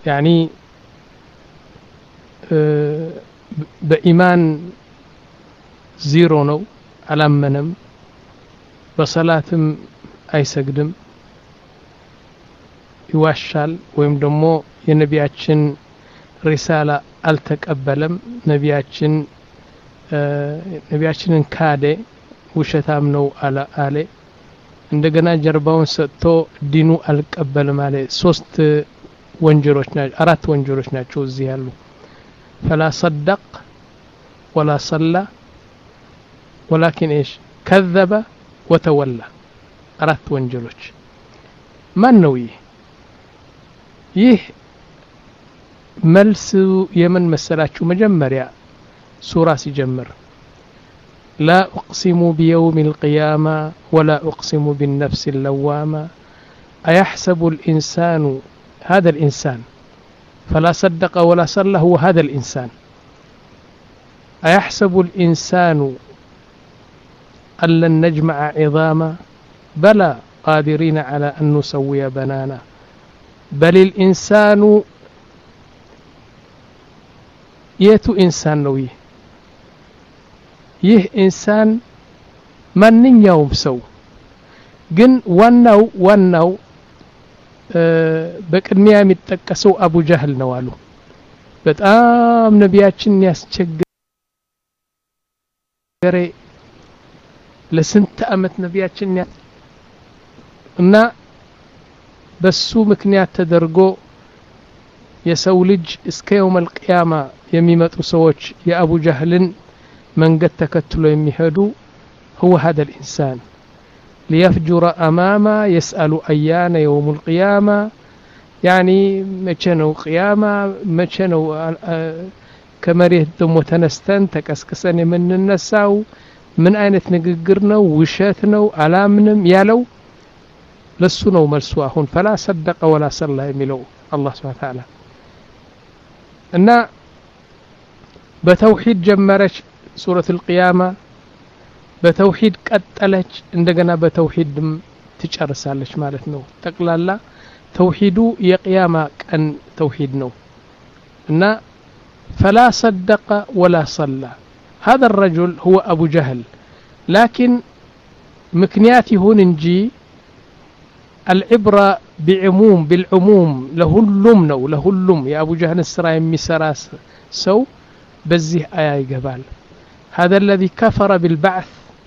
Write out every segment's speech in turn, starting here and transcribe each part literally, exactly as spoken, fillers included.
يعني بإيمان زيرو نو አላመነም በሰላትም አይሰግድም ይዋሻል ወይም ደግሞ የነቢያችን ሪሳላ አልተቀበለም ነቢያችን ነቢያችንን ካደ ውሸታም ነው አለ አለ እንደገና ጀርባውን ሰጥቶ ዲኑ አልቀበልም አለ ሶስት ወንጀሎች ናቸው አራት ወንጀሎች ናቸው እዚህ ያሉ فلا صدق ولا صلى ولكن ايش كذب وتولى አራት ወንጀሎች ማን ነው ይህ ይህ መልስ የምን መሰላችሁ መጀመሪያ ሱራ ሲጀምር لا أقسم بيوم القيامة ولا أقسم بالنفس اللوامة أيحسب الإنسان هذا الإنسان فلا صدق ولا صلى هو هذا الإنسان أيحسب الإنسان أن لن نجمع عظاما بلى قادرين على أن نسوي بنانا بل الإنسان يتو إنسان نوي يه إنسان من يوم سو جن ونو ونو በቅድሚያ የሚጠቀሰው አቡ ጀህል ነው አሉ በጣም ነቢያችን ያስቸገረ ለስንት አመት ነቢያችን እና በሱ ምክንያት ተደርጎ የሰው ልጅ እስከ يوم القيامة የሚመጡ ሰዎች የአቡ ጀህልን መንገድ ተከትሎ የሚሄዱ هو هذا الإنسان ليفجر أماما يسأل أيان يوم القيامة يعني مچنو قيامة مچنو كمريه دم تنستن تكسكسن من النساو من أين تنقرنا وشاتنا علامنا يالو لسنو ملسواهن فلا صدق ولا صلى يملو الله سبحانه وتعالى إن بتوحيد جمرش سورة القيامة በተውሂድ ቀጠለች እንደገና በተውሂድ ትጨርሳለች ማለት ነው ጠቅላላ ተውሂዱ የቂያማ ቀን ተውሂድ ነው እና فلا صدق ولا صلى هذا الرجل هو أبو جهل لكن مكنيات هون انجي العبرة بعموم بالعموم له اللم نو له اللم يا أبو جهل السراء مسراس سو بزيه آية جبال هذا الذي كفر بالبعث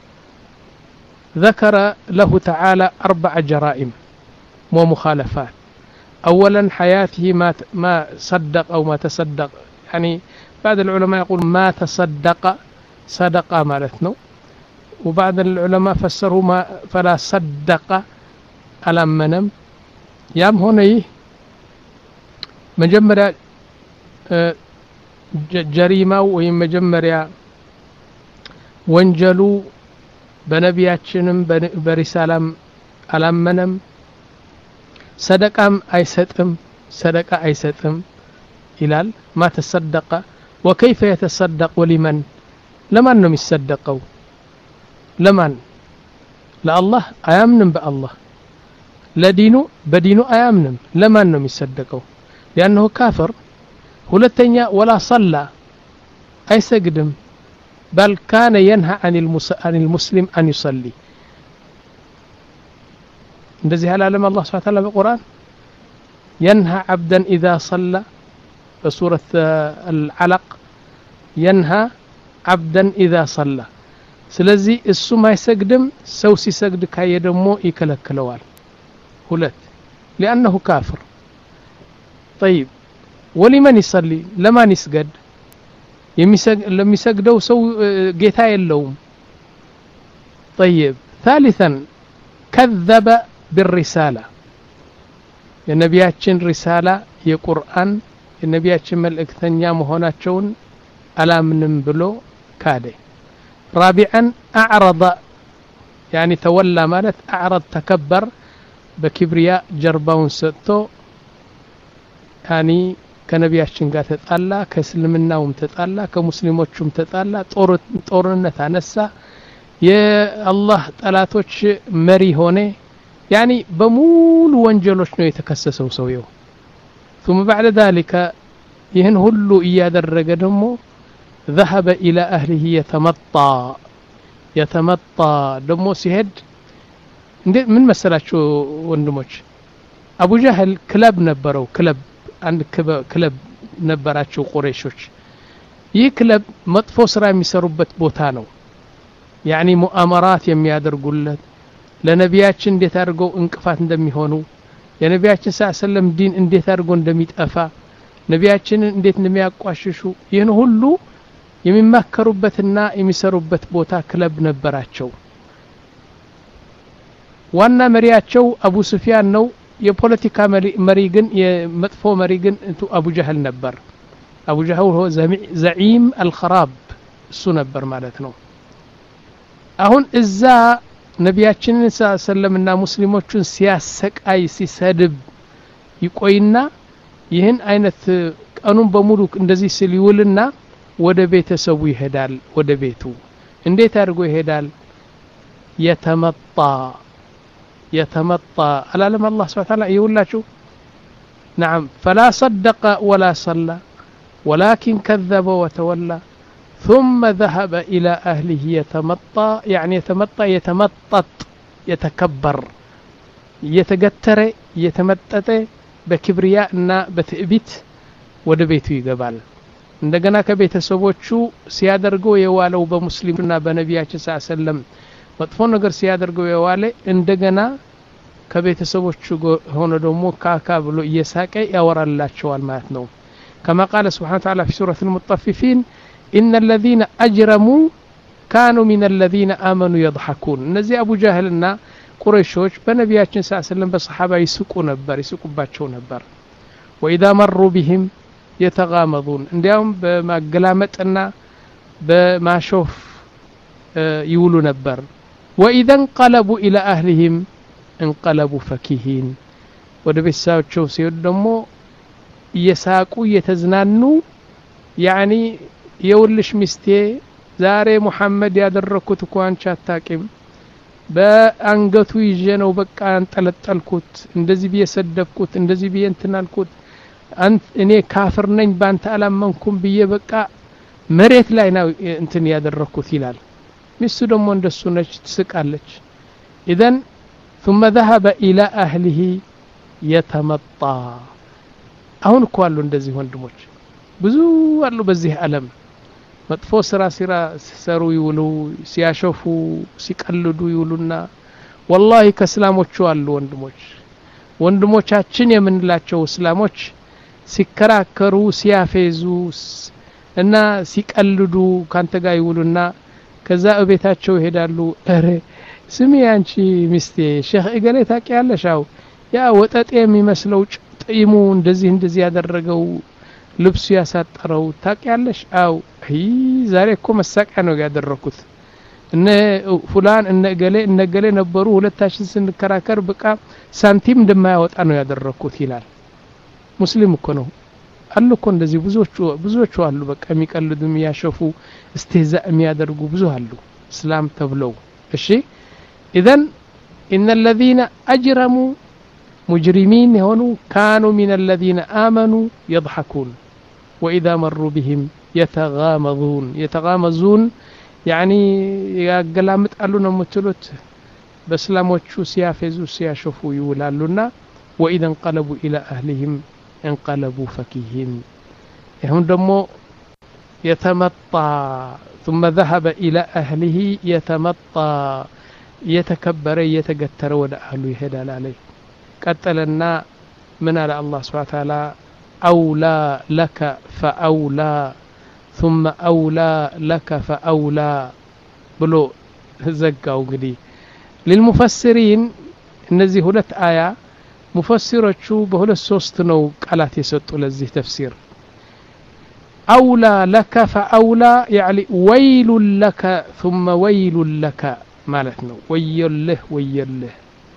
ذكر له تعالى أربع جرائم ومخالفات أولا حياته ما ما صدق أو ما تصدق يعني بعض العلماء يقول ما تصدق صدق مالتنا وبعض العلماء فسروا ما فلا صدق على منم يام هنا مجمرة جريمة ومجمرة وانجلوا በነቢያችንም በሪሳላም አላመነም ሰደቃም አይሰጥም ሰደቃ አይሰጥም ይላል ما تصدق وكيف يتصدق ولمن لمن ነው የሚሰደቀው ለማን ለአላህ አያምንም በአላህ ለዲኑ በዲኑ አያምንም ለማን ነው የሚሰደቀው لانه كافر ሁለተኛ ولا صلى አይሰግድም بل كان ينهى عن المسلم أن يصلي እንደዚህ ያላለም الله سبحانه وتعالى بالقرآن ينهى عبدا إذا صلى بسورة العلق ينهى عبدا إذا صلى ስለዚህ እሱ ማይሰግድም ሰው ሲሰግድ ካየ ደግሞ ይከለክለዋል ሁለት لأنه كافر طيب ولمن يصلي لمن يسجد ለሚሰግደው ሰው ጌታ የለውም طيب ثالثا كذب بالرسالة የነቢያችን ሪሳላ የቁርአን የነቢያችን መልእክተኛ መሆናቸውን አላምንም ብሎ ካደ رابعا أعرض يعني تولى ማለት أعرض تكبر بكبرياء جرباون ሰጥቶ يعني ከነቢያችን ጋር ተጣላ ከእስልምናውም ተጣላ ከሙስሊሞቹም ተጣላ ጦርነት አነሳ የአላህ ጠላቶች መሪ ሆነ يعني በሙሉ ወንጀሎች ነው የተከሰሰው ሰውየው ثم بعد ذلك ይህን ሁሉ እያደረገ ደግሞ ذهب إلى أهله يتمطى يتمطى ደግሞ ሲሄድ እንዴ ምን መሰላችሁ ወንድሞች አቡ ጀህል ክለብ ነበረው ክለብ አንድ ክለብ ነበራቸው ቁረይሾች ይህ ክለብ መጥፎ ስራ የሚሰሩበት ቦታ ነው يعني ሙአመራት የሚያደርጉለት ለነቢያችን እንዴት አድርገው እንቅፋት እንደሚሆኑ የነቢያችን ሰለም ዲን እንዴት አድርገው እንደሚጠፋ ነቢያችንን እንዴት እንደሚያቋሽሹ ይህን ሁሉ የሚማከሩበትና የሚሰሩበት ቦታ ክለብ ነበራቸው ዋና መሪያቸው አቡ ሱፊያን ነው የፖለቲካ መሪ ግን የመጥፎ መሪ ግን አቡ ጀህል ነበር አቡ ጀህል هو زعيم الخراب እሱ ነበር ማለት ነው አሁን እዛ ነቢያችንን ሰለምና ሙስሊሞችን ሲያሰቃይ ሲሰድብ ይቆይና ይህን አይነት ቀኑን በሙሉ እንደዚህ ሲልውልና ወደ ቤተሰቡ ይሄዳል ወደ ቤቱ እንዴት አድርጎ ይሄዳል يتمطى يتمطى العالم الله سبحانه وتعالى يقوللاችሁ نعم فلا صدق ولا صلى ولكن كذب وتولى ثم ذهب إلى أهله يتمطى يعني يتمطى يتمطط يتكبر يتجتر يتمطط በክብሪያና በትዕቢት ወደ ቤቱ ይገባል እንደገና ከቤተሰቦቹ ሲያደርገው የዋለው በሙስሊምና በነቢያችን ሰለም መጥፎ ነገር ሲያደርገው የዋለ እንደገና ከቤተሰቦቹ ሆኖ ደግሞ ካካ ብሎ እየሳቀ ያወራላቸዋል ማለት ነው كما قال سبحانه وتعالى في سورة المطففين إن الذين أجرموا كانوا من الذين آمنوا يضحكون እነዚህ አቡ ጀህልና ቁረይሾች በነቢያችን ሰለም በሰሃባ ይስቁ ነበር ይስቁባቸው ነበር وإذا مروا بهم يتغامضون እንዲያውም በማገላመጥና በማሾፍ ይውሉ ነበር وإذا انقلبوا إلى أهلهم انقلبوا فكهين ወደ ቤተሰባቸው ሲሄዱ ደግሞ እየሳቁ እየተዝናኑ يعني የውልሽ ሚስቴ ዛሬ ሙሐመድ ያደረኩት እኮ አንቺ አታቂም በአንገቱ ይዤ ነው በቃ አንጠለጠልኩት እንደዚህ በየሰደብኩት እንደዚህ በየንተናልኩት አንተ እኔ ካፍር ነኝ ባንተ አላመንኩም በየ በቃ መሬት ላይ ነው እንትን ያደረኩት ይላል ሚስቱ ደግሞ እንደሱ ነች ትስቃለች اذا ثم ذهب الى اهله يتمطى አሁን እኮ አሉ እንደዚህ ወንድሞች ብዙ አሉ በዚህ ዓለም መጥፎ ስራ ሲራ ሲሰሩ ይውሉ ሲያሾፉ ሲቀልዱ ይውሉና والله ከእስላሞቹ አሉ ወንድሞች ወንድሞቻችን የምንላቸው እስላሞች ሲከራከሩ ሲያፌዙ እና ሲቀልዱ ካንተ ጋር ይውሉና ከዛ እቤታቸው ይሄዳሉ አረ ስሚ አንቺ ሚስቴ ሼህ እገሌ ታቂያለሽው ያ ወጠጤ የሚመስለው ጥይሙ እንደዚህ እንደዚህ ያደረገው ልብሱ ያሳጠረው ታቂያለሽ አው አይ ዛሬ እኮ መሳቂያ ነው ያደረኩት እነ ፉላን እነ ገሌ እነ ገሌ ነበሩ ሁለታችን ስንከራከር በቃ ሳንቲም እንደማያወጣ ነው ያደረኩት ይላል ሙስሊም እኮ ነው አሉ እኮ እንደዚህ ብዙዎቹ ብዙዎቹ አሉ በቃ የሚቀልዱም ያሸፉ استهزاء የሚያደርጉ ብዙ አሉ እስላም ተብለው እሺ اذا ان الذين اجرموا مجرمين يهونوا كانوا من الذين آمنوا يضحكون وإذا مروا بهم يتغامضون يتغامزون يعني يقلامت قالونا متلوت بسلاموچو سيافزو سياشوفو يولالونا وإذا انقلبوا إلى أهلهم انقلبوا فكهين هم دمو يتمطى ثم ذهب إلى أهله يتمطى يتكبر يتقتر ولا أهله يهدال عليه قتلنا من على الله سبحانه وتعالى أولى لك فأولى ثم أولى لك فأولى بلو زقاو قدي للمفسرين እነዚህ ሁለት አያ ሙፈሲሮቹ በሁለት ሶስት ነው ቃላት የሰጡ ለዚህ ተፍሲር أولى لك فأولى يعني ويل لك ثم ويل لك ማለት ነው ወየልህ ወየልህ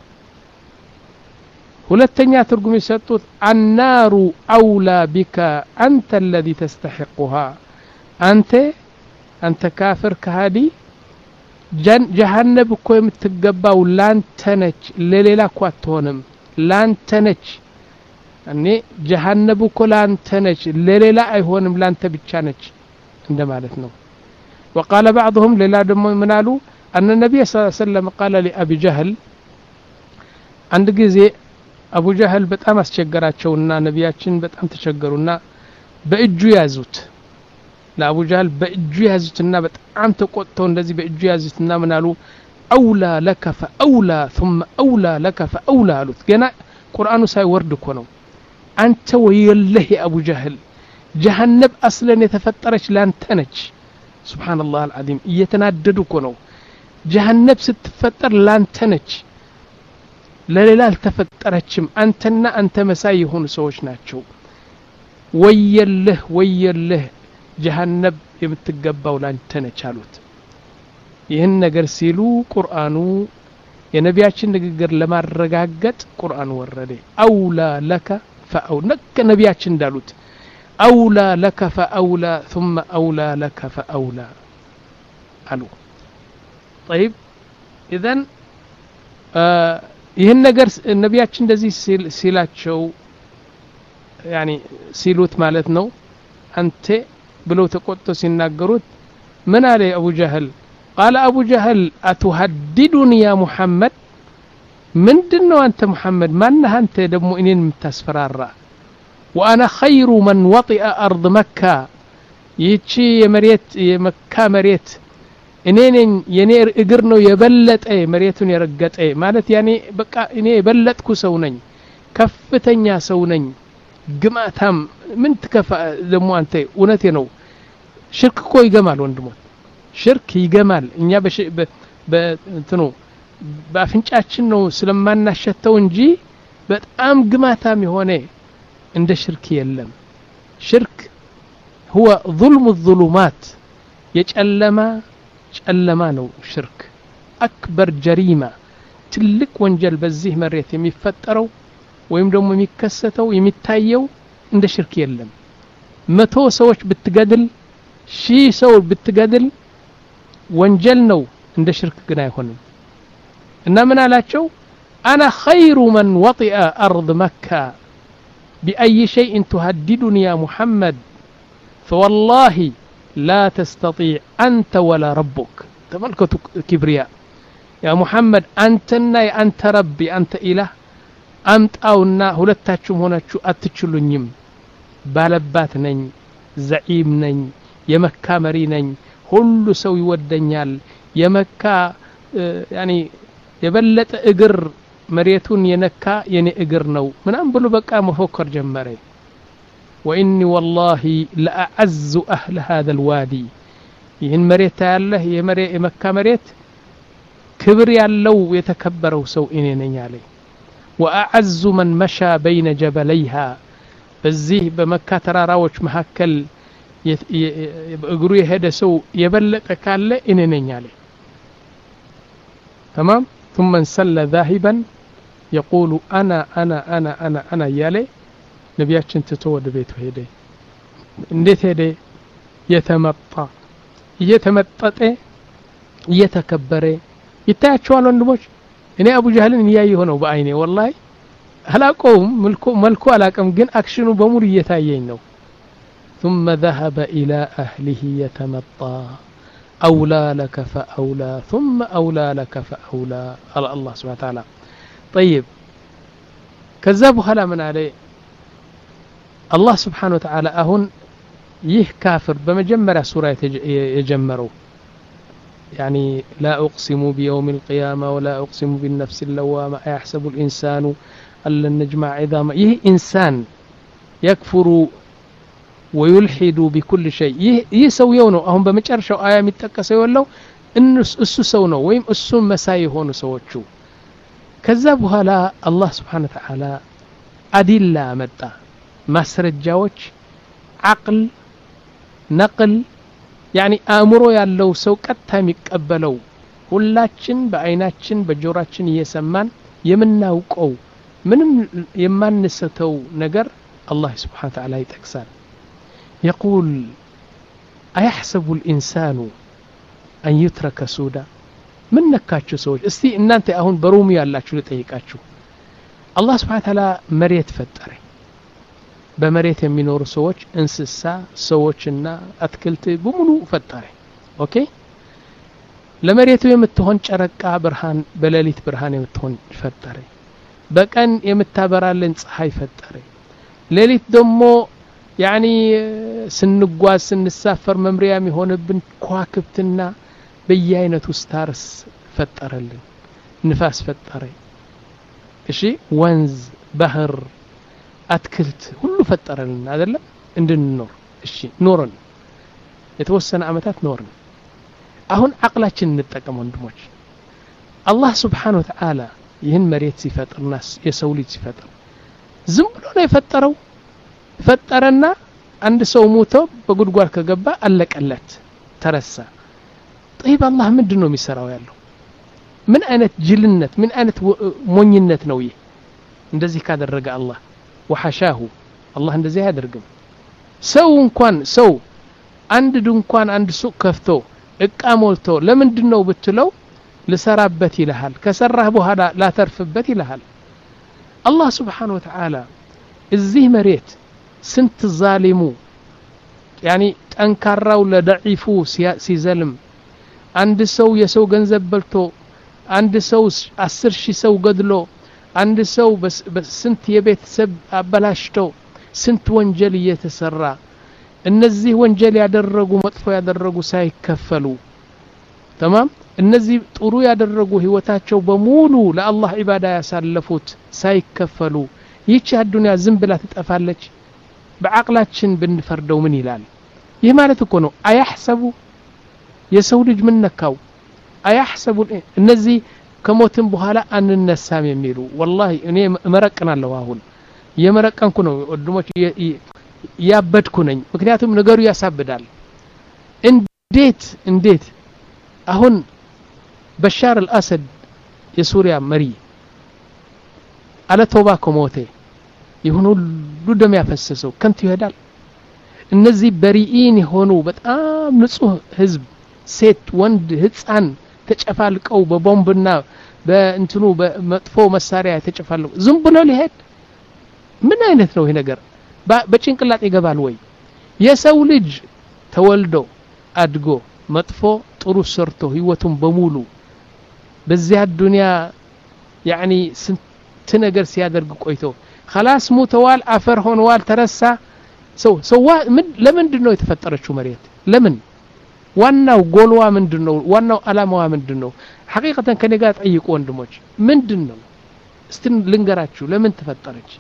ሁለተኛ ትርጉም የሰጡት النار أولى بك أنت الذي تستحقها أنت أنت كافر كهادي جهنم እኮ የምትገባው ላንተ ነች ለሌላ እኮ አትሆንም ላንተ ነች እኔ ጀሃነም እኮ ላንተ ነች ለሌላ አይሆንም ላንተ ብቻ ነች እንደማለት ነው وقال بعضهم ሌላ ደግሞ ምን አሉ أن النبي صلى الله عليه وسلم قال لأبي جهل አንድ ጊዜ አቡ ጀህል በጣም አስቸገራቸውና ነቢያችን በጣም ተቸገሩና በእጁ ያዙት ለአቡ ጀህል በእጁ ያዙትና በጣም ተቆጥተው እንደዚህ በእጁ ያዙትና ምን አሉ أولى لك فأولى ثم أولى لك فأولى አሉት ገና ቁርአኑ ሳይወርድ እኮ ነው አንተ ወየለህ አቡ ጀህል ጀሃነም አስለን የተፈጠረች ላንተ ነች ሱብሃንአላህ አልዓዚም እየተናደዱ እኮ ነው ጀሃነም ስትፈጠር ላንተ ነች ለሌላ አልተፈጠረችም አንተና አንተ መሳይ የሆኑ ሰዎች ናቸው ወየለህ ወየለህ ጀሃነም የምትገባው ላንተ ነች አሉት ይህን ነገር ሲሉ ቁርአኑ የነቢያችን ንግግር ለማረጋገጥ ቁርአን ወረደ አውላ ለከ ፈአው ነከ ነቢያችን እንዳሉት አውላ ለከ ፈአውላ ثم አውላ ለከ ፈአውላ አሉ طيب اذا ይህን ነገር ነቢያችን እንደዚህ ሲላቸው ያኒ ሲሉት ማለት ነው አንተ ብለው ተቆጥቶ ሲናገሩት ምን አለ አቡ ጀህል قال ابو جهل اتهددني يا محمد ምንድነው አንተ محمد ማነህ አንተ ደግሞ እኔን የምታስፈራራ وانا خير من وطئ ارض مكه ይቺ የመሬት የመካ መሬት እኔ ነኝ የኔ እግር ነው የበለጠ መሬቱን የረገጠ ማለት ያኔ በቃ እኔ የበለጥኩ ሰው ነኝ ከፍተኛ ሰው ነኝ ግማታም ምን ትከፋ ደግሞ አንተ እውነቴ ነው ሽርክ እኮ ይገማል ወንድሞች ሽርክ ይገማል እኛ በእንትኑ በአፍንጫችን ነው ስለማናሸተው እንጂ በጣም ግማታም የሆነ እንደ ሽርክ የለም ሽርክ هو ظلم الظلمات የጨለማ ጨለማ ነው ሽርክ አክበር ጀሪማ ትልቅ ወንጀል በዚህ መሬት የሚፈጠረው ወይም ደግሞ የሚከሰተው የሚታየው እንደ ሽርክ የለም መቶ ሰዎች ብትገድል ሺህ ሰው ብትገድል ወንጀል ነው እንደ ሽርክ ግን አይሆንም እና ምን አላቸው انا خير من وطئ ارض مكه باي شيء تهددني يا محمد فوالله لا تستطيع أنت ولا ربك تملكت كبرياء يا محمد أنتنا يا أنت ربي أنت إله أمت أونا هلتاتشم هناتشو أتتشلنيم بالبات نين زعيم نين يمكا مري نين هل سوي ودنيال يمكا يعني يبلت إقر مريتون ينكا يني إقر نو من أنبلو بقى مفكر جمري وإني والله لأعز أهل هذا الوادي ይህን መሬት ያለህ የመሬት መካ መሬት ክብር ያለው የተከበረው ሰው እኔ ነኝ አለ وأعز من مشى بين جبليها በዚህ በመካ ተራራዎች መካከል እግሩ የሄደ ሰው የበለጠ ካለ እኔ ነኝ አለ تمام ثم انسل ذاهبا يقول أنا أنا أنا أنا أنا يالي ነቢያችን ትቶ ወደ ቤቱ ሄደ እንዴት ሄደ የተመጣ እየተመጠጠ እየተከበረ ይታያቸዋል ወንድሞች እኔ አቡ ጀህልን እያየሁ ነው በአይኔ ወላሂ አላቀውም መልኩ መልኩ አላቀም ግን አክሽኑ በሙሉ እየታየኝ ነው ثم ذهب الى اهله يتمطى اولى لك فاولى ثم اولى لك فاولى على الله سبحانه وتعالى طيب ከዛ በኋላ ምን አለ الله سبحانه وتعالى أهون يه كافر بمجمرة سورة يجمروا يعني لا أقسم بيوم القيامة ولا أقسم بالنفس اللوامة أيحسب الإنسان ألا نجمع عظاما يه إنسان يكفر ويلحد بكل شيء يه يسويونه أهم بمجرشوا آيام التكسوا ولو إنه أسسونه ويم أسسون مسايهون سوتشو كذبها لا الله سبحانه وتعالى أدلة متى ማስረጃዎች عقل نقل يعني አእምሮ ያለው ሰው ቀጥታ የሚቀበለው ሁላችን በአይናችን በጆሮአችን እየሰማን የምናውቀው ምንም የማንሰተው ነገር الله سبحانه وتعالى ይጠቅሳል يقول أيحسب الإنسان أن يترك سودا من ነካችሁ ሰዎች እስቲ እናንተ አሁን በሩም ያላችሁ ልጠይቃችሁ الله سبحانه وتعالى መሬት ፈጠረ በመሬት የሚኖሩ ሰዎች እንስሳ ሰዎችና አትክልት በሙሉ ፈጠረ ኦኬ ለመሬቱ የምትሆን ጨረቃ ብርሃን በሌሊት ብርሃን የምትሆን ፈጠረ በቀን የምታበራልን ፀሐይ ፈጠረ ሌሊት ደግሞ ያኒ ስንጓዝ ስንሳፈር መምሪያ የሚሆንብን ኳክብትና በየአይነቱ ስታርስ ፈጠረልን ንፋስ ፈጠረ እሺ ወንዝ ባህር አትክልት ሁሉ ፈጠረልን አይደለም እንድንኖር እሺ ኖርን የተወሰነ አመታት ኖርን አሁን አቅላችን እንጠቀም ወንድሞች አላህ Subhanahu Wa Ta'ala ይህን መሬት ሲፈጥርና የሰው ልጅ ሲፈጥር ዝም ብሎ ነው የፈጠረው ፈጠረና አንድ ሰው ሞቶ በጉድጓድ ከገባ አለቀለት ተረሳ طيب الله ምንድነው የሚሰራው ያለው ምን አይነት ጅልነት ምን አይነት ሞኝነት ነው ይሄ እንደዚህ ካደረገ አላህ وحشاه الله እንደዚህ ያደርግም ሰው እንኳን ሰው አንድ ድንኳን አንድ ሱቅ ከፍቶ እቃ ሞልቶ ለምንድነው ብትለው ለሰራበት ይልሃል ከሰራህ በኋላ ላተርፍበት ይልሃል አላህ Subhanahu Wa Ta'ala እዚህ መሬት ስንት ዛሊሙ ያኒ ጠንካራው ለደዒፉ ሲዘልም አንድ ሰው የሰው ገንዘብ በልቶ አንድ ሰው አስር ሺህ ሰው ገድሎ አንድ ሰው በስንት የቤተሰብ አበላሽቶ ስንት ወንጀል እየተሰራ እነዚህ ወንጀል ያደረጉ መጥፎ ያደረጉ ሳይከፈሉ تمام እነዚህ ጥሩ ያደረጉ ህይወታቸው በሙሉ ለአላህ ኢባዳ ያሳለፉት ሳይከፈሉ ይህች አዱንያ ዝም ብላ ትጠፋለች በአቅላችን ብንፈርደው ምን ይላል ይህ ማለት እኮ ነው አያህሰቡ የሰው ልጅ ምን ነካው አያህሰቡ እነዚህ ከሞትም በኋላ አንነሳም የሚሉ والله እኔ መረቀናለሁ አሁን የመረቀንኩ ነው ወድሞች ያበድኩ ነኝ ምክንያቱም ነገሩ ያሳብዳል እንዴት እንዴት አሁን በሻር አልአሰድ የሱሪያ መሪ አለ ተውባ ከሞተ ይሁን ሁሉ ደም ያፈሰሰው ከንቱ ይሄዳል እነዚህ በሪኢን የሆኑ በጣም ንጹህ ህዝብ ሴት ወንድ ህፃን ተጨፋልቀው በቦምብና በእንትኑ በመጥፎ መሳሪያ ተጨፋልቀው ዝም ብሎ ሊሄድ ምን አይነት ነው ይሄ ነገር በጭንቅላት ይገባል ወይ የሰው ልጅ ተወልዶ አድጎ መጥፎ ጥሩ ሰርቶ ህይወቱን በሙሉ በዚያ ዱንያ ያኒ ስንት ነገር ሲያደርግ ቆይቶ خلاص ሞተዋል አፈር ሆነዋል ተረሳ ሰው ሰው ለምንድነው የተፈጠረችው መሬት ለምን ዋናው ጎልዋ ምንድነው ዋናው አላማዋ ምንድነው ሐቂቀተን ከኔ ጋር ጠይቁ ወንድሞች ምንድነው እስቲ ልንገራችሁ ለምን ተፈጠረች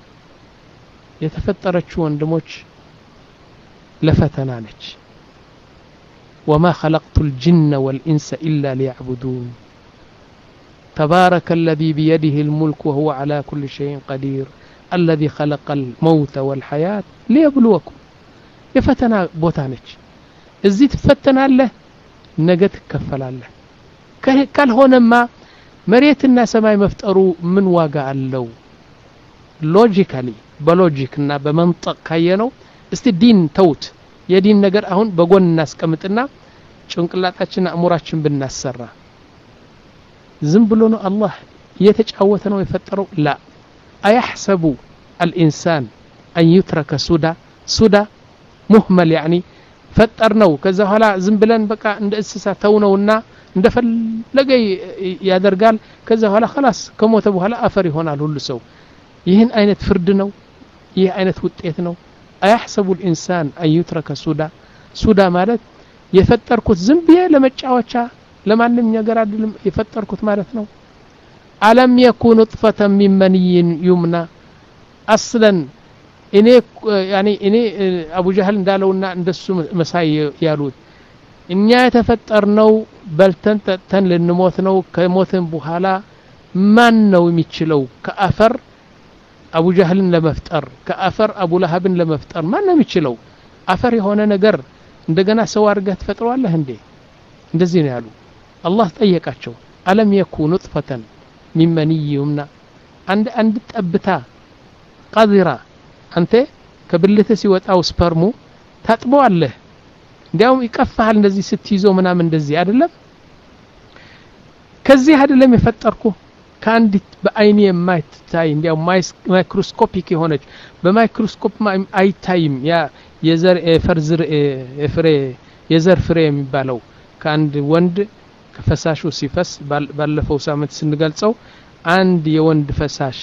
የተፈጠረችው ወንድሞች ለፈተና ነች وما خلقت الجن والإنس إلا ليعبدون تبارك الذي بيده الملك وهو على كل شيء قدير الذي خلق الموت والحياة ليبلوكم يفتنا بوتانك እዚህ ትፈተናለህ ነገ ትከፈላለህ ካልሆነማ መሬትና ሰማይ መፍጠሩ ምን ዋጋ አለው ሎጂካሊ በሎጂክና በመንጠቅ ካየነው እስቲ ዲን ተውት የዲን ነገር አሁን በጎን እናስቀምጥና ጭንቅላታችንና አእምሮአችን ብናሰራ ዝም ብሎ ነው አላህ የተጫወተ ነው የፈጠረው ላ አያህሰቡ الانسان ان يترك سدى سدى مهمل يعني ፈጠርነው ከዛ ኋላ ዝም ብለን በቃ እንደ እንስሳ ተውነውና እንደፈለገ ያደርጋል ከዛ ኋላ خلاص ከሞተ በኋላ አፈር ይሆናል ሁሉ ሰው ይህን አይነት ፍርድ ነው ይህ አይነት ውጤት ነው አያህሰቡ الانسان ان يترك سدى سدى ማለት የፈጠርኩት ዝም ብዬ ለመጫወቻ ለማንም ነገር አይደለም የፈጠርኩት ማለት ነው አለም يكون طفة من مني يمنى اصلا እኔ ያኒ እኔ አቡ ጀህል እንዳለውና እንደሱ መሳይ ያሉት እኛ የተፈጠርነው በልተን ተን ለንሞት ነው ከሞትን በኋላ ማን ነው የሚችለው ከአፈር አቡ ጀህልን ለመፍጠር ከአፈር አቡ ለሃብን ለመፍጠር ማን ነው የሚችለው አፈር የሆነ ነገር እንደገና ሰው አርገህ ተፈጥሯለህ እንዴ እንደዚህ ነው ያሉ አላህ ጠየቃቸው አለም يكون طفة من مني يمنى አንድ አንድ ጠብታ ቀዚራ አንተ ከብልተ ሲወጣው ስፐርሙ ታጥበዋለህ እንዲያውም ይቀፋል እንደዚህ ስትይዞ ምናምን እንደዚህ አይደለም ከዚህ አይደለም የፈጠርኩ ካንዲት በአይኔ የማይታይ እንዲያው ማይክሮስኮፒክ የሆነች በማይክሮስኮፕ አይታይም ያ የዘር ፈርዝር ፍሬ የዘር ፍሬ የሚባለው ካንድ ወንድ ከፈሳሹ ሲፈስ ባለፈው ሳምንት ስንገልጸው አንድ የወንድ ፈሳሽ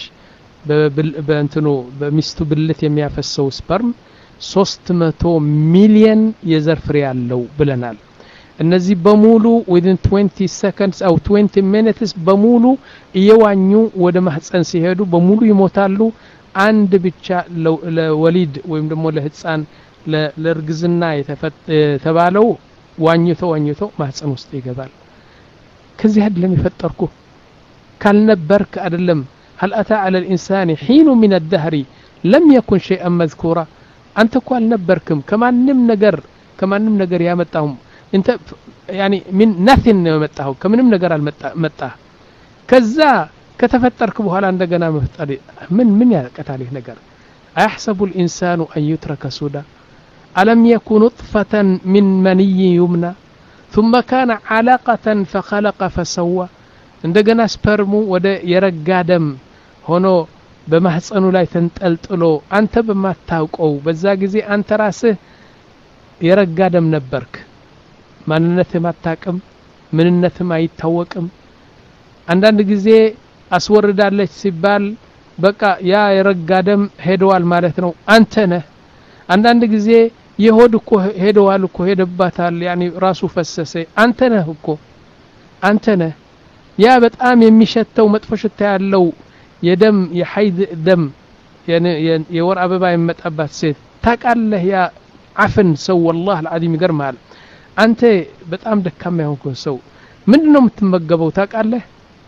በእንትኑ በሚስቱ ብልት የሚያፈሰው ስፐርም ሶስት መቶ ሚሊዮን የዘር ፍሬ ያለው ብለናል እነዚህ በሙሉ within twenty seconds or twenty minutes በሙሉ እየዋኙ ወደ ማህፀን ሲሄዱ በሙሉ ይሞታሉ አንድ ብቻ ለወሊድ ወይም ደግሞ ለህፃን ለርግዝና የተባለው ዋኝቶ ዋኝቶ ማህፀን ውስጥ ይገባል ከዚህ አይደለም የፈጠርኩ ካልነበርክ አይደለም هل أتى على الإنسان حين من الدهر لم يكن شيئا مذكورا أنت قال نبركم كمان نم نجر كمان نم نجر يا متاهم أنت يعني من nothing متاهم كمان نم نجر المتاه كذا كتفترك بحال عندك أنا مفتري من من يا كتالي نجر أيحسب الإنسان أن يترك سودا ألم يكن نطفة من مني يمنى ثم كان علاقة فخلق فسوى عندنا سبرمو وده يرجع دم هونو بمحصنو ላይ ተንጠልጥሎ አንተ በማታውቀው በዛ ጊዜ አንተ ራስህ የረጋ ደም ነበርክ ማንነትህ ማታቀም ምንነትህ አይታወቅም አንዳንድ ጊዜ አስወርዳለች ሲባል በቃ ያ የረጋ ደም ሄደዋል ማለት ነው አንተ ነህ አንዳንድ ጊዜ የሆድ እኮ ሄደዋል እኮ ሄደባታል ያኒ ራሱ ፈሰሰ አንተ ነህ እኮ አንተ ነህ ያ በጣም የሚሸተው መጥፎ ሽታ ያለው የደም የሐይድ ደም የወር አበባ የመጣባት ሴት ታቃለህ ያ አፍን ሰው والله العظيم ይገርማል አንተ በጣም ደካማ የሆንኩ ሰው ምንድነው የምትመገበው ታቃለህ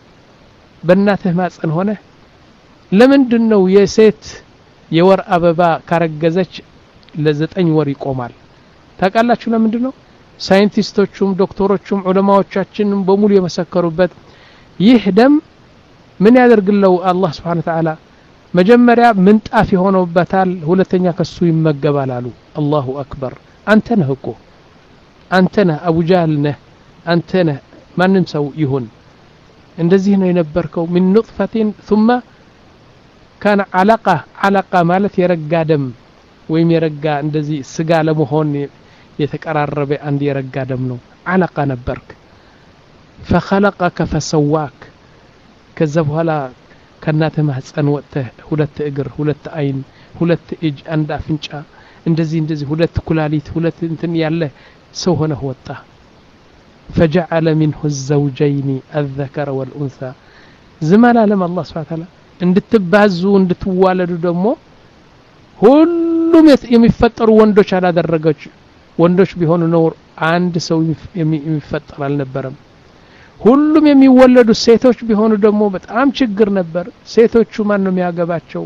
በእናትህ ማጽን ሆነ ለምንድነው የሴት የወር አበባ ካረገዘች ለዘጠኝ ወር ይቆማል ታቃላችሁ ለምንድነው ሳይንቲስቶቹም ዶክተሮቹም ዑለማዎቻችንም በሙሉ የመሰከሩበት ይህ ደም ምን ያደርግለው አላህ Subhanahu Wa Ta'ala መጀመሪያ ምንጣፍ የሆነውበታል ሁለተኛ ከሱ ይመገባል አሉ አላሁ አክበር አንተ ነህ እኮ አንተ ነህ አቡ ጃህል ነህ አንተ ነህ ማንም ሰው ይሁን እንደዚህ ነው የነበርከው من نطفة ثم كان علقة علقة ማለት የረጋ ደም ወይም የረጋ እንደዚህ ስጋ ለመሆን የተቀራረበ አንድ የረጋ ደም ነው علقة ነበርክ فخلقك فسواك ከዛ በኋላ ከናተ ማህፀን ወጥተህ ሁለት እግር ሁለት አይን ሁለት እጅ አንድ አፍንጫ እንደዚህ እንደዚህ ሁለት ኩላሊት ሁለት እንትን ያለ ሰው ሆነ ወጣ فجعل منه الزوجين الذكر والانثى زمان علم الله سبحانه وتعالى እንድትባዙ እንድትዋለዱ ደግሞ ሁሉም የሚፈጠሩ ወንዶች አላደረገች ወንዶች ቢሆኑ ነው አንድ ሰው የሚፈጠር አልነበረም ሁሉም የሚወለዱ ሴቶች ቢሆኑ ደግሞ በጣም ችግር ነበር ሴቶቹ ማን ነው የሚያገባቸው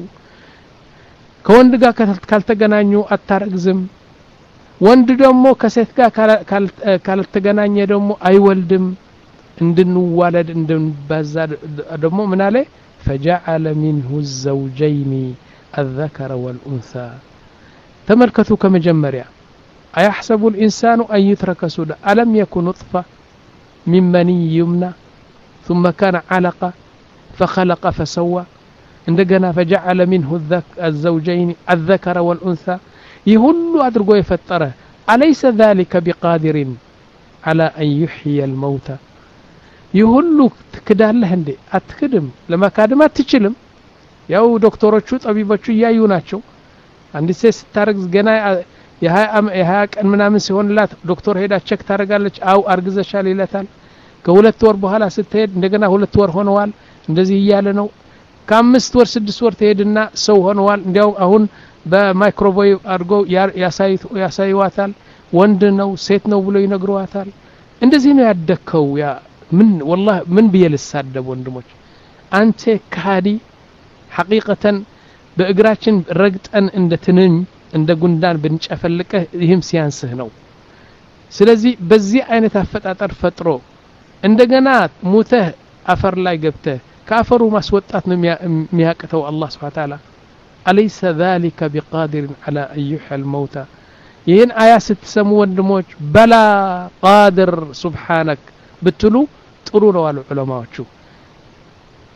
ከወንድ ጋር ካልተገናኙ አታረግዝም ወንድ ደግሞ ከሴት ጋር ካልተገናኘ ደግሞ አይወልድም እንድንዋለድ እንድንባዛ ደግሞ ምን አለ فجعل منه الزوجين الذكر والانثى تملكتوا كمجمريا ايحسب الانسان ان يترك سدى الم يكن نطفه من مني يمنى ثم كان علقة فخلق فسوى عندنا فجعل منه الزوجين الذكر والأنثى يهل أدرقوا يفتره أليس ذلك بقادر على أن يحيي الموتى يهل كده الله هندي أتكدم لما كادم أتكلم ياو دكتورة شو طبيبة شو يايوناتشو عندي سيس تاركز جنا يها أم يها كأن منامن سيهون لا دكتور هيدا تشك تارجالج أو أرجز شالي لتان كولت ور بحالا ستهد እንደገና ሁለት ወር ሆነዋል እንደዚህ ይያለ ነው ከአምስት ወር ስድስት ወር ተሄድና ሰው ሆነዋል እንዲያው አሁን በማይክሮዌቭ አድርጎ ያሳይቱ ያሳይዋታል ወንድ ነው ሴት ነው ብሎ ይነግሯታል እንደዚህ ነው ያደከው ያ ምን والله ምን በየልሳደብ ወንድሞች አንተ ካዲ ሐቂቀተን በእግራችን ረግጠን እንደ ትንኝ እንደ ጉንዳን ብንጨፈልቀ ይህም ሲያንስህ ነው ስለዚህ በዚህ አይነት አፈጣጠር ፈጥሮ እንደገና ሙተህ አፈር ላይ ገብተህ ካፈሩ ማስወጣት ነው የሚያቀተው አላህ Subhanahu Wa Ta'ala أليس ذلك بقادر على أن يحيي الموتى ይህን አያ ስትሰሙ ወንድሞች በላ ቃድር ሱብሃንክ ብትሉ ጥሩ ነው አሉ ዑለማዎቹ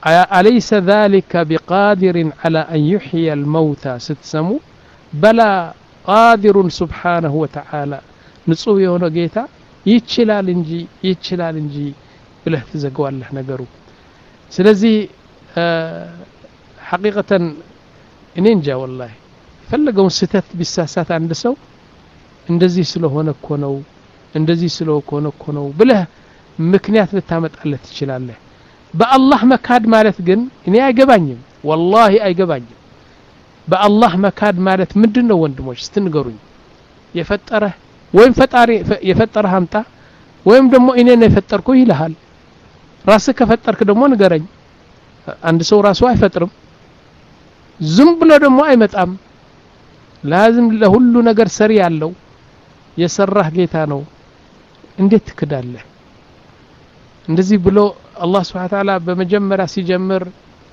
أليس ذلك بقادر على أن يحيي الموتى ستسمو بلا قادر سبحانه وتعالى نصوه يهونه جيتا يتشلال انجي يتشلال انجي بله تزقوا الله نقروا سلزي أه حقيقة نينجا والله فلقوا ستات بالساسات عند سو اندزي سلو هنا كونو اندزي سلو كونو كونو بله مكنيات لتامت الله تشلال له بالله مكاد مالت جن إني أيجبانيم والله أيجبانيم بالله مكاد مالت مدنا وندموش استنقرون يفتره وين فتاري يفتره همتا وين دمو إني نفتر كوي لهال راسك فتر كدمو نقرن عند سو راسو يفترم زنبلا دمو أي متأم لازم لهلو نقر سريع له يسرح جيتانو انديت كداله እንደዚህ ብሎ الله سبحانه وتعالى بمجمرة سيجمر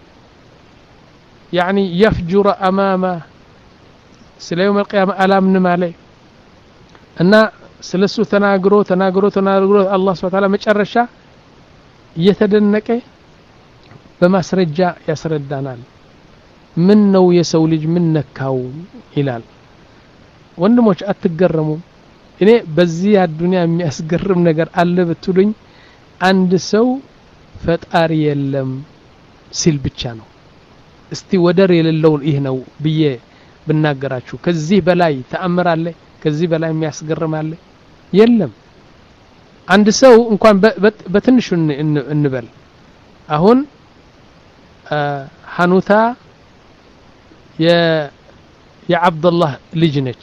يعني يفجر أمامه سلا يوم القيامة ألام نمالي أن سلسو تناقرو تناقرو تناقرو الله سبحانه وتعالى مجرشا يتدنك بما سرجا يسردانال من نو يسولج من نكاو إلال وندموش أتقرمو إني بزي الدنيا ميأسقرم نقر ألا بتولين عند سو ፈጣሪ የለም ሲል ብቻ ነው እስቲ ወደር የሌለው ይሄ ነው ብዬ ብናገራችሁ ከዚህ በላይ ተአምር አለ ከዚህ በላይ የሚያስገርም አለ የለም አንድ ሰው እንኳን በትንሹ እንበል አሁን ሐኑታ የ የአብዱላህ ልጅ ነች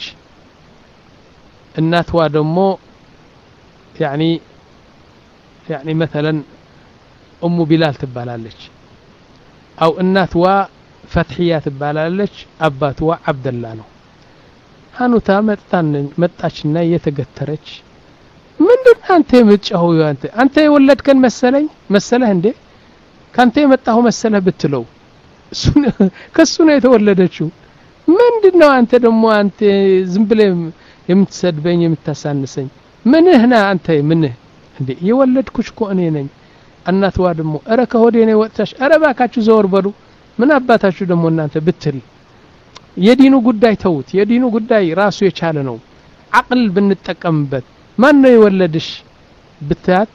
እናትዋ ደግሞ يعني يعني مثلا أم بلال تبالالج أو الناتوا فتحية تبالالج أباتوا عبد الله نو هانو تامت تان متاشنا يتقترج من دون أنت متشهو أنت أنت ولد كان مسلي مسله هندي كان تيمتاهو مسله بتلو كسونا يتولدشو من دون أنت دمو أنت زنبلي يمتسدبين يمتسانسين من هنا أنت منه هندي يولدكش كو أني نين እናትዋ ደሞ አረ ከሆዴ ነው ወጣሽ አረ ባካችሁ ዘወር በሉ ምን አባታችሁ ደሞ እናንተ ብትል የዲኑ ጉዳይ ተውት የዲኑ ጉዳይ ራሱ የቻለ ነው አቅል ብንጠቀምበት ማን ነው የወለድሽ ብታት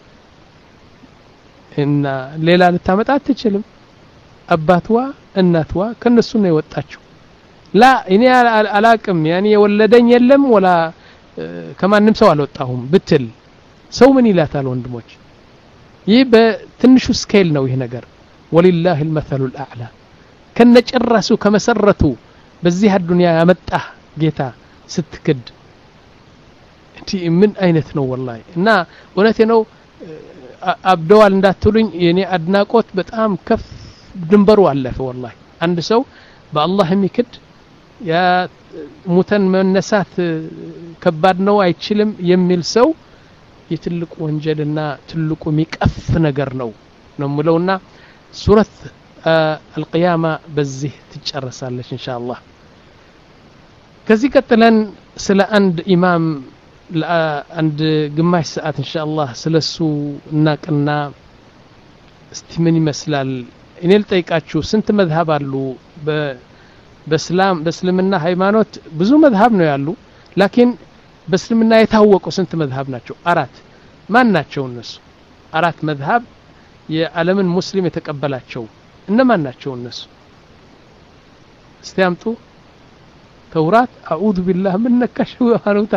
እና ሌላ ልታመጣ አትችልም አባትዋ እናትዋ ከነሱ ነው የወጣችው ላ እኔ አላቅም ያኒ የወለደኝ የለም ወላ ከማንም ሰው አልወጣሁም ብትል ሰው ምን ይላታል ወንድሞች ይህ በትንሹ ስኬል ነው ይሄ ነገር ወሊላሂ المثل الاعلى ከነጨራሱ ከመሰረቱ በዚህ አዱንያ ያመጣ ጌታ ስትክድ እቲ ምን አይነት ነው والله እና እውነቴ ነው አብደዋል እንዳትሉኝ የኔ አድናቆት በጣም ከፍ ድንበሩ አለፈ والله አንድ ሰው በአላህ የሚክድ ያ ሙተን መነሳት ከባድ ነው አይችልም የሚል ሰው يتلق وانجلنا تلق ميقف ነገር ነው ነው ምለውና ሱረት القيامه በዚህ ትጨርሳለች ኢንሻአላህ ከዚህ ቀጥለን ስለ አንድ ኢማም አንድ ግማሽ ሰዓት ኢንሻአላህ ስለሱ እናቅና እስቲ ምን ይመስላል እኔ ልጠይቃችሁ ስንት መዝሐብ አሉ በእስላም በእስልምና ሃይማኖት ብዙ መዝሐብ ነው ያሉ ላኪን በእስልምና የታወቁ ስንት መዝሐብ ናቸው አራት ማን ናቸው እነሱ አራት መዝሐብ የዓለምን ሙስሊም የተቀበላቸው እነማን ናቸው እነሱ እስቲያምጡ ተውራት አዑዙ ቢላህ ምን ነካሽው ሃኑታ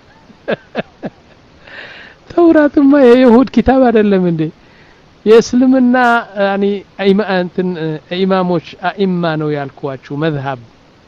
ተውራትማ የይሁድ ኪታብ አይደለም እንዴ የእስልምና يعني አይማንትን ኢማሞች አኢማ ነው ያልኳችሁ መዝሐብ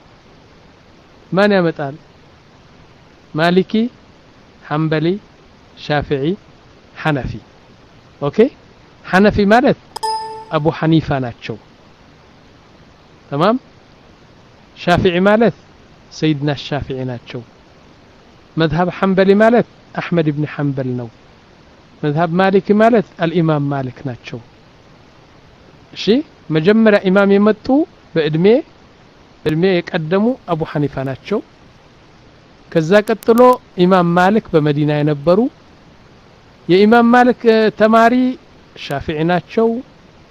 ማን ያመጣል مالكي حنبلي شافعي حنفي اوكي حنفي مالت ابو حنيفه ناتشو تمام شافعي مالت سيدنا الشافعي ناتشو مذهب حنبلي مالت احمد بن حنبل نو مذهب مالكي مالت الامام مالك ناتشو شي مجمر امام يمطو بادمي ادمي يقدموا ابو حنيفه ناتشو ከዛ ቀጥሎ ኢማም ማሊክ በመዲና የነበሩ የኢማም ማሊክ ተማሪ ሻፊዒ ናቸው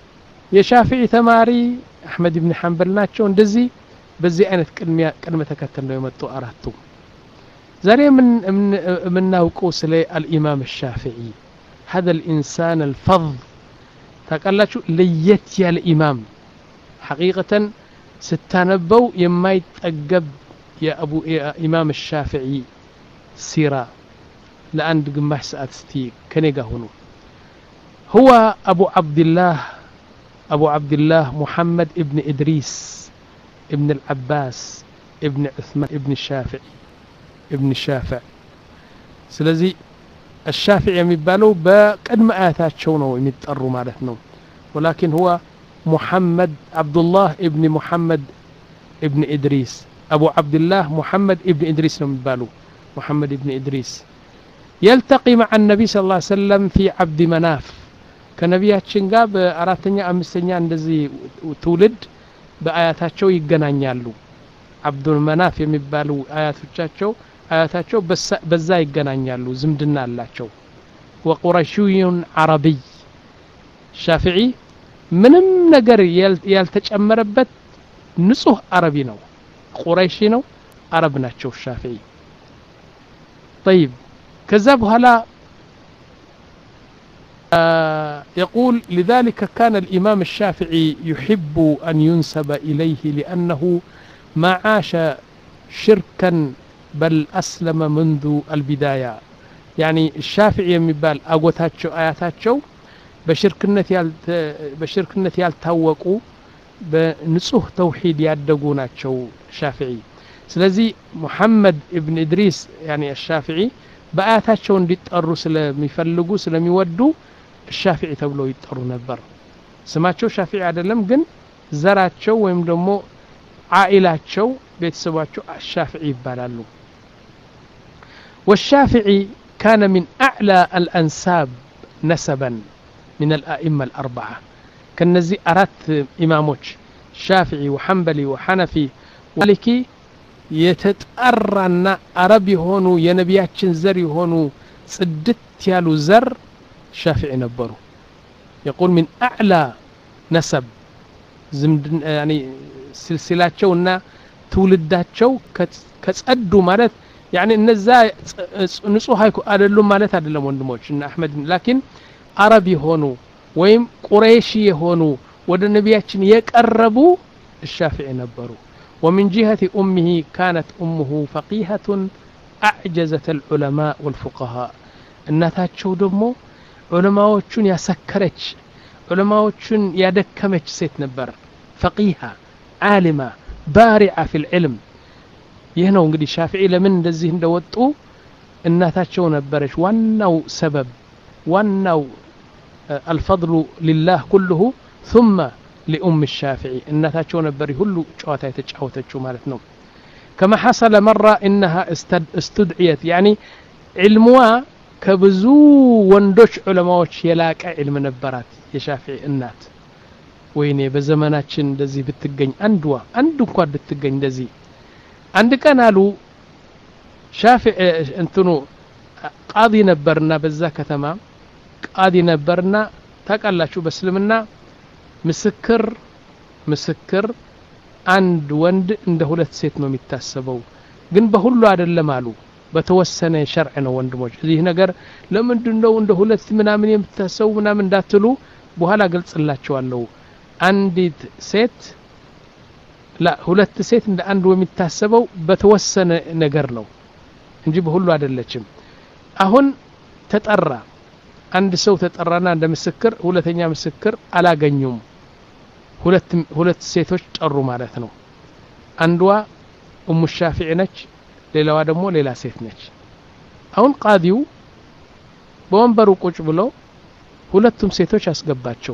የሻፊዒ ተማሪ አህመድ ኢብኑ ሐንበል ናቸው እንደዚህ በዚህ አይነት ቅድሚያ ቅድመ ተከተል ነው የመጡ አራቱ ዛሬ ምን ምናውቀው ስለ الامام الشافعي هذا الانسان الفظ ታቃላችሁ ለየት ያለ ኢማም حقيقة ستانبو የማይጠገብ የአቡ ኢማም الشافعي سيرة لأند قماش ساعات ستي كنيقا هنو هو أبو عبد الله أبو عبد الله محمد ابن إدريس ابن العباس ابن عثمان ابن الشافعي ابن الشافع سلازي الشافعي يميبالو بقدم آياتات شونو يمتقروا مالتنو ولكن هو محمد عبد الله ابن محمد ابن إدريس أبو عبد الله محمد ابن إدريس يميبالو محمد ابن إدريس يلتقي مع النبي صلى الله عليه وسلم في عبد مناف كنبياتشن ጋር በአራተኛ አምስተኛ እንደዚህ ትውልድ በአያታቸው ይገናኛሉ አብዱል መናፍ የሚባሉ አያቶቻቸው አያታቸው በዛ ይገናኛሉ ዝምድና አላቸው وقرشي عربي شافعي ምንም ነገር ያልተጨመረበት ንጹህ አረቢ ነው ቁረይሺ ነው አረብ ናቸው ሻፊዒ طيب كذب هلا آه يقول لذلك كان الإمام الشافعي يحب أن ينسب إليه لأنه ما عاش شركا بل أسلم منذ البداية يعني الشافعي يمبال أقوتاتشو آياتاتشو بشركنة يالت بشركنة يالتوقوا بنصوح توحيد يادقوناتشو شافعي سلازي محمد ابن إدريس يعني الشافعي بآياتاتشو እንዲጠሩ ስለሚፈልጉ ስለሚወዱ الشافعي ተብሎ ይጠሩ ነበር ስማቸው ሻፊዒ አይደለም ግን ዘራቸው ወይም ደግሞ عائلاتቸው ቤተሰባቸው الشافعي ይባላሉ والشافعي كان من أعلى الأنساب نسبا من الأئمة الأربعة كنزي أرات إماموች شافعي وحنبلي وحنفي ومالكي يتتقرنا عربي هونو ينبياتشن زر هونو صدت يالو زر شافعي نبرو يقول من أعلى نسب زمد يعني سلسلاتشونا تولداتشو كتصدو مالت يعني النزا نصوح هيكو أدلو مالت أدلو وندموش إن أحمد لكن عربي هونو ويم قريشي هونو ودى نبياتشن يقربو الشافعي نبرو ومن جهة أمه كانت أمه فقيهة أعجزت العلماء والفقهاء الناتاتشو دمو علماء وچون يا سكرتش علماء وچون يا دكمتش سيت نبر فقيهة عالمة بارعة في العلم يهنا ونقدي الشافعي لمن دزيهندوتو الناتاتشو نبرش وانو سبب وانو الفضل لله كله ثم لأم الشافعي الناتاتشو نبري هلو جواتا يتجاوتاتشو مالتنو كما حصل مرة إنها استدعيت يعني علمها كبزو وندوش علماء يلاك علم نبرات يا شافعي النات ويني بزماناتشن دزي بتقن أندوا أندو كواد بتقن دزي عندك أنا لو شافعي انتنو قاضي نبرنا بزاكة تمام قاضي نبرنا تاقال شو بسلمنا مسكر مسكر عند وند عند ሁለት ሴት ነው የሚታሰበው ግን በሁሉ አይደለም አሉ በተወሰነ ሸርዕ ነው ወንድሞች እዚህ ነገር ለምንድነው እንደ ሁለት ምናምን የምታሰው ምናምን እንዳትሉ በኋላ ገልጽላችኋለሁ አንዲት ሴት لا ሁለት ሴት እንደ አንድ የሚታሰበው በተወሰነ ነገር ነው እንጂ በሁሉ አይደለችም አሁን ተጠራ አንድ ሰው ተጠራና እንደ ምስክር ሁለተኛ ምስክር አላገኙም ሁለት ሁለት ሴቶች ጠሩ ማለት ነው አንዷ ኡሙ ሻፊዒ ነች ሌላዋ ደግሞ ሌላ ሴት ነች አሁን ቃዲው በወንበሩ ቁጭ ብሎ ሁለቱም ሴቶች አስገባቸው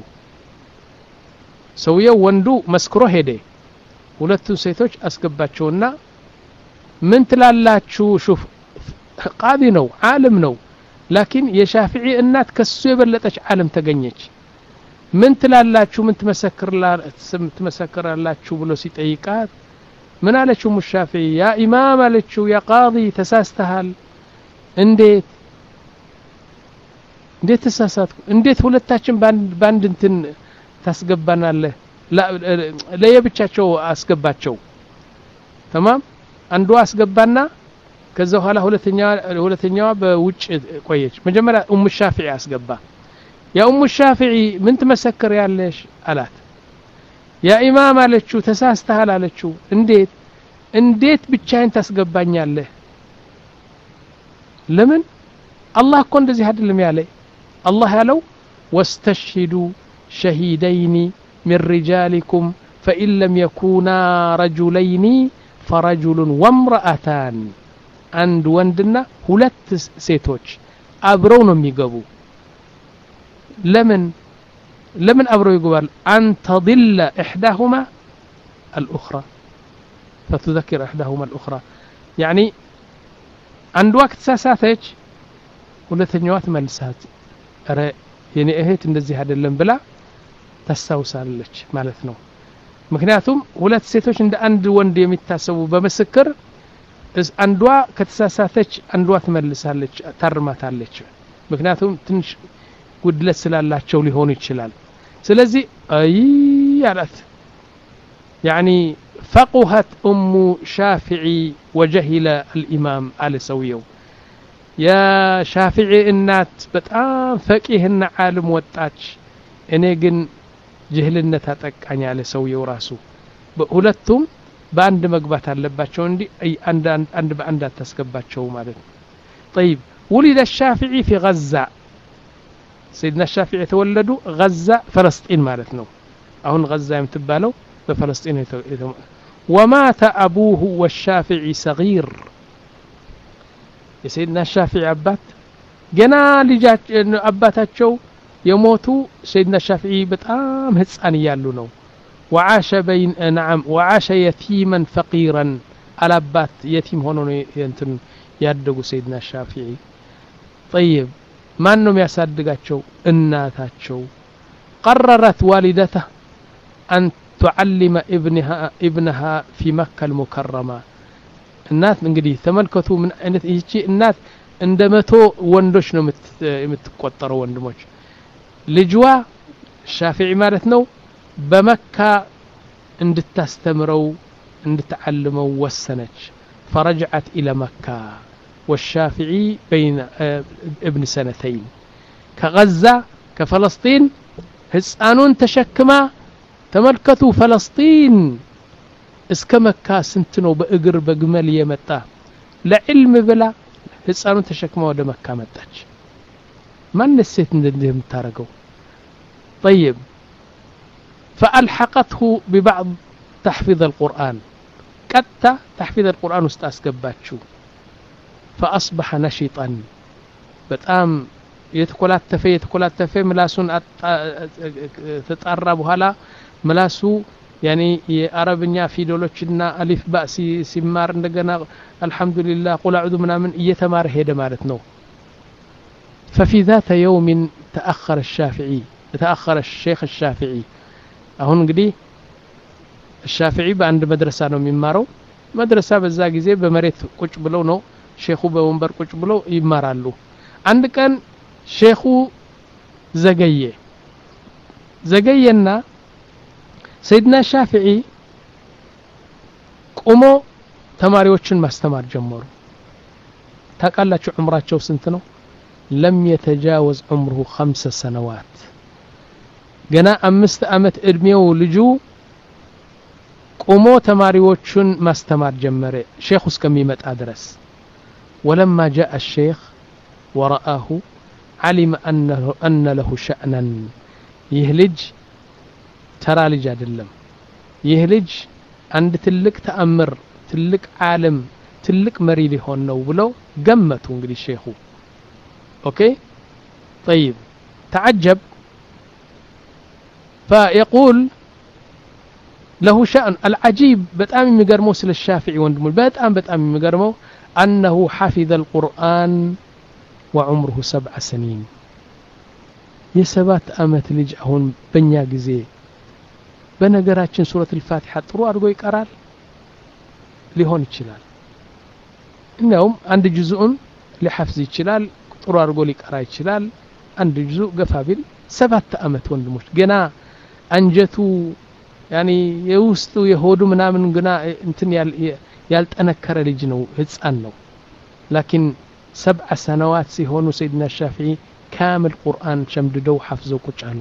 ሰውየው ወንዱ መስክሮ ሄደ ሁለቱም ሴቶች አስገባቸውና ምን ትላላችሁ ሹፍ ቃዲ ነው ዓለም ነው لكن የሻፊዒ እናት ከሱ የበለጠች ዓለም ተገኘች ምን ትላላችሁ ምን ትመሰክራላችሁ ብሎ ሲጠይቃት ምን አለችው ሙሻፊዒ ያ ኢማም አለችው ያ ቃዲ ተሳስተሃል እንዴት እንዴት ተሳሳትኩ እንዴት ሁለታችን ባንድ ባንድ እንትን ታስገባናለህ لا ለየብቻቸው አስገባቸው تمام አንዱ አስገባና ከዛ በኋላ ሁለተኛ ሁለተኛዋ በውጭ ቆየች መጀመሪያ ኡም ሻፊዒ አስገባ ያ ኡም ሻፊዒ ምን ትመሰክር ያለሽ አላት ያ ኢማም አለችው ተሳስተሃል አለችው እንዴት እንዴት ብቻዬን ታስገባኛለህ ለምን አላህ እኮ እንደዚህ አይደለም ያለኝ አላህ ያለው واستشهدوا شهيدين من رجالكم فإن لم يكونا رجلين فرجل وامرأتان عند وندنا ሁለት ሴቶች አብረው ነው የሚገቡ ለምን لمن أبرو يقول أن تضل إحداهما الأخرى فتذكر إحداهما الأخرى يعني عند وقت ساساتك ولا تنيوات ملسات أرى يعني إهيت እንደዚህ አይደለም ብላ ተሳውሳለች ማለት ነው ምክንያቱም ሁለት ሴቶች እንደ አንድ ወንድ የሚታሰቡ በመስክር አንዷ ከተሳሳተች አንዷ ትመልሳለች ታርማታለች ምክንያቱም ትንሽ ጉድለት ስላላቸው ሊሆን ይችላል ስለዚህ አይ ያላት يعني فقهت ام شافعي وجهل الامام على سويو يا شافعي النات በጣም فقيهና ዓለም ወጣች እኔ ግን ጅህልነት አጠቃኝ ያለ ሰውየው ራሱ በሁለቱም በአንድ መግባት አለባቸው እንዲ አንድ አንድ በአንድ አታስገባቸው ማለት طيب ولد الشافعي في غزة سيدنا الشافعي تولدوا غزة فلسطين مالتنا أهون غزة يمتبالو بفلسطين ومات أبوه والشافعي صغير يا سيدنا الشافعي أبات جنا لجات أباتاتشو يموتوا سيدنا الشافعي بتام هتصان يالو وعاش بين نعم وعاش يتيما فقيرا على أبات يتيم هونو ينتن يادقوا سيدنا الشافعي طيب ما أنهم يصدقاتشو إناتاتشو قررت والدته أن تعلم ابنها ابنها في مكة المكرمة الناس من قديم تملكتوا من يجي الناس عندما وندوش نو متقطروا وندموش لجوا الشافعي مالتنا بمكة اندتستمروا اندتعلموا والسنج فرجعت إلى مكة والشافعي بين ابن سنتين كغزة كفلسطين هسانون تشكما تملكتوا فلسطين اسك مكة سنتنو بأقر بقمال يمتا لعلم بلا هسانون تشكما ود مكة متاج ما نسيت ندهم تارقو طيب فألحقته ببعض تحفيظ القرآن كتا تحفيظ القرآن استاسقباتشو فأصبح نشيطا بتام يتكولات تفي يتكولات تفي ملاسون تتقرب هلا ملاسو يعني عربኛ ፊደሎችና አሊፍ ባእ ሲማር እንደገና አልহামዱሊላህ ቁል አዑዙ ምናምን እየተማረ ሄደ ማለት ነው ففي ذات يوم تأخر الشافعي تأخر الشيخ الشافعي አሁን እንግዲህ الشافعي በአንድ መድረሳ ነው የሚማረው መድረሳ በዛ ጊዜ በመሬት ቁጭ ብለው ነው ሼኹ በወንበር ቁጭ ብለው ይማራሉ አንድ ቀን ሼኹ ዘገየ ዘገየና ሰይድና ሻፊዒ ቆሞ ተማሪዎችን ማስተማር ጀመሩ ታቃላችሁ ዑምራቸው ስንት ነው لم يتجاوز عمره خمس سنوات ገና አምስት አመት እድሜው ልጁ ቆሞ ተማሪዎችን ማስተማር ጀመረ ሼኹ እስከሚመጣ ድረስ ولما جاء الشيخ ورآه علم أنه أن له شأنا يهلج ترى لج አይደለም يهلج عند تلك تأمر تلك عالم تلك مري ሊሆን ነው ብለው ገመቱ እንግዲህ ሼኹ اوكي طيب تعجب فيقول له شأن العجيب በጣም የሚገርመው ስለ ሻፊዒ ወንድሙ በጣም በጣም የሚገርመው أنه حفظ القرآن وعمره سبع سنين የሰባት አመት ልጅ አሁን በእኛ ጊዜ በነገራችን ሱረት الفاتحة ጥሩ አድርጎ ይቀራል ሊሆን ይችላል እናውም አንድ ጁዝኡን ሊሐፍዝ ይችላል ጥሩ አድርጎ ሊቀራ ይችላል አንድ ጁዝኡ ገፋ ቢል ሰባት አመት ወንድሞች ገና አንጀቱ يعني የውስጡ የሆዱ ምናምን ግና እንትን ያልጠነከረ ልጅ ነው ህፃን ነው لكن سبع سنوات ሲሆኑ سيدنا الشافعي كامل قرآن شمددو حفظو ቁጭ አሉ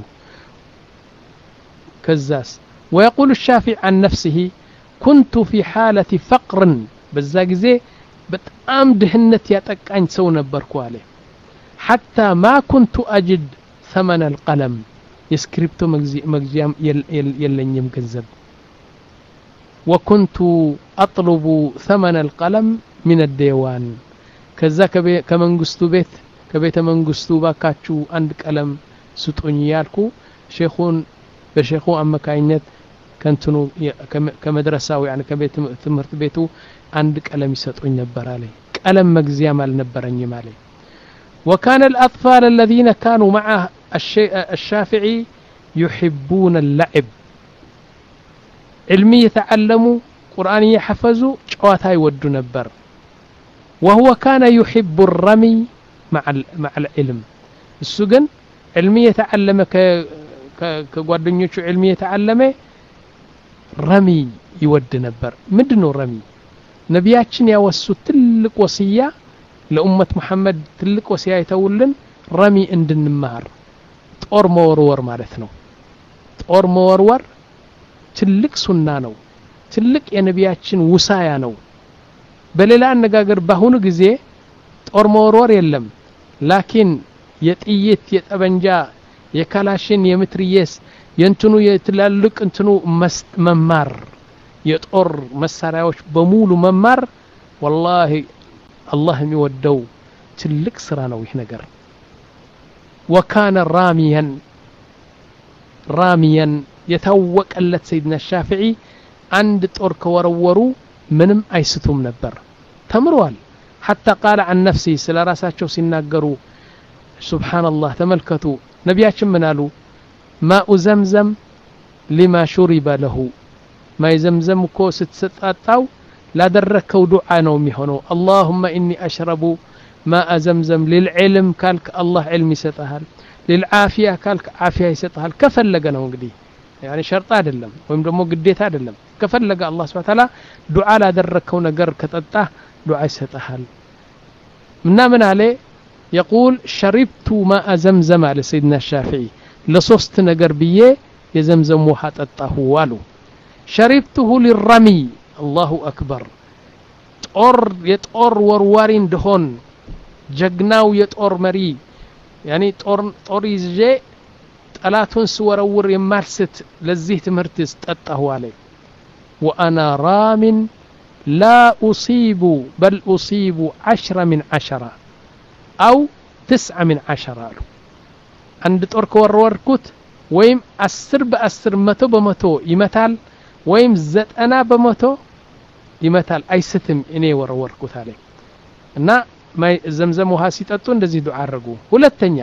كزاس ويقول الشافعي عن نفسه كنت في حالة فقر በዛ ጊዜ በጣም ድህነት ያጠቃኝ ሰው ነበርኩ አለ حتى ما كنت أجد ثمن القلم يسكريبتو مجزيام يلنيم ገንዘብ وكنت أطلب ثمن القلم من الديوان ከዛ ከመንግስቱ ቤት ከቤተ መንግስቱ ባካቹ አንድ ቀለም ስጡኝ ያልኩ ሼኹን በሼኹ አመካኝነት ከንትኑ ከመድረሳው يعني ከቤት ትምህርት ቤቱ አንድ ቀለም ይሰጡኝ ነበር አለ ቀለም መግዚያም አልነበረኝም አለ وكان الأطفال الذين كانوا مع الشافعي يحبون اللعب علمي يتعلموا قرآن يحفظوا ጨዋታ ይወዱ ነበር وهو كان يحب الرمي مع مع العلم السجن علمي يتعلم ك كጓደኞቹ علمي يتعلم رمي يود ነበር ምንድነው رمي ነቢያችን ያወሱት ትልቅ ወሲያ ለኡመት መሐመድ ትልቅ ወሲያ ይተውልን رمي እንድንማር ጦር መወርወር ማለት ነው ጦር መወርወር ትልቅ ሱና ነው ትልቅ የነቢያችን ውሳያ ነው በሌላ አነጋገር ባሁኑ ጊዜ ጦር መወርወር የለም ላኪን የጥይት የጠበንጃ የካላሽን የምትሪየስ የንትኑ የትላልቅ እንትኑ መማር የጦር መሳሪያዎች በሙሉ መማር والله الله የሚወደው ትልቅ ስራ ነው ይህ ነገር وكان راميا راميا يتوقلت سيدنا الشافعي عند ጦር ከወረወሩ ምንም አይስቱም ነበር ተምሯል حتى قال عن نفسه ስለ ራሳቸው ሲናገሩ سبحان الله ተመልከቱ ነቢያችን ምን አሉ ማኡ ዘምዘም لما شرب له ما يزمزم እኮ ስትሰጣጣው ላደረከው ዱዓ ነው የሚሆነው اللهم اني اشرب ماء زمزم للعلم كالك الله علم يسطሃል للعافيه كالك عافيه يسطሃል ከፈለገ ነው እንግዲህ يعني شرط አይደለም ወይም ደግሞ ግዴታ አይደለም ከፈለገ الله سبحانه وتعالى ዱዓ ላደረከው ነገር ከጠጣህ ዱዓ ይሰጣሃል እና ምን አለ يقول شربت ماء زمزم على سيدنا الشافعي لصوست ነገር ብዬ የዘምዘም ውሃ ጠጣሁ አሉ شربته للرمي الله اكبر ጦር የጦር ወርዋሪ እንደሆን ጀግናው የጦር መሪ يعني ጦር ጦር ይዤ ጠላቱን ስወረውር የማልስት ለዚህ ትምህርት ስጠጣሁ አለ وانا رام لا اصيب بل اصيب عشرة من عشرة او تسعة من عشرة አሉ አንድ ጦር ከወረወርኩት ወይም አስር በአስር መቶ በመቶ ይመታል ወይም ዘጠና በመቶ ይመታል አይስትም እኔ ወረወርኩት አለ እና ማይ ዘምዘም ውሃ ሲጠጡ እንደዚህ ዱዓ አረጉ ሁለተኛ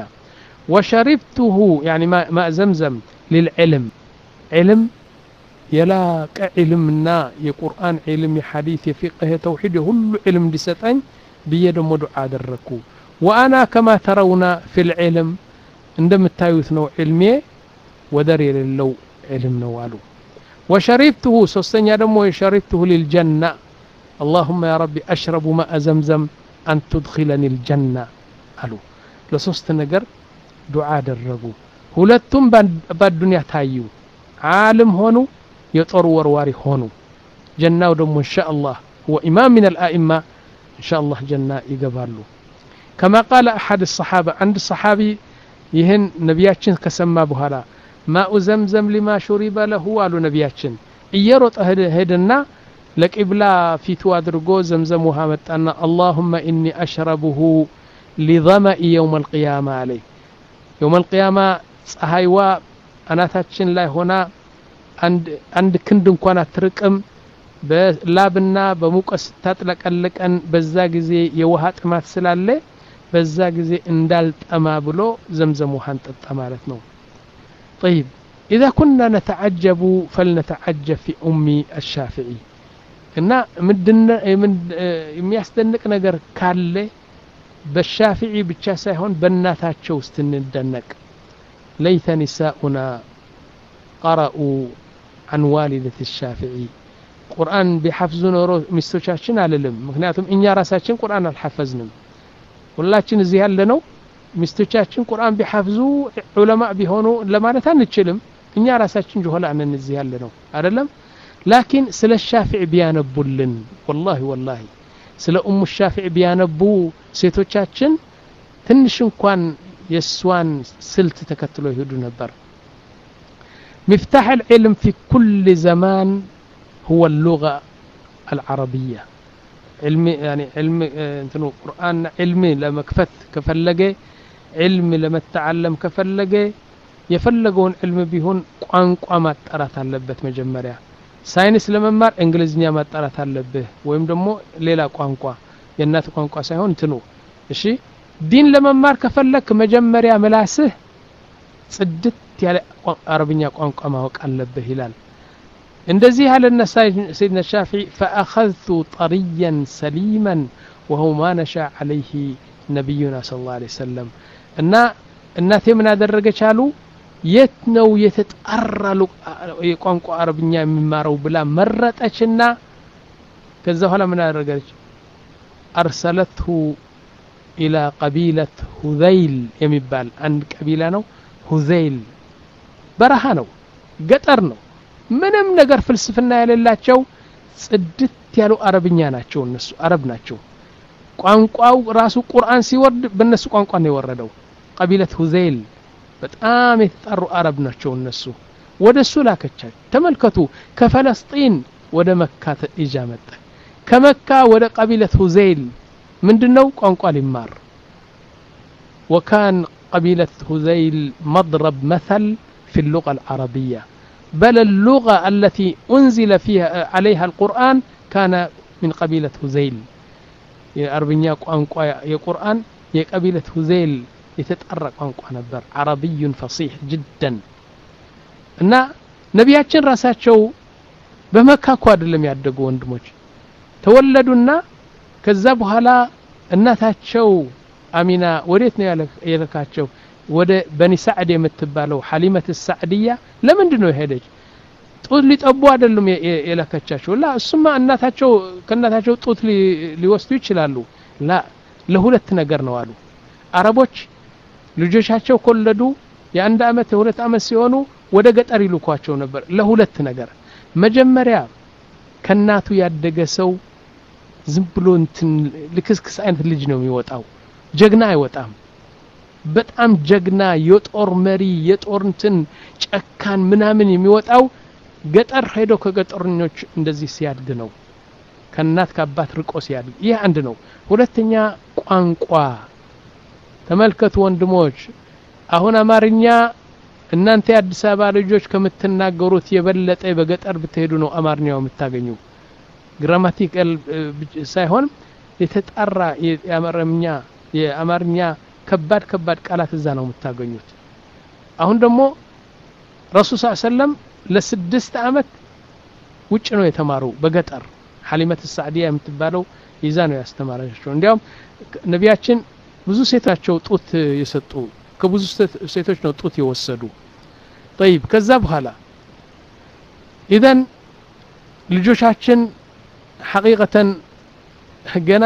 وشربته يعني ما زمزم للعلم علم يلا كعلمنا የቁርአን علم የሐዲስ የፊቅህ የተውሂድ ሁሉ علم እንዲሰጠኝ በየደሞ ዱዓ አደረኩ وانا كما ترون في العلم እንደምታዩት ነው علمي ወደር የሌለው علم ነው አሉ وشربته ሶስተኛ ደግሞ شربته للجنة اللهم يا ربي اشرب ماء زمزم ان تدخلني الجنة አሉ ለሶስት ነገር ዱዓ አደረጉ ሁለቱም በዱንያ ታዩ ዓለም ሆኑ የጦር ወርዋሪ ሆኑ ጀናው ደግሞ ኢንሻአላህ هو امام من الائمه ان شاء الله جنة ይገባሉ كما قال احد الصحابه عند الصحابي ይህን ነቢያችን ከሰማ በኋላ ማኡ ዘምዘም لما شرب له አሉ ነቢያችን እየሮጠ ሄደና ለቂብላ ፊቱ አድርጎ ዘምዘም ውሃ መጣና اللهم اني اشربه لظمأ يوم القيامه عليه يوم القيامه ፀሐይዋ አናታችን ላይ ሆና አንድ አንድ ክንድ እንኳን አትርቅም በላብና በሙቀት ታጥለቀለቀን በዛ ጊዜ የውሃ ጥማት ስላለ በዛ ጊዜ እንዳልጠማ ብሎ ዘምዘም ውሃን ጠጣ ማለት ነው طيب اذا كنا نتعجب فلنتعجب في امي الشافعي እና ምንድን የሚያስደንቅ ነገር ካለ በሻፊዒ ብቻ ሳይሆን በእናታቸው ውስጥ እንደነቅ ليت نساؤنا قرأوا عن والدة الشافعي قرآن بحفظون مستوشاشن على لم مكنياتهم إنيا راساتشن قرآن الحفظنم واللاتشن زيهال لنو مستوشاشن قرآن بحفظو علماء بيهونو لما نتانتشلم إنيا راساتشن جهلا عن الزيهال لنو أعلم لكن سل الشافعي بيانبولن والله والله سل أم الشافعي بيانبو سيتوشاشن تنشن كوان يسوان سلت تكتلو يهدو نبر مفتاح العلم في كل زمان هو اللغة العربية علمي يعني علمي انتنو قرآن علمي لما كفت كفلقه علمي لما تعلم كفلقه يفلقون علم بيهون قوان قوامات أرات اللبت مجمريا ساينس لما مار انجليزنيا ما أرات اللبه ويم دمو ليلا قوان قوا ينات قوان قوا سايهون انتنو اشي دين لما مار كفلق مجمريا ملاسه صدت يالي عربية قوان قوا ما وق اللبه هلال اندزي هل سيدنا الشافعي فأخذت طريا سليما وهو ما نشأ عليه نبينا صلى الله عليه وسلم ان الناس من درجه قالوا يتنو يتطرلوا يقنق عربኛ የሚማረው ብላ መረጠችና ከዛ ኋላ ምን አደረገች ارسلته الى قبيله هذيل የሚባል አንድ ቀቢላ ነው ሁዘይል በረሃ ነው ገጠር ነው ምንም ነገር ፍልስፍና ያለላቸው ጽድት ያሉ አረብኛ ናቸው እነሱ አረብ ናቸው ቋንቋው ራሱ ቁርአን ሲወርድ በእነሱ ቋንቋ ነው የወረደው قبيله هذيل በጣም የተጣሩ አረብ ናቸው እነሱ ወደሱ ላከቻቸው ተመልከቱ ከፈለስጢን ወደ መካ ተኢጃ መጣ ከመካ ወደ قبيله هذيل ምንድነው ቋንቋ ሊማር وكان قبيله هذيل مضرب مثل في اللغه العربيه بل اللغة التي أنزل فيها عليها القرآن كان من قبيلة هذيل يا أربنيا قانقوا يا قرآن يا قبيلة هذيل يتطرق قانقوا نبر عربي فصيح جدا እና ነቢያችን ራሳቸው በመካ እኮ አይደለም ያደጉ ወንድሞች ተወለዱና ከዛ በኋላ እናታቸው አሚና ወዴት ነው ያለካቸው ወደ በኒ ሰዕድ የምትባለው ሐሊመት السعدية ለምንድን ነው ሄደች ጡት ሊጠቡ አይደለም የለከቻቸው ላ እሱማ እናታቸው ከእናታቸው ጡት ሊወስዱ ይችላሉ ላ ለሁለት ነገር ነው አሉ አረቦች ልጆቻቸው ኮለዱ የአንድ አመት የሁለት አመት ሲሆኑ ወደ ገጠር ይልኳቸው ነበር ለሁለት ነገር መጀመሪያ ከናቱ ያደገ ሰው ዝም ብሎ እንትን ልክስክስ አይነት ልጅ ነው የሚወጣው ጀግና አይወጣም በጣም ጀግና የጦር መሪ የጦር እንትን ጨካን ምናምን የሚወጣው ገጠር ሄዶ ከገጠርኞች እንደዚህ ሲያድግ ነው ከናት ከአባት ርቆ ሲያድግ ይሄ አንድ ነው ሁለተኛ ቋንቋ ተመልከቱ ወንድሞች አሁን አማርኛ እናንተ የአዲስ አበባ ልጆች ከምትናገሩት የበለጠ በገጠር ብትሄዱ ነው አማርኛው የምታገኙ ግራማቲካል ሳይሆን የተጣራ የአማርኛ የአማርኛ ከባድ ከባድ ቃላት እዛ ነው የምታገኙት አሁን ደግሞ ረሱል ሰለላሁ ዐለይሂ ወሰለም ለስድስት አመት ውጭ ነው የተማሩ በገጠር ሐሊመት السعدية የምትባለው ይዛ ነው ያስተማራቸው እንዲያውም ነቢያችን ብዙ ሴቶቻቸው ጡት የሰጡ ከብዙ ሴቶች ነው ጡት የወሰዱ طيب ከዛ በኋላ اذا ልጆቻችን حقيقة ገና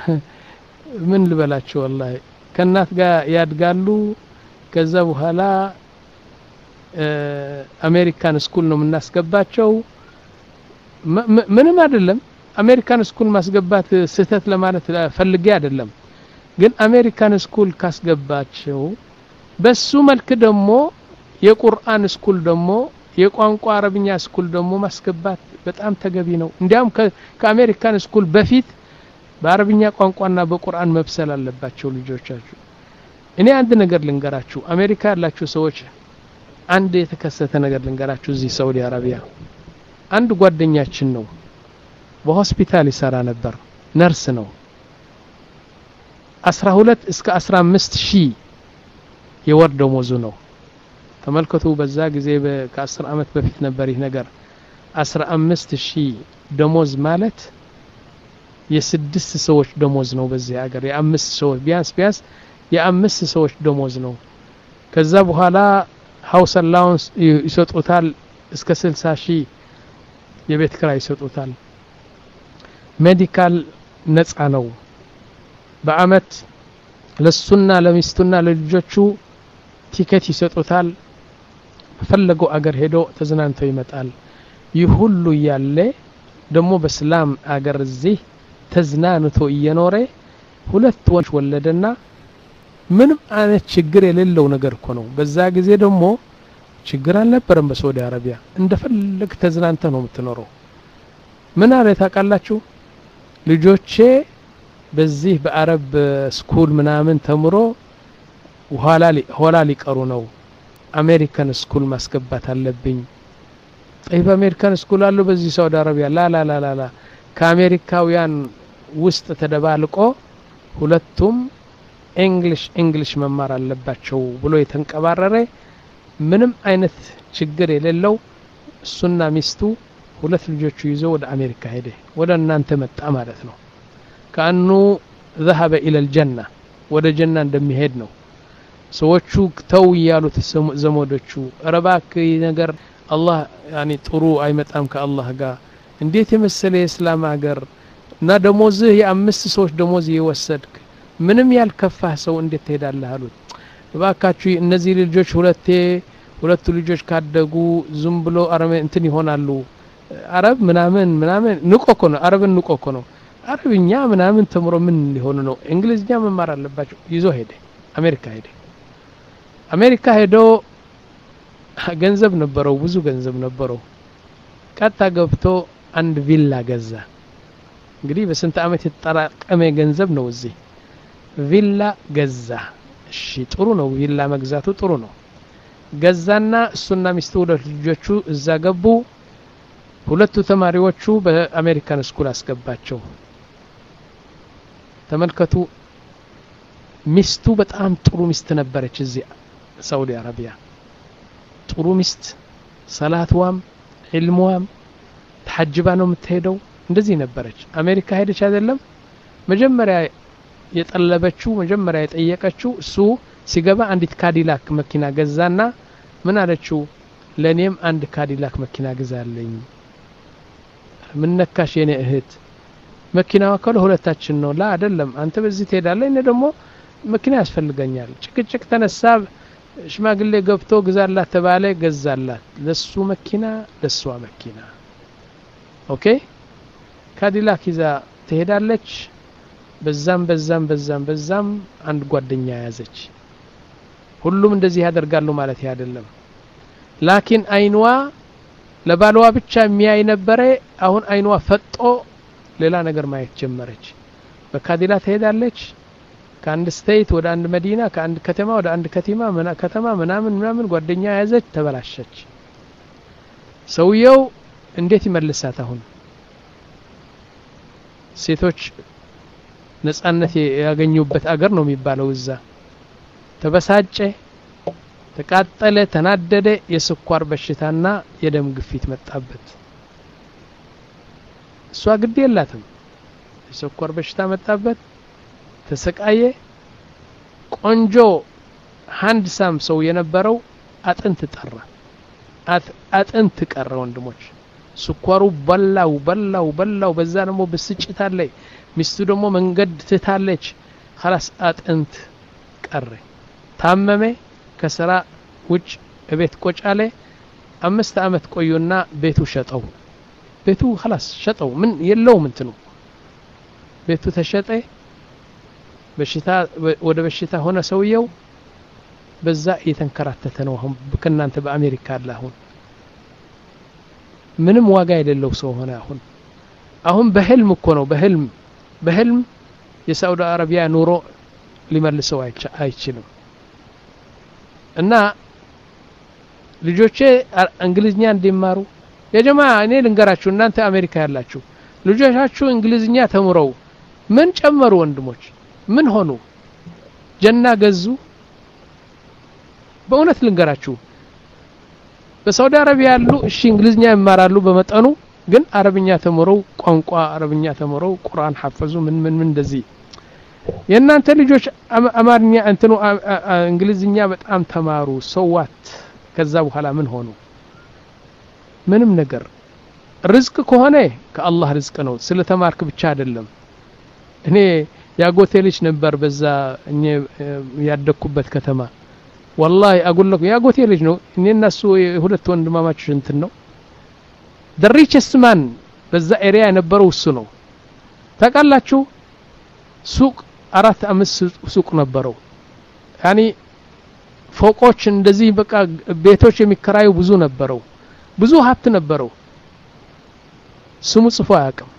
ምን ልበላችሁ والله ከናት ጋር ያድጋሉ ከዛ በኋላ አሜሪካን ስኩል ነው የምናስገባቸው ምንም አይደለም አሜሪካን ስኩል ማስገባት ስህተት ለማለት ፈልጌ አይደለም ግን አሜሪካን ስኩል ካስገባቸው በሱ መልክ ደግሞ የቁርአን ስኩል ደግሞ የቋንቋ አረብኛ ስኩል ደግሞ ማስገባት በጣም ተገቢ ነው እንዲያውም ከአሜሪካን ስኩል በፊት በአረብኛ ቋንቋና በቁርአን መብሰል አለባቸው ልጆቻችሁ እኔ አንድ ነገር ልንገራችሁ አሜሪካ ያላችሁ ሰዎች አንድ የተከሰተ ነገር ልንገራችሁ እዚህ ሳውዲ አረቢያ አንድ ጓደኛችን ነው በሆስፒታል ይሰራ ነበር ነርስ ነው አስራ ሁለት እስከ አስራ አምስት ሺህ የወር ደሞዙ ነው ተመልከቱ በዛ ጊዜ ከ10 አመት በፊት ነበር ይህ ነገር አስራ አምስት ሺህ ደሞዝ ማለት የስድስት ሰዎች ደሞዝ ነው በዚህ ሀገር የአምስት ሰዎች ቢያንስ ቢያንስ የአምስት ሰዎች ደሞዝ ነው ከዛ በኋላ ሃውስ አላውንስ ይሰጡታል እስከ ስልሳ ሺህ የቤት ኪራይ ይሰጡታል ሜዲካል ነፃ ነው በአመት ለሱና ለሚስቱና ለልጆቹ ቲኬት ይሰጡታል ፈለገው አገር ሄዶ ተዝናንቶ ይመጣል ይሁሉ ያለ ደሞ በእስላም አገር እዚህ ተዝናንቶ እየኖረ ሁለት ወንድ ወለደና ምንም አይነት ችግር የሌለው ነገር እኮ ነው በዛ ጊዜ ደሞ ችግር አልነበረም በሳውዲ አረቢያ እንደፈለግ ተዝናንተ ነው የምትኖረው ምን አለ ታውቃላችሁ ልጆቼ በዚህ በአረብ ስኩል ምናምን ተምሮ ኋላ ኋላ ሊቀሩ ነው አሜሪካን ስኩል ማስገባት አለብኝ طيب አሜሪካን ስኩል አለው በዚህ ሳውዲ አረቢያ ላ ላ ላ ላ ከአሜሪካውያን ውስጥ ተደባልቆ ሁለቱም እንግሊሽ እንግሊሽ መማር አለባቸው ብሎ የተንቀባረረ ምንም አይነት ችግር የሌለው ሱና ሚስቱ ሁለት ልጆቹ ይዞ ወደ አሜሪካ ሄደ ወደ እናንተ መጣ ማለት ነው ካኑ ذهب الى الجنه ወደ ጀና እንደሚሄድ ነው ሰዎቹ ተው ያሉት ዘመዶቹ ረባክ ነገር አላህ ያኒ ጥሩ አይመጣም ከአላህ ጋር እንዴት የመሰለ እስላም ሀገር እና ደሞዝ የአምስት ሰዎች ደሞዝ ይወሰድክ ምንም ያልከፋህ ሰው እንዴት ትሄዳለህ አሉት ባካችሁ እነዚህ ልጆች ሁለቴ ሁለቱ ልጆች ካደጉ ዝም ብሎ አረመ እንትን ይሆናሉ አረብ ምናምን ምናምን ንቆኮ ነው አረብን ንቆኮ ነው አረብኛ ምናምን ተምሮ ምን ሊሆኑ ነው እንግሊዝኛ መማር አለባቸው ይዞ ሄደ አሜሪካ ሄደ አሜሪካ ሄዶ ገንዘብ ነበረው ብዙ ገንዘብ ነበረው ቀጣ ገብቶ አንድ ቪላ ገዛ እንግዲህ በስንት አመት የተጠራቀመ ገንዘብ ነው እዚህ ቪላ ገዛ እሺ ጥሩ ነው ቪላ መግዛቱ ጥሩ ነው ገዛና እሱና ሚስቱ ሁለት ልጆቹ እዛ ገቡ ሁለቱ ተማሪዎቹ በአሜሪካን ስኩል አስገባቸው ተመልከቱ ሚስቱ በጣም ጥሩ ሚስት ነበረች እዚህ ሳውዲ አረቢያ ጥሩ ሚስት ሰላትዋም ዒልሙዋም ተሐጅባ ነው የምትሄደው እንደዚህ ነበረች አሜሪካ ሄደች አይደለም መጀመሪያ የጠለበችው መጀመሪያ የጠየቀችው እሱ ሲገባ አንዲት ካዲላክ መኪና ገዛና ምን አለችው ለኔም አንድ ካዲላክ መኪና ገዛልኝ ምን ነካሽ የኔ እህት መኪናው ከለ ሁለታችን ነው ላ አይደለም አንተ በዚህ ትሄዳለህ እኔ ደግሞ መኪና ያስፈልገኛል ጭቅጭቅ ተነሳ ሽማግሌ ገብቶ ግዛላት ተባለ ገዛላት ለሱ መኪና ለሷ መኪና ኦኬ ካዲላክ ይዛ ትሄዳለች በዛም በዛም በዛም በዛም አንድ ጓደኛ ያዘች ሁሉም እንደዚህ ያደርጋሉ ማለት አይደለም ላኪን አይንዋ ለባልዋ ብቻ የሚያይ ነበር አሁን አይንዋ ፈጦ ሌላ ነገር ማየት ጀመረች በካዲላ ትሄዳለች ከአንድ ስቴት ወደ አንድ መዲና ከአንድ ከተማ ወደ አንድ ከተማ ምና ከተማ ምናምን ምናምን ጓደኛ ያዘች ተበላሸች ሰውየው እንዴት ይመልሳት አሁን ሴቶች ነጻነት ያገኙበት አገር ነው የሚባለው እዛ ተበሳጨ ተቃጠለ ተናደደ የስኳር በሽታና የደም ግፊት መጣበት እሷ ግድ የላትም የስኳር በሽታ መጣበት ተሰቃየ ቆንጆ ሃንድሳም ሰው የነበረው አጥንት ጠራ አጥንት ቀረ ወንድሞች ስኳሩ በላው በላው በላው በዛ ደግሞ ብስጭት አለ ሚስቱ ደግሞ መንገድ ትታለች خلاص አጥንት ቀረ ታመመ ከስራ ውጭ ቤት ቆጫለ አምስት አመት ቆዩና ቤቱ ሸጠው ቤቱ خلاص ሸጠው ምን የለውም እንትኑ ቤቱ ተሸጠ በሽታ ወደ በሽታ ሆነ ሰውየው በዛ የተንከራተተ ነው አሁን በከናንተ በአሜሪካ አለ አሁን ምንም ዋጋ የሌለው ሰው ሆነ አሁን አሁን በህልም እኮ ነው በህልም በህልም የሳውዲ አረቢያ ኑሮ ሊመልሰው አይችልም እና ልጆቼ እንግሊዝኛ እንዲማሩ የጀማ እኔ ልንገራችሁ እናንተ አሜሪካ ያላችሁ ልጆቻችሁ እንግሊዝኛ ተምረው ምን ጨመሩ ወንድሞች ምን ሆኑ ጀና ገዙ በእውነት ልንገራችሁ በሳውዲ አረቢያ ያሉ እሺ እንግሊዝኛ ይማራሉ በመጠኑ ግን አረብኛ ተምረው ቋንቋ አረብኛ ተምረው ቁርአን ሐፈዙ ምን ምን ምን እንደዚህ የእናንተ ልጆች አማርኛ እንትኑ እንግሊዝኛ በጣም ተማሩ ሰዋት ከዛ በኋላ ምን ሆኑ ምንም ነገር ርዝቅ ከሆነ ከአላህ ርዝቅ ነው ስለተማርክ ብቻ አይደለም እኔ ያጎቴ ልጅ ነበር በዛ እኔ ያደኩበት ከተማ والله اقول لك ያጎቴ ልጅ ነው እኔና እሱ ሁለት ወንድማማቾች እንትን ነው the richest man በዛ ኤሪያ የነበረው እሱ ነው ታውቃላችሁ ሱቅ አራት አምስት ሱቅ ነበረው ያኒ ፎቆች እንደዚህ በቃ ቤቶች የሚከራዩ ብዙ ነበረው ብዙ ሀብት ነበረው ስሙ ጽፎ አያውቅም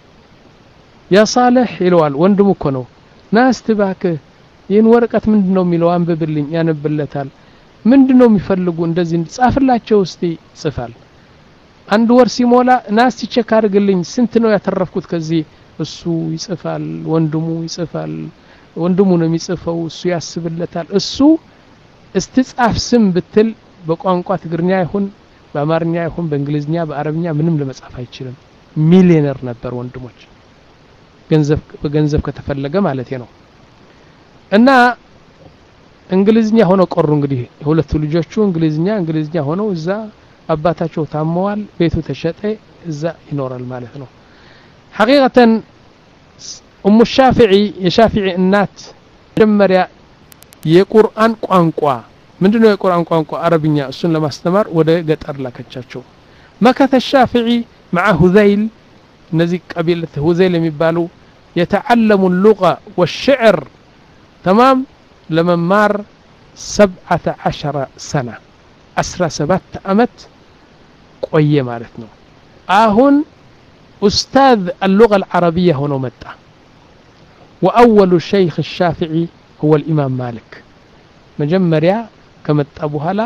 ያ ሳለህ ይለዋል ወንድሙ እኮ ነው ናስት ባክ ይህን ወረቀት ምንድነው የሚለው አንብብልኝ ያነብለታል ምንድነው የሚፈልጉ እንደዚህ ጻፍላቸው እስቲ ጽፋል አንድ ወር ሲሞላ ናስት ቼክ አድርግልኝ ስንት ነው ያተረፍኩት ከዚህ እሱ ይጽፋል ወንድሙ ይጽፋል ወንድሙ ነው የሚጽፈው እሱ ያስብለታል እሱ استጻፍ ስም ብትል በቋንቋ ትግርኛ ይሁን በአማርኛ ይሁን በእንግሊዝኛ በአረብኛ ምንም ለመጻፍ አይችልም ሚሊዮነር ነበር ወንድሞች ገንዘብ በገንዘብ ከተፈለገ ማለት ነው እና እንግሊዝኛ ሆኖ ቆሩ እንግዲህ ሁለቱ ልጆቹ እንግሊዝኛ እንግሊዝኛ ሆነው እዛ አባታቸው ታመዋል ቤቱ ተሸጠ እዛ ይኖራል ማለት ነው حقيقة ام الشافعي የሻፊዒ እናት መጀመሪያ የቁርአን ቋንቋ ምንድነው የቁርአን ቋንቋ አረብኛ እሱን ለማስተማር ወደ ገጠር ላከቻቸው مكث الشافعي مع هذيل نزي قبيله هذيل የሚባሉ يتعلم اللغة والشعر تمام لممار سبعة عشر سنة أسرى سبعة أمت قوية مالتنا آهن أستاذ اللغة العربية هنا متى وأول شيخ الشافعي هو الإمام مالك مجمريا كما أبو هلا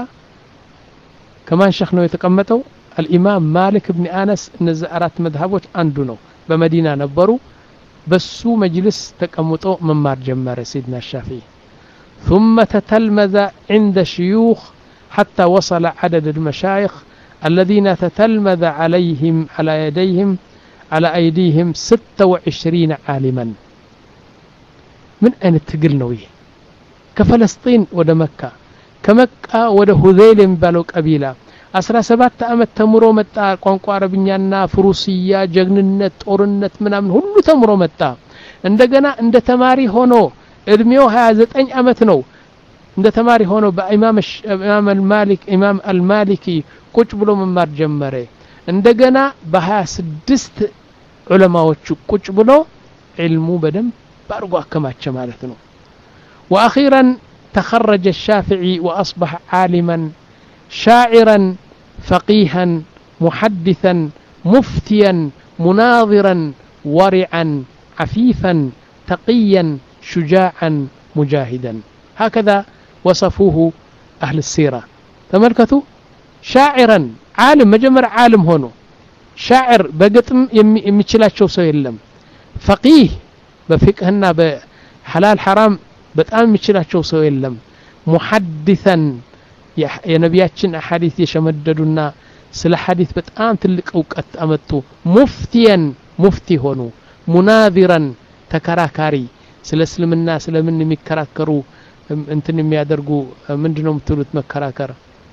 كمان شيخنا يتقمتوا الإمام مالك بن أنس نزارات مذهبه عندنا بمدينة نبروا بسو مجلس تقمطو ممار جمر سيدنا الشافعي ثم تتلمذ عند شيوخ حتى وصل عدد المشايخ الذين تتلمذ عليهم على يديهم على أيديهم ستة وعشرين عالما من أين تقلنوي كفلسطين ودا مكة كمكة ودا هذيل بالو قبيلة أسرى سبات أمت تمرو متى قنق عربينا فروسية جغننت أورنت منامن هلو تمرو متى عندنا عند تماري هونو ادميو هاያ ዘጠኝ አመት ነው እንደ ተማሪ ሆኖ በኢማም ኢማም አልማሊክ ኢማም አልማሊኪ ቁጭ ብሎ መማር ጀመረ እንደገና በ26 ዑለማዎቹ ቁጭ ብሎ ዒልሙ በደም ባርጎ አከማቸ ማለት ነው واخيرا تخرج الشافعي واصبح عالما شاعرا فقيها محدثا مفتيا مناظرا ورعا عفيفا تقيا شجاعا مجاهدا هكذا وصفوه أهل السيرة تملكتوا شاعرا عالم مجمر عالم هونو شاعر بقتم يميشلاتشو سو يلم فقيه بفقهنا بحلال حرام بتام يميشلاتشو سو يلم محدثا يا نبياتشن احاديث يشمددونا سلا حديث بتام تلق اوقت امتو مفتيا مفتي هونو مناظرا تكراكاري سلا اسلمنا سلمن የሚከራከሩ እንትን የሚያደርጉ ምንድነው ምትሉት መከራከር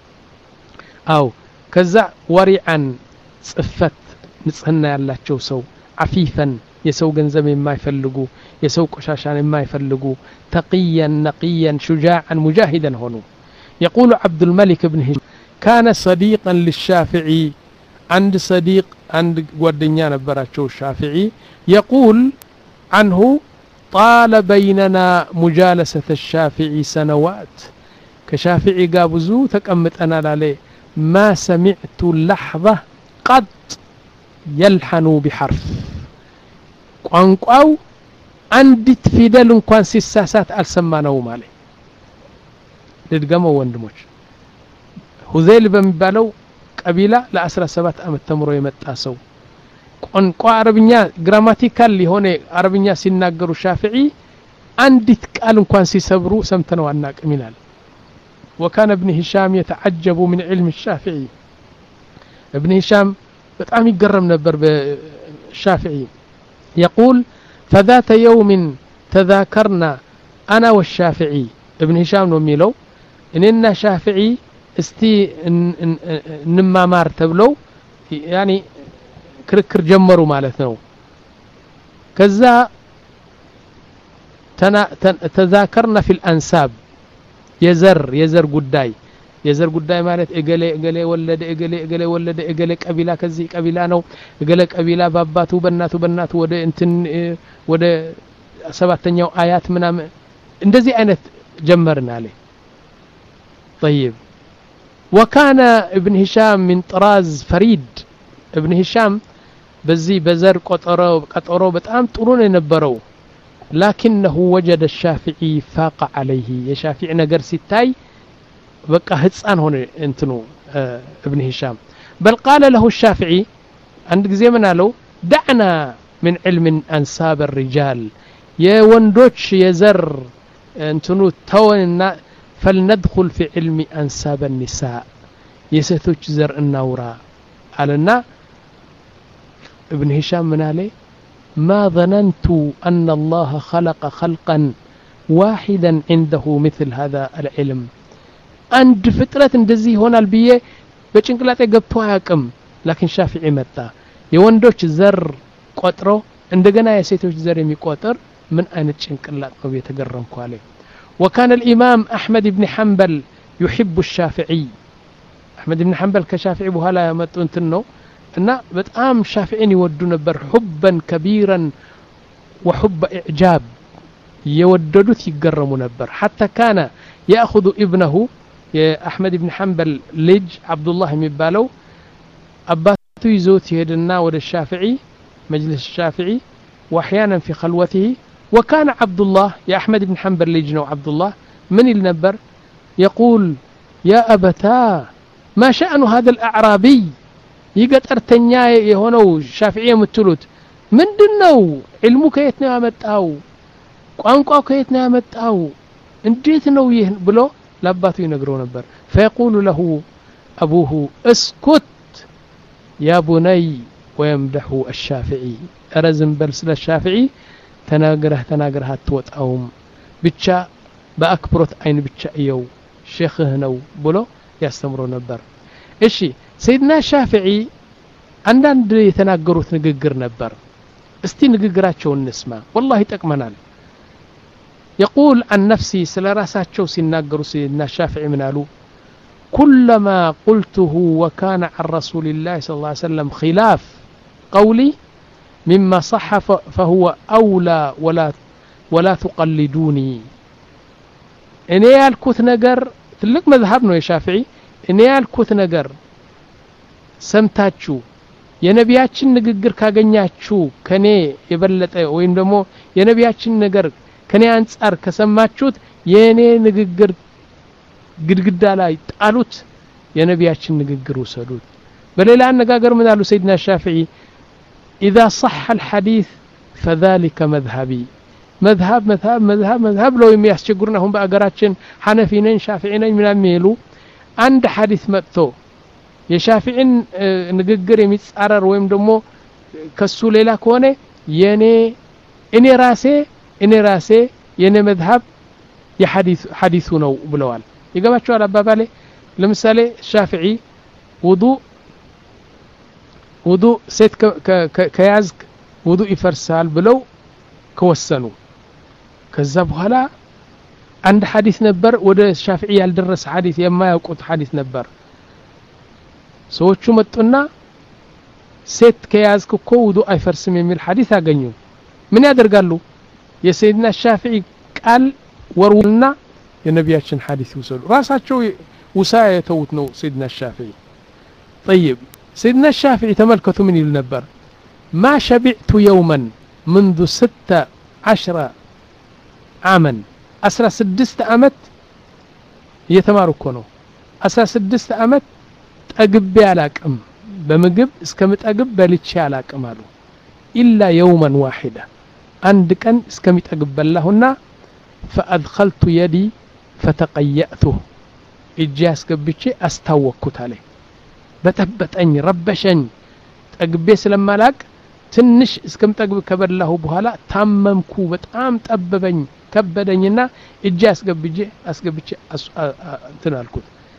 አው ከዛ ወሪዓን ጽፈት ንጽህና ያላቸው ሰው አፊፈን የሰው ገንዘብ የማይፈልጉ የሰው ቆሻሻን የማይፈልጉ ተቂያን ነቂያን ሹጃዓን ሙጃሂደን ሆኑ يقول عبد الملك بن هشام كان صديقا للشافعي عند صديق عند ጓደኛ ነበራቸው الشافعي يقول عنه طال بيننا مجالسة الشافعي سنوات كشافعي قابزو تقمطنا لالي ما سمعت لحظة قد يلحن بحرف قانقاو عندت فيدل انكوان سيساسات السمانو مالي لدقمو وندموش هذيل بمبالو قبيلة لأسرى سبات أمت تمرو يمتاسو ቋንቋ አረብኛ ግራማቲካል ሊሆነ አረብኛ ሲናገሩ ሻፊዒ አንዲት ቃል እንኳን ሲሰብሩ ሰምተነው አናቅም ይላል وكان ابن هشام يتعجب من علم الشافعي ابن هشام በጣም ይገረም ነበር በሻፊዒ يقول فذات يوم تذاكرنا انا والشافعي ابن هشام ነው የሚለው እኔና ሻፊዒ እስቲ እንማማር ተብለው ያኒ ክርክር ጀመሩ ማለት ነው ከዛ ተዛከርና في الانساب የዘር የዘር ጉዳይ የዘር ጉዳይ ማለት እገሌ እገሌ ወለደ እገሌ እገሌ ወለደ እገሌ ቀቢላ ከዚህ ቀቢላ ነው እገሌ ቀቢላ ባባቱ በእናቱ በእናቱ ወደ እንትን ወደ ሰባተኛው አያት ምናምን እንደዚህ አይነት ጀመርና አለ طيب وكان ابن هشام من طراز فريد ابن هشام በዚህ በዘር ቆጠረው ቆጠረው በጣም ጥሩ ነው የነበረው لكنه وجد الشافعي فاق عليه የሻፊዒ ነገር ሲታይ በቃ ህፃን ሆነ እንትኑ ابن هشام بل قال له الشافعي عند ጊዜ ምን አለው دعنا من علم انساب الرجال የወንዶች የዘር እንትኑ ተወንና فلندخل في علم انساب النساء የሴቶች ዘር እናውራ አለና ابن هشام من عليه ما ظننت أن الله خلق خلقا واحدا عنده مثل هذا العلم عند فترة እንደዚህ ይሆናል ብዬ በጭንቅላቴ ገብቶ አያውቅም لكن شافعي መጣ የወንዶች ዘር ቆጥሮ እንደገና የሴቶች ዘር የሚቆጥር ምን አይነት ጭንቅላት ነው የተገረምኩ አለ وكان الإمام أحمد بن حنبل يحب الشافعي أحمد بن حنبل كشافعي በኋላ ያመጡ እንትን ነው እና በጣም ሻፊዒን ይወዱ ነበር حبا كبيرا وحب اعجاب يوددوت يقرموا نبر حتى كان ياخذ ابنه يا احمد بن حنبل لج عبد الله የሚባለው አባቱ ይዞት ይሄድና ወደ الشافعي مجلس الشافعي واحيانا في خلوته وكان عبد الله يا احمد بن حنبل لج نو عبد الله من النبر يقول يا ابتا ما شأن هذا الاعرابي ይገጠርተኛ የሆነው ሻፊዒ የምትሉት ምንድነው ዒልሙ ከየት ነው ያመጣው ቋንቋው ከየት ነው ያመጣው እንዴት ነው ይህ ብሎ ለአባቱ ይነግረው ነበር فيقول له ابوه اسكت يا بني ويمدح الشافعي ارزم بل سለ الشافعي ተናገረህ ተናገረህ አትወጣውም ብቻ በአክብሮት አይን ብቻ እየው ሼኽህ ነው ብሎ ያስተምሮ ነበር እሺ سيدنا الشافعي عندند يتناغروت ንግግር ነበር እስቲ ንግግራቸውን እንስማ والله ይጠቅመናል يقول عن نفسي سلا راساቸው ሲናገሩ سيدنا الشافعي من قالوا كلما قلته وكان عن رسول الله صلى الله عليه وسلم خلاف قولي مما صح فهو اولى ولا ولا تقلدوني እኔ ያልኩት ነገር ትልቅ መዝሐብ ነው የሻፊዒ እኔ ያልኩት ነገር ሰምታችሁ የነቢያችን ንግግር ካገኛችሁ ከኔ የበለጠ ወይም ደግሞ የነቢያችን ነገር ከኔ አንፃር ከሰማችሁት የኔ ንግግር ግድግዳ ላይ ጣሉት የነቢያችን ንግግር ወሰዱት በሌላ አነጋገር ምን አሉ سيدنا الشافعي اذا صح الحديث فذلك مذهبي مذهب مذهب مذهب مذهب لو የሚያስቸግሩናሁን በአገራችን ሐነፊ ነኝ ሻፊዒ ነኝ ምናምን ይሉ አንድ ሐዲስ መጥቶ የሻፊዒን ንግግር የሚጻረር ወይም ደግሞ ከሱ ሌላ ከሆነ የኔ እኔ ራሴ እኔ ራሴ የኔ መዝሐብ የሐዲስ ሐዲሱ ነው ብለዋል ይገባቸዋል አባባሌ ለምሳሌ ሻፊዒ ውዱእ ውዱእ ሴት ከያዝክ ውዱእ ይፈርሳል ብለው ከወሰኑ ከዛ በኋላ አንድ ሐዲስ ነበር ወደ ሻፊዒ ያልደረሰ ሐዲስ የማያውቁት ሐዲስ ነበር ሰዎቹ መጡና ሴት ከያዝክ እኮ ውዱእ አይፈርስም የሚል ሐዲስ አገኙ ምን ያደርጋሉ የሰይድና ሻፊዒ ቃል ወሩና የነቢያችን ሐዲስ ይወሰዱ ራሳቸው ውሳያ የተውት ነው ሰይድና ሻፊዒ طيب سيدنا الشافعي تملكته من النبر ما شبعت يوما منذ ستة عشر عاما أسرى سدست أمت يتماركونه أسرى سدست أمت أقبي علىك أم بمقب اسكمت أقب بلتشي علىك أمالو إلا يوما واحدا عندك أن اسكمت أقب لهن فأدخلت يدي فتقيأته إجاس قبتشي أستوكت عليه በተበጠኝ ረበሸኝ ጠግቤ ስለማላቅ ትንሽ እስከም ጠግብ ከበላሁ በኋላ ታመምኩ በጣም ጠበበኝ ከበደኝና እጄ አስገብጄ አስገብቼ እንትን አልኩት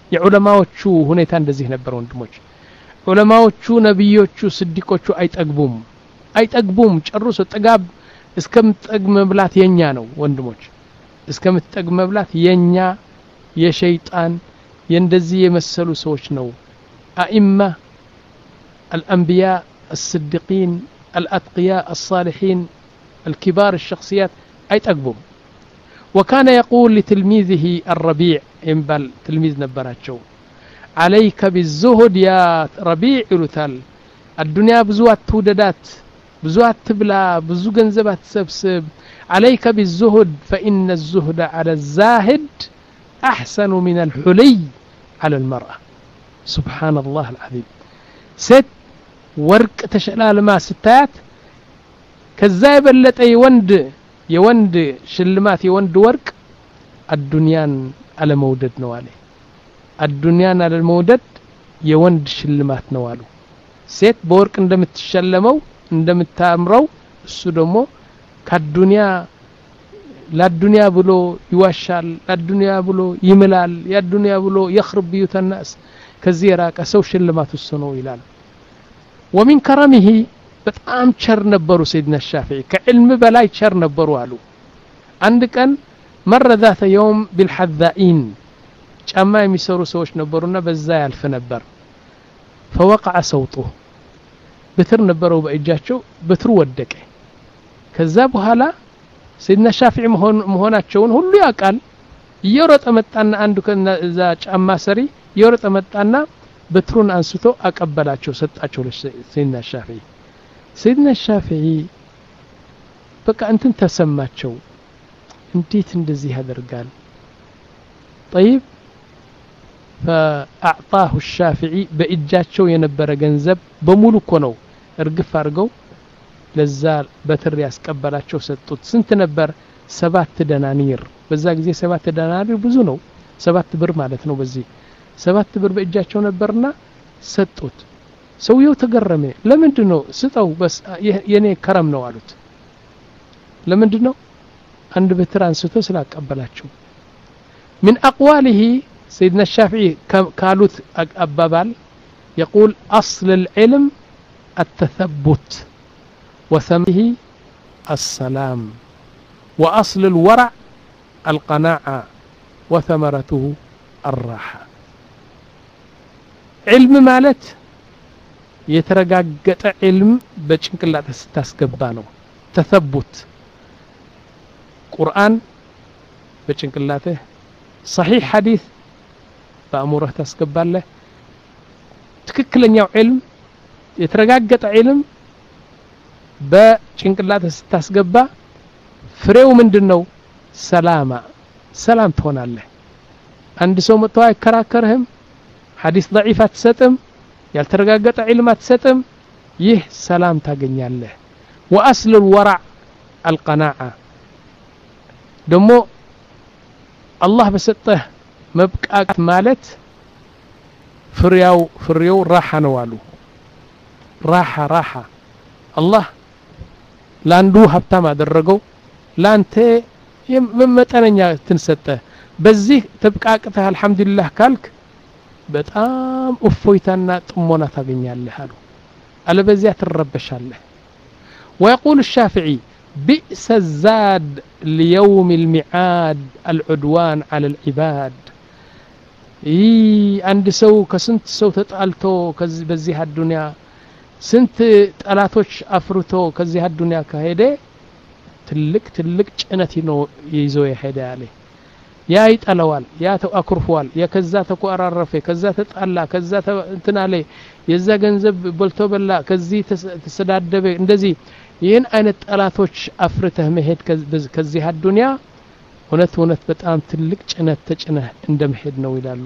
የዑለማዎቹ ሁኔታ እንደዚህ ነበር ወንድሞች ዑለማዎቹ ነብዮቹ ስዲቆቹ አይጠግቡም አይጠግቡም ጨርሶ ጥጋብ እስከምትጠግብ መብላት የኛ ነው ወንድሞች እስከምትጠግብ መብላት የኛ የሸይጣን የእንደዚህ የመሰሉ ሰዎች ነው አኢማ الأنبياء الصديقين الأتقياء الصالحين الكبار الشخصيات أيتقبهم وكان يقول لتلميذه الربيع ينبال تلميذ نبراتشو عليك بالزهد يا ربيع يلوتال الدنيا بزوات توددات بزوات تبلا بزو جنزبات سبسب عليك بالزهد فإن الزهد على الزاهد أحسن من الحلي على المرأة سبحان الله العظيم ست ورق تشلال ما ستات كذا يبلط اي وند يوند شلمات يوند ورق الدنيا على مودد ነው አለ الدنيا على المودد የወንድ ሽልማት ነው አሉ ሴት በወርቅ እንደምትሸለመው እንደምታምረው እሱ ደግሞ ከዱንያ ለዱንያ ብሎ ይዋሻል ለዱንያ ብሎ ይምላል የዱንያ ብሎ يخرب بيوت الناس ከዚህ ራቀ ሰው ሽልማት እሱ ነው ይላል ومن كرمه በጣም ቸር ነበሩ سيدنا الشافعي ከዕልም በላይ ቸር ነበሩ አሉ አንድ ቀን مر ذات يوم بالحذائين ጫማ የሚሰሩ ሰዎች ነበሩና በዛ ያልፍ ነበር فوقع صوته በትር ነበረው በእጃቸው በትሩ ወደቀ ከዛ በኋላ سيدنا الشافعي መሆናቸውን ሁሉ ያቃል ይወረጠ መጣና አንዱ ከዛ ጫማ ሰሪ ይወረጠ መጣና በትሩን አንስቶ አቀበላቸው ሰጣቸው ለሰይድና الشافعي سيدنا الشافعي በቃ እንትን ተሰማቸው እንዴት እንደዚህ ያደርጋል طيب فاعطاه الشافعي በእጃቸው የነበረ ገንዘብ በሙሉ እኮ ነው እርግፍ አድርገው ለዛ በትር ያስቀበላቸው ሰጡት ስንት ነበር ሰባት ደናኒር በዛ ጊዜ ሰባት ደናኒር ብዙ ነው ሰባት ብር ማለት ነው በዚህ ሰባት ብር በእጃቸው ነበርና ሰጡት ሰውየው ተገረመ ለምንድነው ስጠው በስ የኔ ከረም ነው አሉት ለምንድነው አንድ በትር አንስቶ ስላቀበላቸው من أقواله سيدنا الشافعي قالوت أبابال يقول أصل العلم التثبت وثمره السلام وأصل الورع القناعة وثمرته الراحة علم مالت يترقاقت علم بچنقلات تسكبانو تثبت قرآن بچنقلاته صحيح حديث بأموره تسكباله تككلنياو علم يترقاقت علم بچنقلات تسكبا فريو مندنو سلامة سلام تهوناله عند سو متو يكراكرهم حديث ضعيف اتسطم يالترقاقت علم اتسطم يه سلام تاغنياله واصل الورع القناعة دمو الله بسطه مبقاقت مالت فرياو فريو راحة نوالو راحة راحة الله لاندو هبتا ما درقو لانت ممتنኛ ትንሰጠ በዚህ ተብቃቅተህ አልহামዱሊላህ ካልክ በጣም እፎይታና ጥሞና ታገኛለህ አሉ አለበዚያ ትረበሻለህ ويقول الشافعي بئس الزاد ليوم الميعاد العدوان على العباد اي عند سو كسنت سو ተጣልቶ ከዚህ በዚህ الدنيا ስንት ጠላቶች አፍርቶ ከዚህ الدنيا ከሄደ ትልቅ ትልቅ ጭነት ነው ይዞ ይሄዳ ያለ ያ ይጣላዋል ያ ተአኩርፏል ያ ከዛ ተቆራረፈ ከዛ ተጣላ ከዛ እንትናለ የዛ ገንዘብ በልቶ በላ ከዚህ ተሰዳደበ እንደዚህ ይህን አይነት ጠላቶች አፍርተህ መሄድ ከዚህ አዱንያ ሆነት ሆነት በጣም ትልቅ ጭነት ተጭነህ እንደመሄድ ነው ይላሉ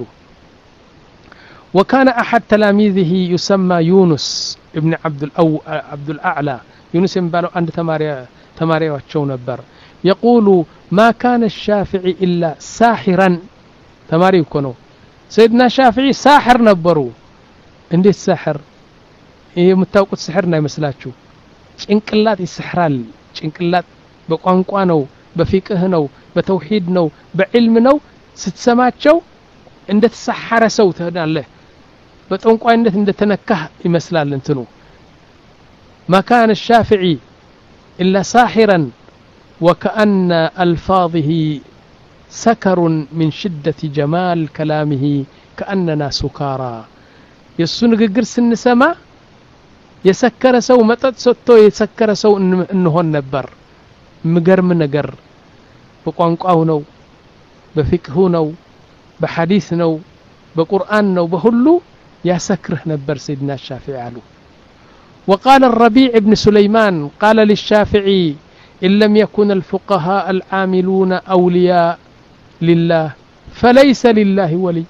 وكان احد تلاميذه يسمى يونس ابن عبد الأو عبد الاعلى يونس ينبالو عند تماريا تماريواچو ነበር يقول ما كان الشافعي الا ساحرا تماري እኮ ነው سيدنا الشافعي ساحر ነበሩ እንዴት ساحر ይሄ የምታውቁት سحر ነው ይመስላችሁ ጭንቅላት ይስحራል ጭንቅላት በቋንቋ ነው በፊቅህ ነው በተውሂድ ነው በዕልም ነው ስትሰማቸው እንደ ተሰሐረ ሰው ትሆናለህ በጠንቋይነት እንደ ተነካህ ይመስላል እንትኑ ما كان الشافعي إلا ساحرا وكأن ألفاظه سكر من شدة جمال كلامه كأننا سكارى يسون غغر سنسما يسكر سو مطط سطو يسكر سو انهون نبر مغرم ነገር በቋንቋው ነው በፍቅሁ ነው በሐዲስ ነው በቁርአን ነው በሁሉ ያሰክርህ ነበር سيدنا الشافعي አሉ وقال الربيع بن سليمان قال للشافعي إن لم يكن الفقهاء العاملون أولياء لله فليس لله ولي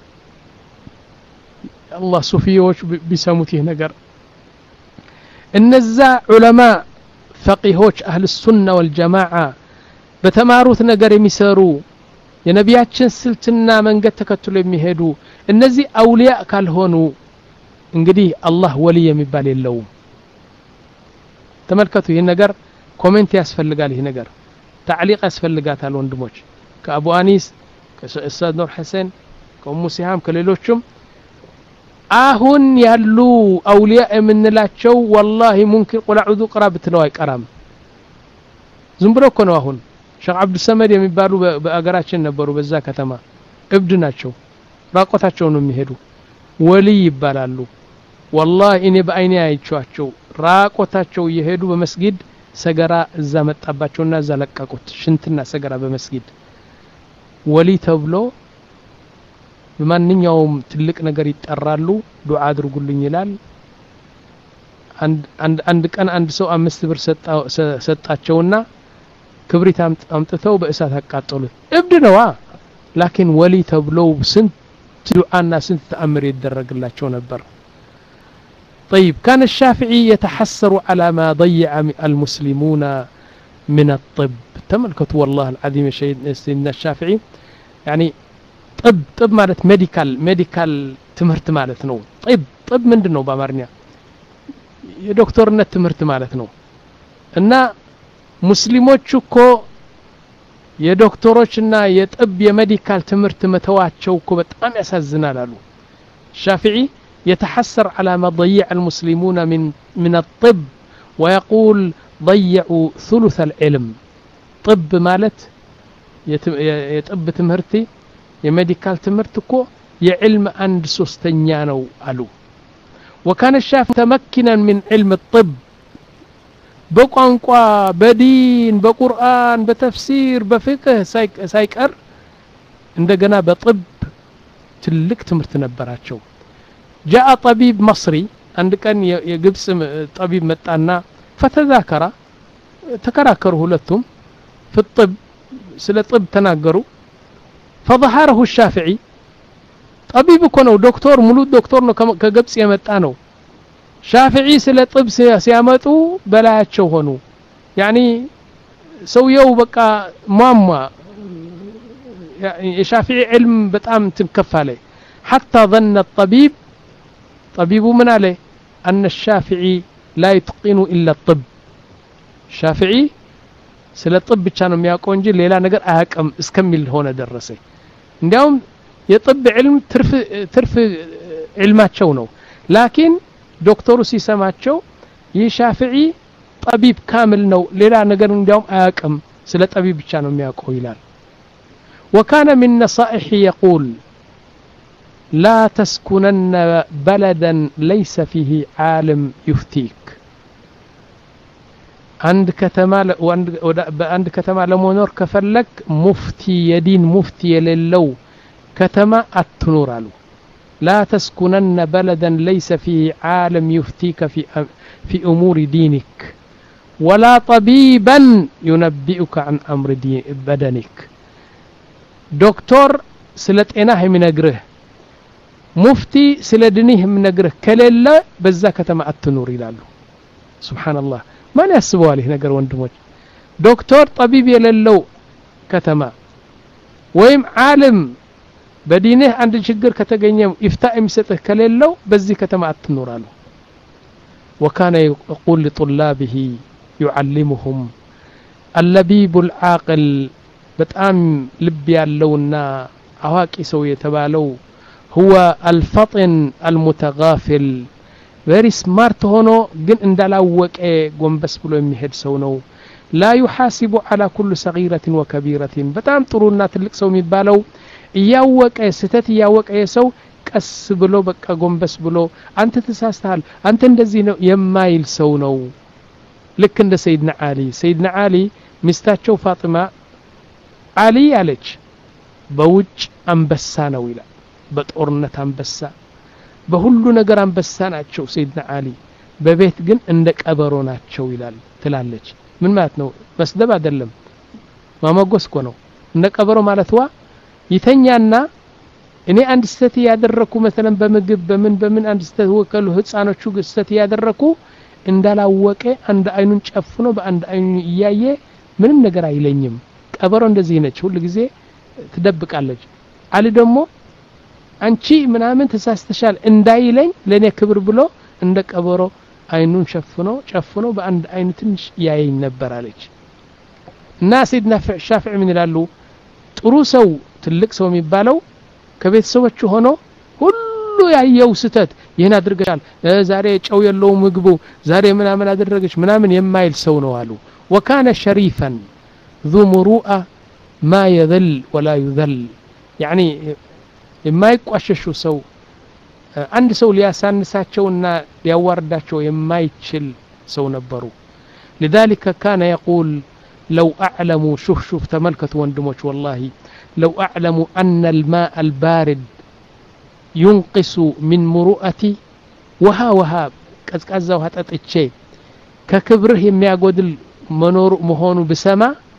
الله صوفيوش بيسموته نجر النزاع علماء فقيهوش أهل السنة والجماعة بتماروت نجر يمسروا የነቢያችን ስልትና መንገድ ተከትሎ የሚሄዱ እነዚህ አውሊያ ካልሆኑ እንግዲህ አላህ ወሊ የሚባል የለውም ተመልከቱ ይሄ ነገር ኮሜንት ያስፈልጋል ይሄ ነገር تعليق ያስፈልጋታል ወንድሞች ከአቡ አኒስ ከኡስታዝ ኑር ሐሰን ከኡሙ ሲሃም ከሌሎችም አሁን ያሉ አውሊያ የምንላቸው والله ممكن ቁል አዑዙ ቅራ ብትለው አይቀራም ዝም ብሎ እኮ ነው አሁን ሼክ አብዱ ሰመድ የሚባሉ በአገራችን ነበሩ በዛ ከተማ እብድ ናቸው ራቆታቸው ነው የሚሄዱ ወሊ ይባላሉ والله እኔ በአይኔ አይቻቸው ራቆታቸው ይሄዱ በመስጊድ ሰገራ እዛ መጣባቸውና እዛ ለቀቁት ሽንትና ሰገራ በመስጊድ ወሊ ተብሎ በማንኛውም ትልቅ ነገር ይጠራሉ ዱዓ አድርጉልኝ ይላል አንድ አንድ አንድ ቀን አንድ ሰው አምስት ብር ሰጣቸውና ክብሪት አምጥተው በእሳት አቃጠሉት እብድ ነዋ لكن ወሊ ተብሎ ስንት ዱዓና ስንት ተአምር ይደረግላቸው نبر طيب كان الشافعي يتحسر على ما ضيع المسلمون من الطب تملكت والله العظيم سيدنا الشافعي يعني طب طب مالت ميديكال ميديكال تمرت مالت نو طب طب ምንድነው በአማርኛ የዶክተርነት ትምህርት ማለት ነው እና ሙስሊሞች እኮ የዶክተሮችና የጥብ የሜዲካል ትምህርት መተዋቸው እኮ በጣም ያሳዝናል አሉ ሻፊዒ يتحسر على ما ضيع المسلمون من من الطب ويقول ضيعوا ثلث العلم طب مالت يطب تمرتي يميديكال تمرتكو يعلم عند سوستنيا نو قالوا وكان الشافعي متمكنا من علم الطب بقانقوا بدين بقرآن بتفسير بفقه سايقر عندنا بطب تلك تمرت ነበራቸው جاء طبيب مصري عند كان يجبس طبيب متانا فتذاكر تكراكروا ሁለቱም في الطب ስለ طب ተናገሩ فظهره الشافعي طبيب እኮ ነው ዶክተር ሙሉ ዶክተር ነው ከግብጽ የመጣ ነው ሻፊዒ ስለ طب ሲያመጡ በላያቸው ሆኑ يعني ሰውየው በቃ ማማ የሻፊዒ علم በጣም ትንከፋለ حتى ظن الطبيب طبيب من عليه أن الشافعي لا يتقن إلا الطب الشافعي سلا الطب كانوا مياقوا انجي ليلا نقر أهكم اسكمل هنا درسي اليوم يطب علم ترف ترف علمات شونو لكن دكتور سيسمات شو يشافعي طبيب كامل نو ليلا نقر اليوم أهكم سلا طبيب كانوا مياقوا يلال وكان من نصائحه يقول لا تسكنن بلدا ليس فيه عالم يفتيك عند كتما عند كتما لمنور كفلك مفتي يدين مفتي للو كتما التنورالو لا تسكنن بلدا ليس فيه عالم يفتيك في في امور دينك ولا طبيبا ينبئك عن امر دين بدنك دكتور سلطيناه يمنغره مفتي سلدنيه من نجره كلله بذا كتما التنور ይላሉ سبحان الله ማን ያስበዋል ይሄ ነገር ወንድሞች ዶክተር طبيب የሌለው ከተማ ወይም ዓለም በዲንህ አንድ ችግር ከተገኘ ኢፍታ የሚሰጥህ ከሌለው በዚህ ከተማ አትኖራሉ وكان يقول لطلابه يعلمهم اللبيب العاقل በጣም ልብ ያለውና አዋቂ ሰው የተባለው هو الفطن المتغافل very smart ሆኖ ግን እንዳላወቀ ጎንበስ ብሎ የሚሄድ ሰው ነው لا يحاسب على كل صغيرة وكبيرة በጣም ጥሩና ትልቅ ሰው የሚባለው እያወቀ ስተት እያወቀ የሰው ቀስ ብሎ በቃ ጎንበስ ብሎ አንተ ተሳስተሃል አንተ እንደዚህ ነው የማይል ሰው ነው ልክ እንደ ሰይድና አሊ ሰይድና አሊ ሚስታቸው ፋጢማ አሊ አለች በውጭ አንበሳ ነው ይላል በጦርነት አንበሳ በሁሉ ነገር አንበሳ ናቸው ሰይድና አሊ በቤት ግን እንደ ቀበሮ ናቸው ይላል ትላለች ምን ማለት ነው መስደብ አይደለም ማማጎስ እኮ ነው እንደ ቀበሮ ማለትዋ ይተኛና እኔ አንድ ስተት ያደረኩ مثلا በምግብ በምን በምን አንድ ስተት ወከሉ ህፃኖቹ ስተት ያደረኩ እንዳላወቀ አንድ አይኑን ጨፍኖ በአንድ አይኑ እያየ ምንም ነገር አይለኝም ቀበሮ እንደዚህ ነች ሁሉ ጊዜ ትደብቃለች አሊ ደግሞ አንቺ ምናምን ተሳስተሻል እንዳይለኝ ለኔ ክብር ብሎ እንደ ቀበሮ አይኑን ሸፍኖ ጨፍኖ በአንድ አይኑ ትንሽ ያየኝ ነበር አለች እና ሰይድና ሻፊዒ ምን ይላሉ ጥሩ ሰው ትልቅ ሰው የሚባለው ከቤተሰቦቹ ሆኖ ሁሉ ያየው ስተት ይሄን አድርገሻል ዛሬ ጨው የለው ምግቡ ዛሬ ምናምን አደረገች ምናምን የማይል ሰው ነው አሉ وكان شريفا ذو مروءة ما يذل ولا يذل يعني የማይቋሸሹ ሰው አንድ ሰው ሊያሳንሳቸውና ሊያዋርዳቸው የማይችል ሰው ነበሩ لذلك كان يقول لو اعلموا شوف شوف تملكت وندموش والله لو اعلموا ان الماء البارد ينقص من مروءتي وها وها قزقزاو هططچ ككبره የሚያጎድል መኖር መሆኑ በሰማ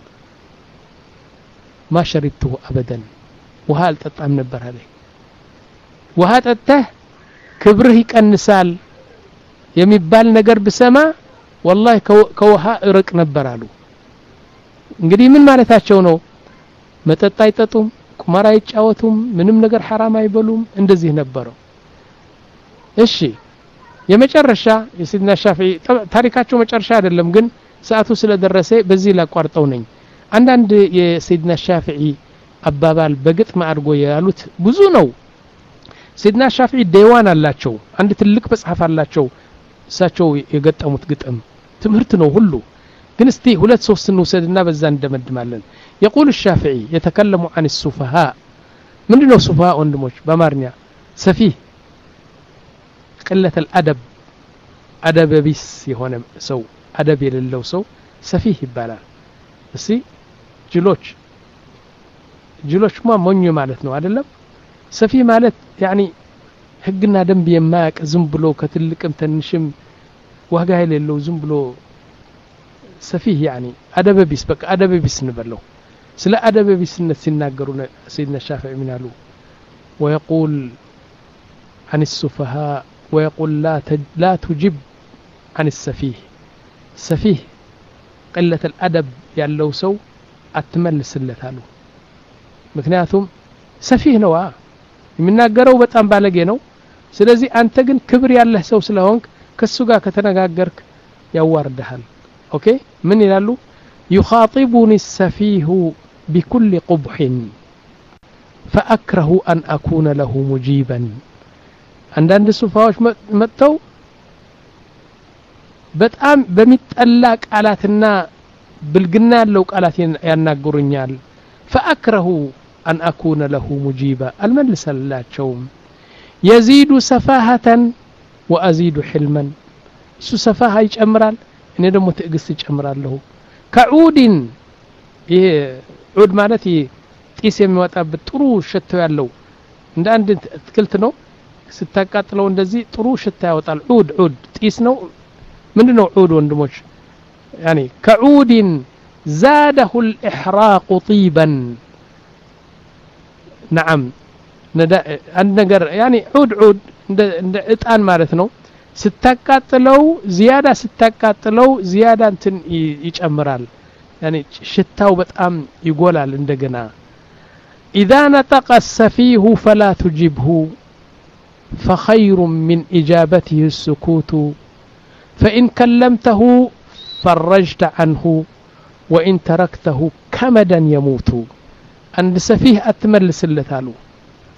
ما شربته ابدا وها አልጠጣም ነበር አለ ውሃ ጠጥተህ ክብርህ ይቀንሳል የሚባል ነገር በሰማ والله ከውሃ እርቅ ነበር አሉ እንግዲህ ምን ማለታቸው ነው መጠጥ አይጠጡም ቁማር አይጫወቱም ምንም ነገር حرام አይበሉም እንደዚህ ነበረው እሺ የመጨረሻ የሰይድና ሻፊዒ ታሪካቸው መጨረሻ አይደለም ግን ሰዓቱ ስለደረሰ በዚህ ላቋርጠው ነኝ አንዳንድ የሰይድና ሻፊዒ አባባል በግጥም አድርጎ ያሉት ብዙ ነው ሰይድና ሻፊዒ ዲዋን አላቸው አንድ ትልቅ መጽሐፍ አላቸው እሳቸው የገጠሙት ግጥም ትምህርት ነው ሁሉ ግን እስቲ ሁለት ሶስት እንውሰድና በዛ እንደመድማለን يقول الشافعي يتكلم عن السفهاء ምንድነው ሱፋሃ ወንድሞች በአማርኛ ሰፊህ قلة الادب ادب ቢስ የሆነ ሰው አደብ የሌለው ሰው ሰፊህ ይባላል እሺ ጅሎች ጅሎችማ ሞኝ ማለት ነው አይደለም ሰፊ ማለት يعني ህግና ደንብ የማያውቅ ዝም ብሎ ከትልቅም ትንሽም ዋጋ የሌለው ዝም ብሎ ሰፊህ يعني አደብ ቢስ በቃ አደብ ቢስ እንበለው ስለ አደብ ቢስነት ሲናገሩ ሰይድና ሻፊዒ ምን አሉ ويقول عن السفهاء ويقول لا لا تجب عن السفيه سفيه قلة الادب ያለው ሰው አትመልስለታሉ ምክንያቱም ሰፊህ ነው የሚናገረው በጣም ባለጌ ነው ስለዚህ አንተ ግን ክብር ያለህ ሰው ስለሆንክ ከሱ ጋር ከተነጋገርክ ያዋርደሃል ኦኬ ምን ይላሉ يخاطبني السفيه بكل قبح فأكره أن أكون له مجيبا عندنا ሱፋዎች መጥተው በጣም በሚጠላ ቃላትና ብልግና ያለው ቃላት ያናገሩኛል فأكره أن أكون له مجيبا الملس للاچوم يزيد سفاهة وأزيد حلما سو سفاهة يጨምራል እኔ ደግሞ ትዕግስት ይጨምራለሁ كعود ይሄ ዑድ ማለት ጢስ የሚወጣበት ጥሩ ሽታው ያለው እንደ አንድ ትክልት ነው ስታቃጥለው እንደዚህ ጥሩ ሽታ ያወጣል ዑድ ዑድ ጢስ ነው ምንድነው ዑድ ወንድሞች يعني كعود زاده الإحراق طيبا نعم النجر يعني عود عود እንደ እጣን ማለት ነው ስታቃጥለው زياده ስታቃጥለው زياده እንትን ይጨምራል يعني ሽታው በጣም ይጎላል እንደገና اذا نطق السفيه فلا تجبه فخير من اجابته السكوت فان كلمته فرجت عنه وان تركته كمدا يموت عند سفيه اتملسلتالو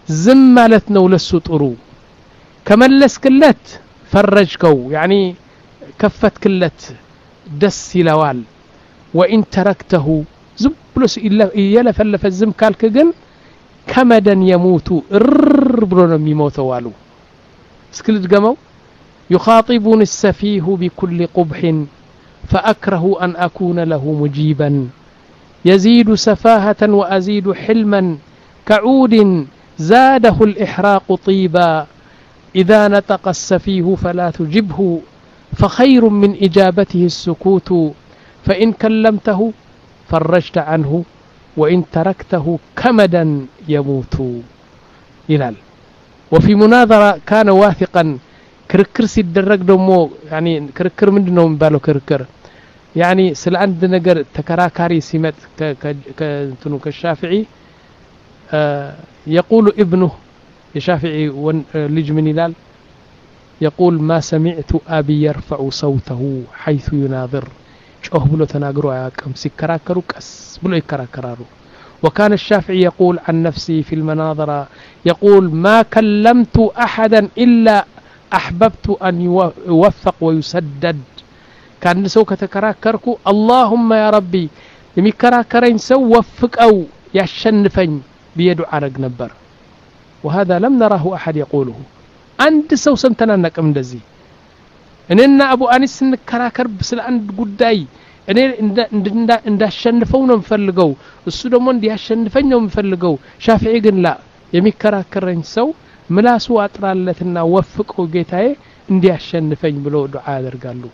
ዝም ማለት ነው ለሱ ጥሩ ከመለስክለት ፈረጅከው يعني ከፈትክለት ደስ ይለዋል وإن تركته ዝብሎስ ይለፈለፈ ዝም ካልክ ግን ከመደን يموت እር ብሎ ነው የሚሞተው አሉ እስክል ድገመው يخاطبني السفيه بكل قبح فأكره أن أكون له مجيبا يزيد سفاهة وأزيد حلما كعود زاده الإحراق طيبا إذا نطق السفيه فلا تجبه فخير من إجابته السكوت فإن كلمته فرجت عنه وإن تركته كمدا يموت يلال وفي مناظرة كان واثقا كركر سيدرك دمو يعني كركر من دنو مبالو كركر يعني سل عند نجر تكراكاري سمت ك ك كنتنو كالشافعي آه يقول ابنه الشافعي لج من هلال يقول ما سمعت أبي يرفع صوته حيث يناظر شوه بلو تناقروا عاكم سيكراكروا كس بلو يكراكرارو وكان الشافعي يقول عن نفسي في المناظرة يقول ما كلمت أحدا إلا أحببت أن يوفق ويسدد كان سو كتكراكركو اللهم يا ربي يمكراكرين سو وفق أو يشنفن بيدو عرق نبر وهذا لم نراه أحد يقوله عند سو سنتنا نقم دزي إننا أبو أنيس نكراكر بسل عند قداي إن إن إن شنفونا مفلقو السودمون دي شنفنا مفلقو شافعي قن لا يمكراكرين سو ملاسو أطرالتنا وفقوا جيتاي اندي أشنفين بلو دعاء درقالو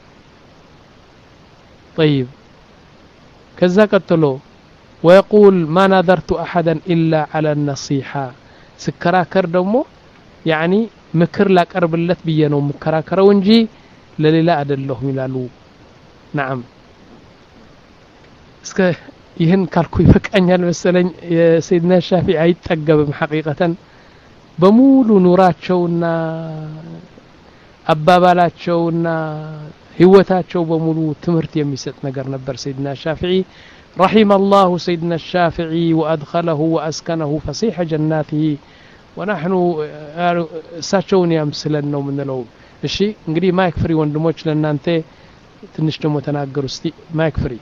طيب كذا قتلو ويقول ما نظرت أحدا إلا على النصيحة سكراكر دمو يعني مكر لك أرب اللت بيانو مكراكر ونجي لليلا أدلهم ملالو نعم اسك يهن كالكو يفكأني المسألة سيدنا الشافعي يتقب حقيقة በሙሉ ኑራቸውና አባባላቸውና ህይወታቸው በሙሉ ትምርት የሚሰጥ ነገር ነበር سيدنا الشافعي رحم الله سيدنا الشافعي وادخله واسكنه فصيح جناته ونحن እሳቸውን ያምስለን ነው ምንለው እሺ እንግዲህ ማይክ ፍሪ ወንድሞች ለናንተ ትንሽ ደሞ ተናገሩ እስቲ ማይክ ፍሪ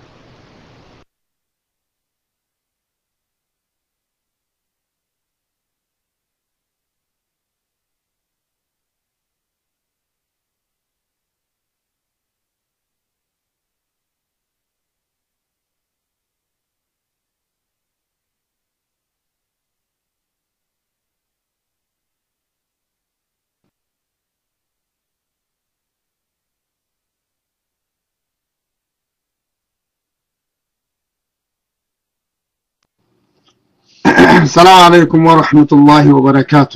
السلام عليكم ورحمة الله وبركاته.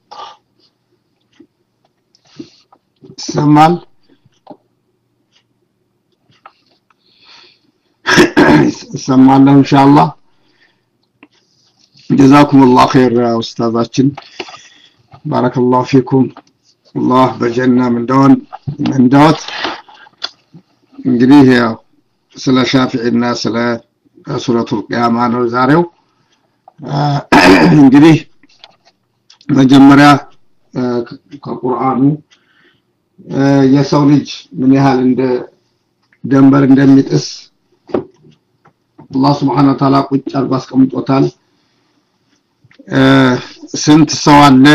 سمال سمال له إن شاء الله. جزاكم الله خير يا أستاذاتنا بارك الله فيكم الله بجنة من دون من دوت انجليه سلا شافع الناس سلا سورة القيامة نوزاريو እንግዲህ መጀመሪያ ከቁርአኑ የሰው ልጅ ምን ያህል እንደ ደንበር እንደሚጥስ አላህ Subhanahu Wa Ta'ala ቁጭ አርጎ አስቀምጦታል ስንት ሰው አለ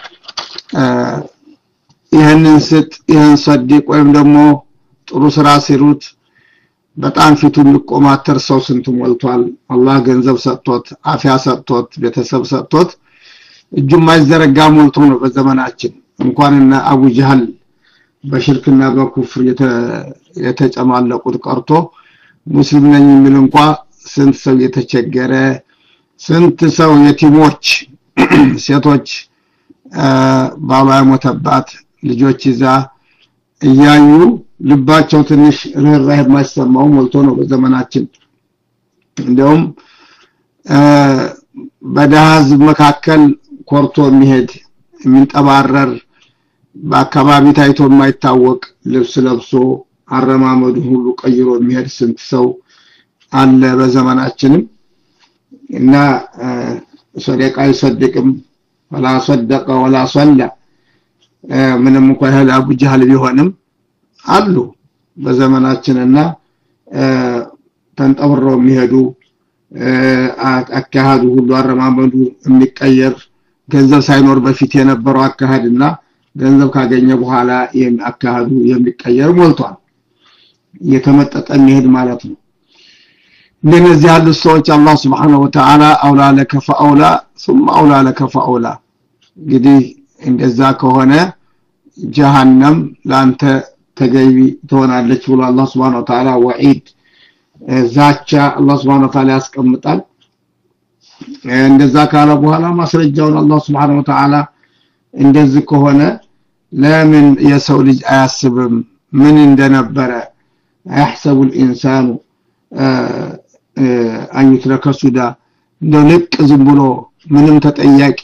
ይሄንን ስጥ ይሄን ሰዲቅ ወይም ደግሞ ጥሩ ስራ ሲሩት በጣም ፊቱን ልቆማተር ሰው ስንት ሞልቷል አላህ ገንዘብ ሰጥቶት አፊያ ሰጥቶት ቤተሰብ ሰጥቶት እጁ ማይዘረጋ ሞልቶ ነው በዘመናችን እንኳንና አቡ ጀህል በሽርክና በኩፍር የተጨማለቁት ቀርቶ ሙስሊም ነኝ የሚል እንኳን ስንት ሰው የተቸገረ ስንት ሰው የቲሞች ሴቶች ባሏ ሞተባት ልጆች ይዛ እያዩ ልባቸው ትንሽ ርህራሄ ማይሰማው ሞልቶ ነው በዘመናችን እንደውም በዳዝ መካከል ኮርቶ የሚሄድ የሚንጠባረር በአካባቢ ታይቶ የማይታወቅ ልብስ ለብሶ አረማመዱ ሁሉ ቀይሮ የሚሄድ ስንት ሰው አለ በዘመናችን እና ሰደቃ ይሰደቅም ولا صدق ولا صلى ምንም እንኳን ያህል አቡ ጀህል ቢሆንም አሉ በዘመናችንና ተንጠብረው የሚሄዱ አካሃዱ ሁሉ አረማመዱ የሚቀየር ገንዘብ ሳይኖር በፊት የነበረው አካሃድና ገንዘብ ካገኘ በኋላ አካሃዱ የሚቀየር ሞልቷል የተመጠጠ የሚሄድ ማለት ነው እንደነዚህ ያሉ ሰዎች አላህ Subhanahu Wa Ta'ala አውላ ለከ ፈአውላ ثم አውላ ለከ ፈአውላ እንግዲህ እንደዛ ከሆነ ጀሃነም ላንተ ተገቢ ትሆናለች ብሎ አላህ Subhanahu Wa Ta'ala ወዒድ ዛቻ አላህ Subhanahu Wa Ta'ala ያስቀምጣል እንደዛ ካለ በኋላ ማስረጃውን አላህ Subhanahu Wa Ta'ala እንደዚህ ከሆነ ለምን የሰው ልጅ አያስብም ምን እንደነበረ يحسب الانسان ان يترك سدى እንደው ልቅ ዝም ብሎ ምንም ተጠያቂ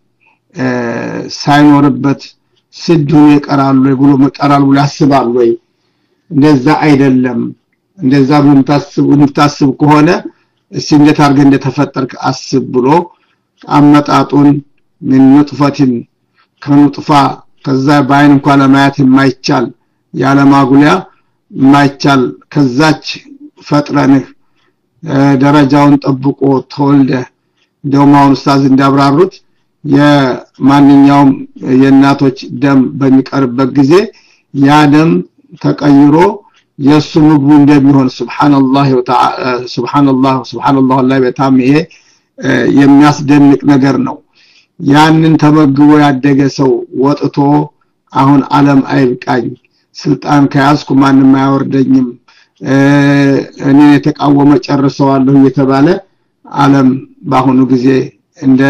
ሳይኖርበት ስዱን ይቀራሉ ብሎ መቀራሉ ያስባል ወይ እንደዛ አይደለም እንደዛ ብንታስብ እንታስብ ከሆነ እሺ እንዴት አርገ እንደተፈጠርክ አስብ ብሎ አመጣጡን ምን ንጥፈትን ከንጥፋ ከዛ ባይን እንኳን ለማየት የማይቻል ያለ ማጉሊያ የማይቻል ከዛች ፈጥረንህ ደረጃውን ጠብቆ ተወልደ ደማውን ኡስታዝ እንዳብራሩት የማንኛውም የእናቶች ደም በሚቀርበት ጊዜ ያ ደም ተቀይሮ የሱ ምግቡ እንደሚሆን ሱብሃንአላህ ወተዓላ ሱብሃንአላህ ሱብሃንአላህ ላይ በጣም ይሄ የሚያስደንቅ ነገር ነው ያንን ተመግቦ ያደገ ሰው ወጥቶ አሁን ዓለም አይብቃኝ ስልጣን ከያዝኩ ማንንም አያወርደኝም እኔ የተቃወመ ጨርሰዋለሁ እየተባለ ዓለም ባሁኑ ጊዜ እንደ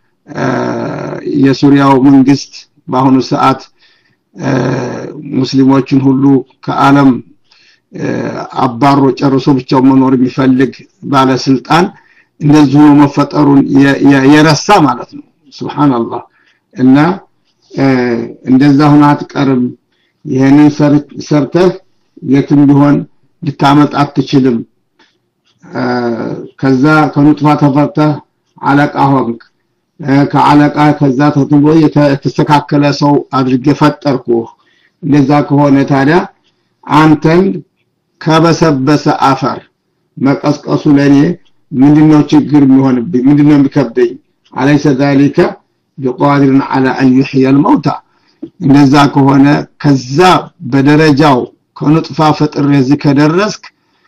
የሱሪያው መንግስት ባሁኑ ሰዓት ሙስሊሞችን ሁሉ ከዓለም አባሮ ጨርሶ ብቻው መኖር የሚፈልግ ባለ ስልጣን እንደዚሁ መፈጠሩን የረሳ ማለት ነው ሱብሃንአላህ እና እንደዛ ሆነ አትቀርም ይሄንን ሰርተህ የትም ቢሆን ልታመጣ አትችልም ከዛ ከንጥፋ ተፈርተህ አለቃ ሆንክ ከአለቃ ከዛ ተጥቦ የተስተካከለ ሰው አድርጌ ፈጠርኩ እንደዛ ከሆነ ታዲያ አንተን ከበሰበሰ አፈር መቀስቀሱ ለኔ ምንድነው ችግር የሚሆንብኝ ምንድነው የሚከብደኝ አለይሰ ذلك بقادر على ان يحيي الموتى እንደዛ ከሆነ ከዛ በደረጃው ከንጥፋ ፈጥር የዚህ ከደረስክ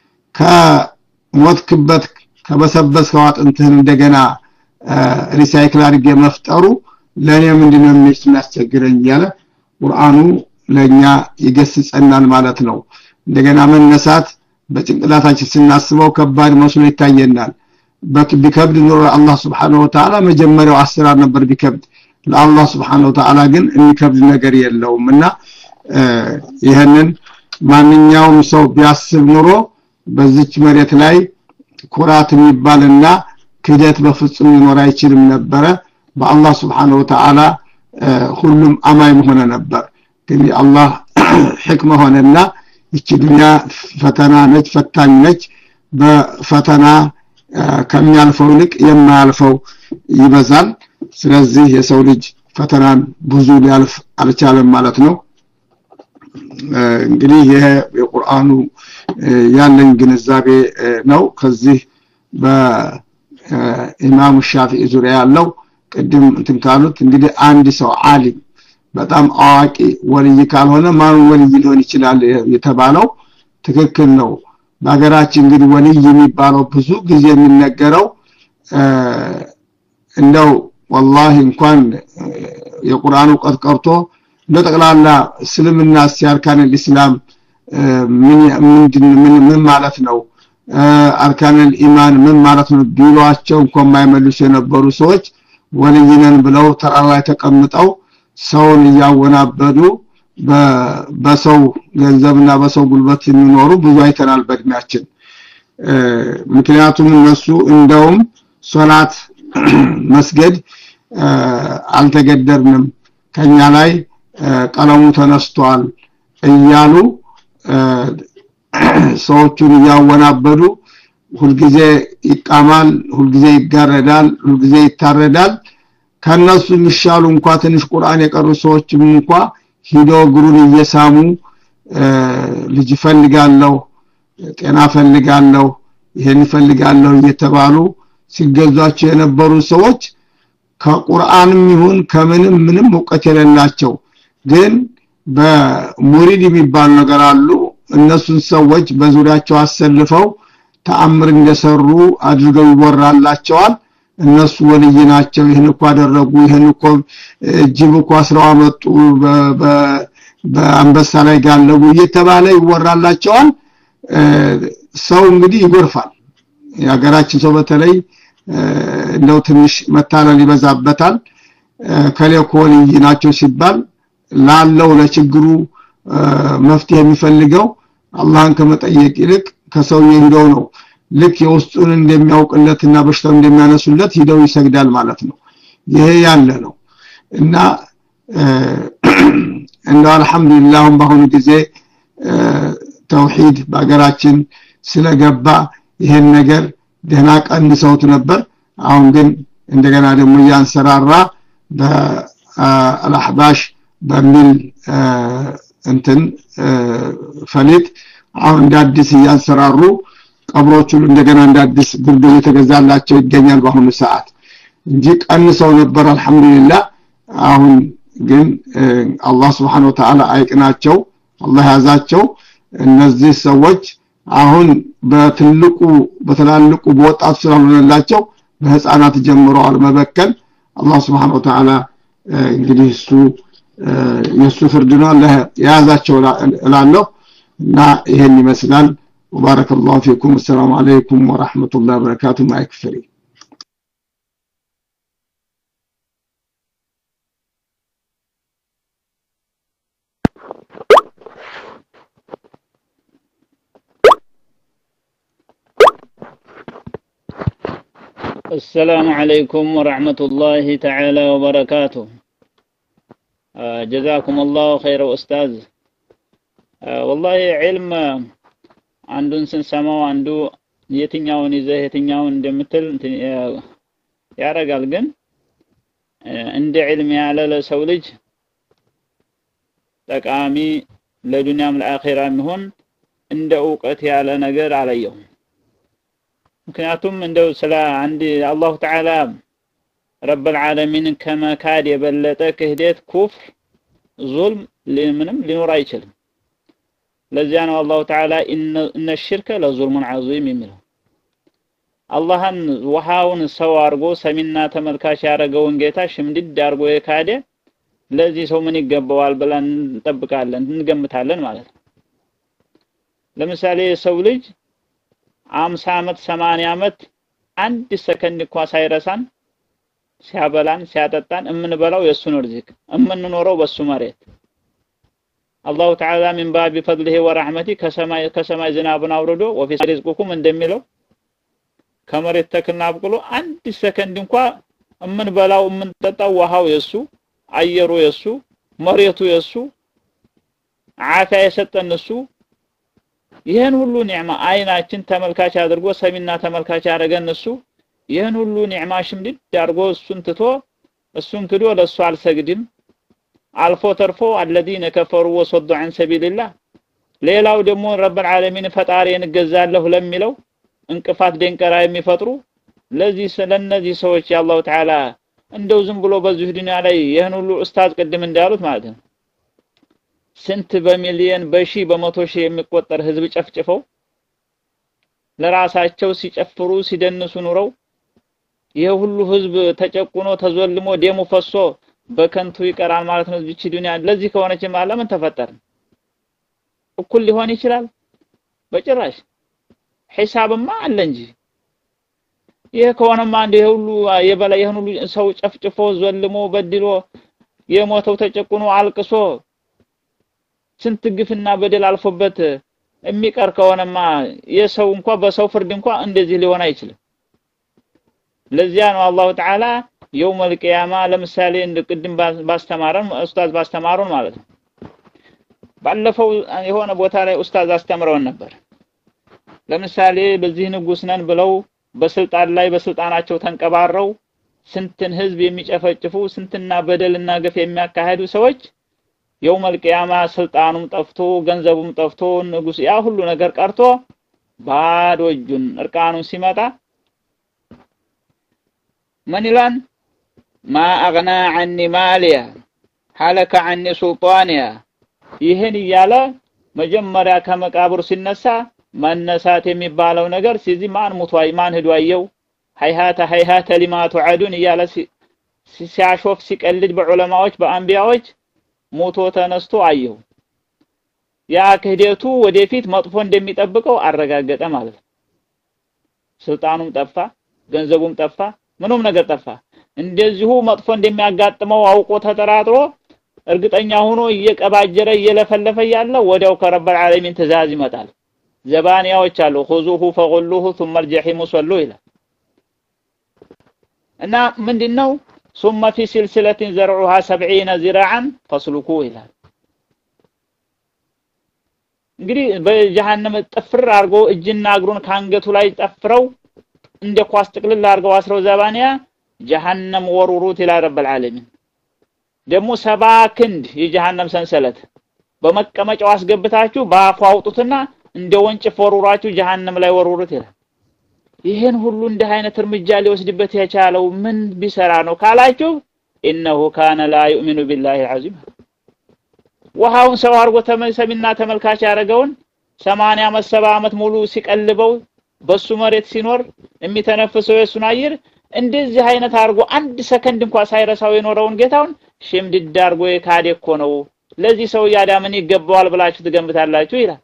ከሞትክበት ከበሰበስከው አጥንትህን እንደገና ሪሳይክል አድርጌ መፍጠሩ ለኔ ምንድነው የሚያስቸግረኝ ያለ ቁርአኑ ለኛ ይገስጸናል ማለት ነው እንደገና መነሳት በጭንቅላታችን ስናስበው ከባድ መስሎ ይታየናል በከብድ ኑሮ አላህ Subhanahu Wa Ta'ala መጀመሪያው አስራር ነበር ቢከብድ ለአላህ Subhanahu Wa Ta'ala ግን የሚከብድ ነገር የለውምና ይሄንን ማንኛውም ሰው ቢያስብ ኑሮ በዚች መሬት ላይ ኩራት የሚባልና ክደት በፍጹም ሊኖር አይችልም ነበር በአላህ Subhanahu Wa Ta'ala ሁሉም አማኝ ሆነ ነበር ግን አላህ ህክማ ሆነና እቺ ዱንያ ፈተና ነች ፈታኝ ነች በፈተና ከሚያልፈው ልቅ የማያልፈው ይበዛል ስለዚህ የሰው ልጅ ፈተናን ብዙ ሊያልፍ አልቻለም ማለት ነው እንግዲህ ይሄ የቁርአኑ ያለን ግንዛቤ ነው ከዚህ በኢማሙ ሻፊዒ ዙሪያ ያለው ቅድም እንትን ካሉት እንግዲህ አንድ ሰው ዓሊም በጣም አዋቂ ወልይ ካልሆነ ማን ወልይ ሊሆን ይችላል የተባለው ትክክል ነው በአገራችን እንግዲህ ወልይ የሚባለው ብዙ ጊዜ የሚነገረው እንደው والله እንኳን የቁርአኑ ቀጥ ቀርቶ ለጠቅላላ እስልምና ሲያርካን الاسلام ምን ምን ምን ማለት ነው አርካን الإيمان ምን ማለት ነው ቢሏቸው እንኳን ማይመልሱ የነበሩ ሰዎች ወልይነን ብለው ተራራ ላይ ተቀምጠው ሰውን ያወናበዱ በሰው ገንዘብና በሰው ጉልበት የሚኖሩ ብዙ አይተናል በእድሜያችን ምክንያቱም እነሱ እንደውም ሶላት መስገድ አልተገደርንም ከኛ ላይ ቀለሙ ተነስቷል እያሉ ሰዎችን ያወናበዱ ሁሉ ጊዜ ይቃማል ሁሉ ጊዜ ይጋረዳል ሁሉ ጊዜ ይታረዳል ከነሱ የሚሻሉ እንኳን ትንሽ ቁርአን የቀሩ ሰዎችም እንኳን ሂደው እግሩን እየሳሙ ልጅ ፈልጋለሁ ጤና ፈልጋለሁ ይሄን ፈልጋለሁ እየተባሉ ሲገዟቸው የነበሩ ሰዎች ከቁርአንም ይሁን ከምንም ምንም ዕውቀት የሌላቸው ግን በሙሪድ የሚባል ነገር አሉ እነሱን ሰዎች በዙሪያቸው አሰልፈው ተአምር እንደሰሩ አድርገው ይወራላቸዋል እነሱ ወልይ ናቸው ይሄን እኮ አደረጉ ይሄን እኮ ጅብ እኮ አስራው አመጡ በአንበሳ ላይ ጋለቡ እየተባለ ይወራላቸዋል ሰው እንግዲህ ይጎርፋል ያገራችን ሰው በተለይ እንደው ትንሽ መታለል ይበዛበታል ከለኮል ይናቸው ሲባል ላለው ለችግሩ መፍትሄ የሚፈልገው አላህን ከመጠየቅ ይልቅ ከሰው ይሄደው ነው ልክ የውስጡን እንደሚያውቅለትና በሽታው እንደሚያነሱለት ሂደው ይሰግዳል ማለት ነው ይሄ ያለ ነው እና እንደ አልহামዱሊላህ ባሁን ጊዜ ተውሂድ በአገራችን ስለገባ ይሄን ነገር ደህና ቀንሰውት ነበር አሁን ግን እንደገና ደግሞ ያንሰራራ በአልአህባሽ በሚል እንትን ፈሊጥ አሁን እንዳዲስ ያንሰራሩ ቀብሮቹን እንደገና እንዳዲስ ግርዶ የተገዛላቸው ይገኛል በአሁኑ ሰዓት እንጂ ቀንሰው ነበር አልহামዱሊላህ አሁን ግን አላህ Subhanahu Wa Ta'ala አይቅናቸው አላህ ያዛቸው እነዚህ ሰዎች አሁን በትልቁ በተላልቁ በወጣት ስለሆነላቸው በህፃናት ጀምረዋል መበከል አላህ Subhanahu Wa Ta'ala እንግዲህ እሱ የሱ ፍርድ ነው አላህ ያዛቸው እላለሁ እና ይሄን ይመስላል وبارك الله فيكم السلام عليكم ورحمة الله وبركاته ما يكفري السلام عليكم ورحمة الله تعالى وبركاته آه جزاكم الله خير أستاذ آه والله علم عندن سنسماو عنده የትኛውን ይዘህ የትኛውን እንደምትል ያረጋል ግን እንደ ዒልም ያለ ለሰው ልጅ ጠቃሚ ለዱንያም ለአኺራም ይሁን እንደ ዕውቀት ያለ ነገር አለየው ምክንያቱም እንደው ስለ አንድ አላህ ተዓላ ረብ العالمين ከመካድ የበለጠ ክህደት ኩፍር ዙልም ለምንም ሊኖር አይችልም ለዚያ ነው አላህ ተዓላ ኢነ الشرك لظلم عظيم የሚለው አላህን ወሃውን ሰው አርጎ ሰሚና ተመልካች ያረገውን ጌታ ሽምድድ አርጎ የካደ ለዚህ ሰው ምን ይገባዋል ብለን እንጠብቃለን እንገምታለን ማለት ነው ለምሳሌ ሰው ልጅ አምሳ አመት ሰማንያ አመት አንድ ሰከንድ እንኳን ሳይረሳን ሲያበላን ሲያጠጣን እምንበላው የሱን ርዝቅ እምንኖረው በሱ መሬት አላህ ተዓላ من باب فضله ورحمته ከሰማይ ከሰማይ ዝናብን አውርዶ وفي رزقكم እንደሚለው ከመሬት ተክልና አብቅሎ አንድ ሰከንድ እንኳን እምንበላው እምንጠጣው ውሃው የሱ አየሩ የሱ መሬቱ የሱ አፋ የሰጠን እሱ ይሄን ሁሉ ኒዕማ አይናችን ተመልካች አድርጎ ሰሚና ተመልካች ያረገን እሱ ይሄን ሁሉ ኒዕማ ሽምድድ አድርጎ እሱን ትቶ እሱን ክዶ ለሱ አልሰግድም አልፎ ተርፎ الذين كفروا وصدوا عن سبيل الله ሌላው ደግሞ ረብ العالمين ፈጣሪን ገዛለሁ ለሚለው እንቅፋት ደንቀራ የሚፈጥሩ ለዚህ ስለነዚህ ሰዎች ያላህ ተዓላ እንደው ዝም ብሎ በዚህ ዱንያ ላይ ይሄን ሁሉ ኡስታዝ ቅድም እንዳሉት ማለት ነው ስንት በሚሊየን በሺ በመቶ ሺህ የሚቆጠር ህዝብ ጨፍጭፈው ለራሳቸው ሲጨፍሩ ሲደንሱ ኑረው ይሄ ሁሉ ህዝብ ተጨቁኖ ተዘልሞ ደሙ ፈሶ በከንቱ ይቀራል ማለት ነው እዚህ ዱንያ ለዚህ ከሆነች ማለት ምን ተፈጠረ እኩል ሊሆን ይችላል በጭራሽ ሒሳብማ አለ እንጂ ይሄ ከሆነማ እንደ ሁሉ የበላይ ይሄን ሁሉ ሰው ጨፍጭፎ ዘልሞ በድሎ የሞተው ተጨቁኖ አልቅሶ ስንት ግፍና በደል አልፎበት የሚቀር ከሆነማ የሰው እንኳን በሰው ፍርድ እንኳን እንደዚህ ሊሆን አይችልም ለዚያ ነው አላህ ተዓላ يوم القيامه ለምሳሌ እንደቅድም ባስተማረን ኡስታዝ ባስተማሩን ማለት ነው ባለፈው የሆነ ቦታ ላይ ኡስታዝ አስተምረውን ነበር ለምሳሌ በዚህ ንጉስ ነን ብለው በስልጣን ላይ በስልጣናቸው ተንቀባረው ስንትን ህዝብ የሚጨፈጭፉ ስንትና በደልና ግፍ የሚያካሂዱ ሰዎች የውመል ቂያማ ስልጣኑም ጠፍቶ ገንዘቡም ጠፍቶ ንጉስ ያ ሁሉ ነገር ቀርቶ ባዶ እጁን እርቃኑን ሲመጣ ምን ይላል ማ አግና عني ማሊያ ሐለከ عني ሱልጣንያ ይሄን ይያለ መጀመሪያ ከመቃብር ሲነሳ መነሳት የሚባለው ነገር ሲዚ ማን ሙቷይ ማን ሄዷየው ሃይሃተ ሃይሃተ ሊማቱ ዐዱን ይያለ ሲያሾፍ ሲቀልድ በዑለማዎች በአንቢያዎች ሞቶ ተነስቶ አየው ያ ክህደቱ ወደፊት መጥፎ እንደሚጠብቀው አረጋገጠ ማለት ነው ስልጣኑም ጠፋ ገንዘቡም ጠፋ ምንም ነገር ጠፋ እንደዚሁ መጥፎ እንደሚያጋጥመው አውቆ ተጠራጥሮ እርግጠኛ ሆኖ እየቀባጀረ እየለፈለፈ ያለ ወዲያው ከረበል ዓለሚን ትእዛዝ ይመጣል ዘባንያዎች አሉ خذوه فغلوه ثم الجحيم صلوا الى እና ምንድነው ثم في سلسلة زرعها سبعين ذراعا فاسلكوه الى እንግዲህ በጀሃነም ጥፍር አርጎ እጅና እግሩን ካንገቱ ላይ ጠፍረው እንደ ኳስ ጥቅልል አርገው አስረው ዘባንያ ጀሃነም ወሩሩት ኢላ ረብል ዓለሚን ደሞ ሰባ ክንድ የጀሃነም ሰንሰለት በመቀመጫው አስገብታችሁ ባፉ አውጡትና እንደ ወንጭፍ ወሩራችሁ ጀሃነም ላይ ወሩሩት ይላል ይሄን ሁሉ እንደ አይነት እርምጃ ሊወስድበት የቻለው ምን ቢሰራ ነው ካላችሁ ኢነሁ ካነ ላ ይኡሚኑ ቢላሂ አልዓዚም ወሃውን ሰው አርጎ ተመሰሚና ተመልካች ያረጋውን ሰማንያ ዓመት ሰባ ዓመት ሙሉ ሲቀልበው በሱ መሬት ሲኖር የሚተነፍሰው የሱን አየር እንደዚህ አይነት አርጎ አንድ ሰከንድ እንኳን ሳይረሳው የኖረውን ጌታውን ሽምድድ አርጎ የካደ እኮ ነው ለዚህ ሰው ያዳምን ይገባዋል ብላችሁ ትገምታላችሁ ይላል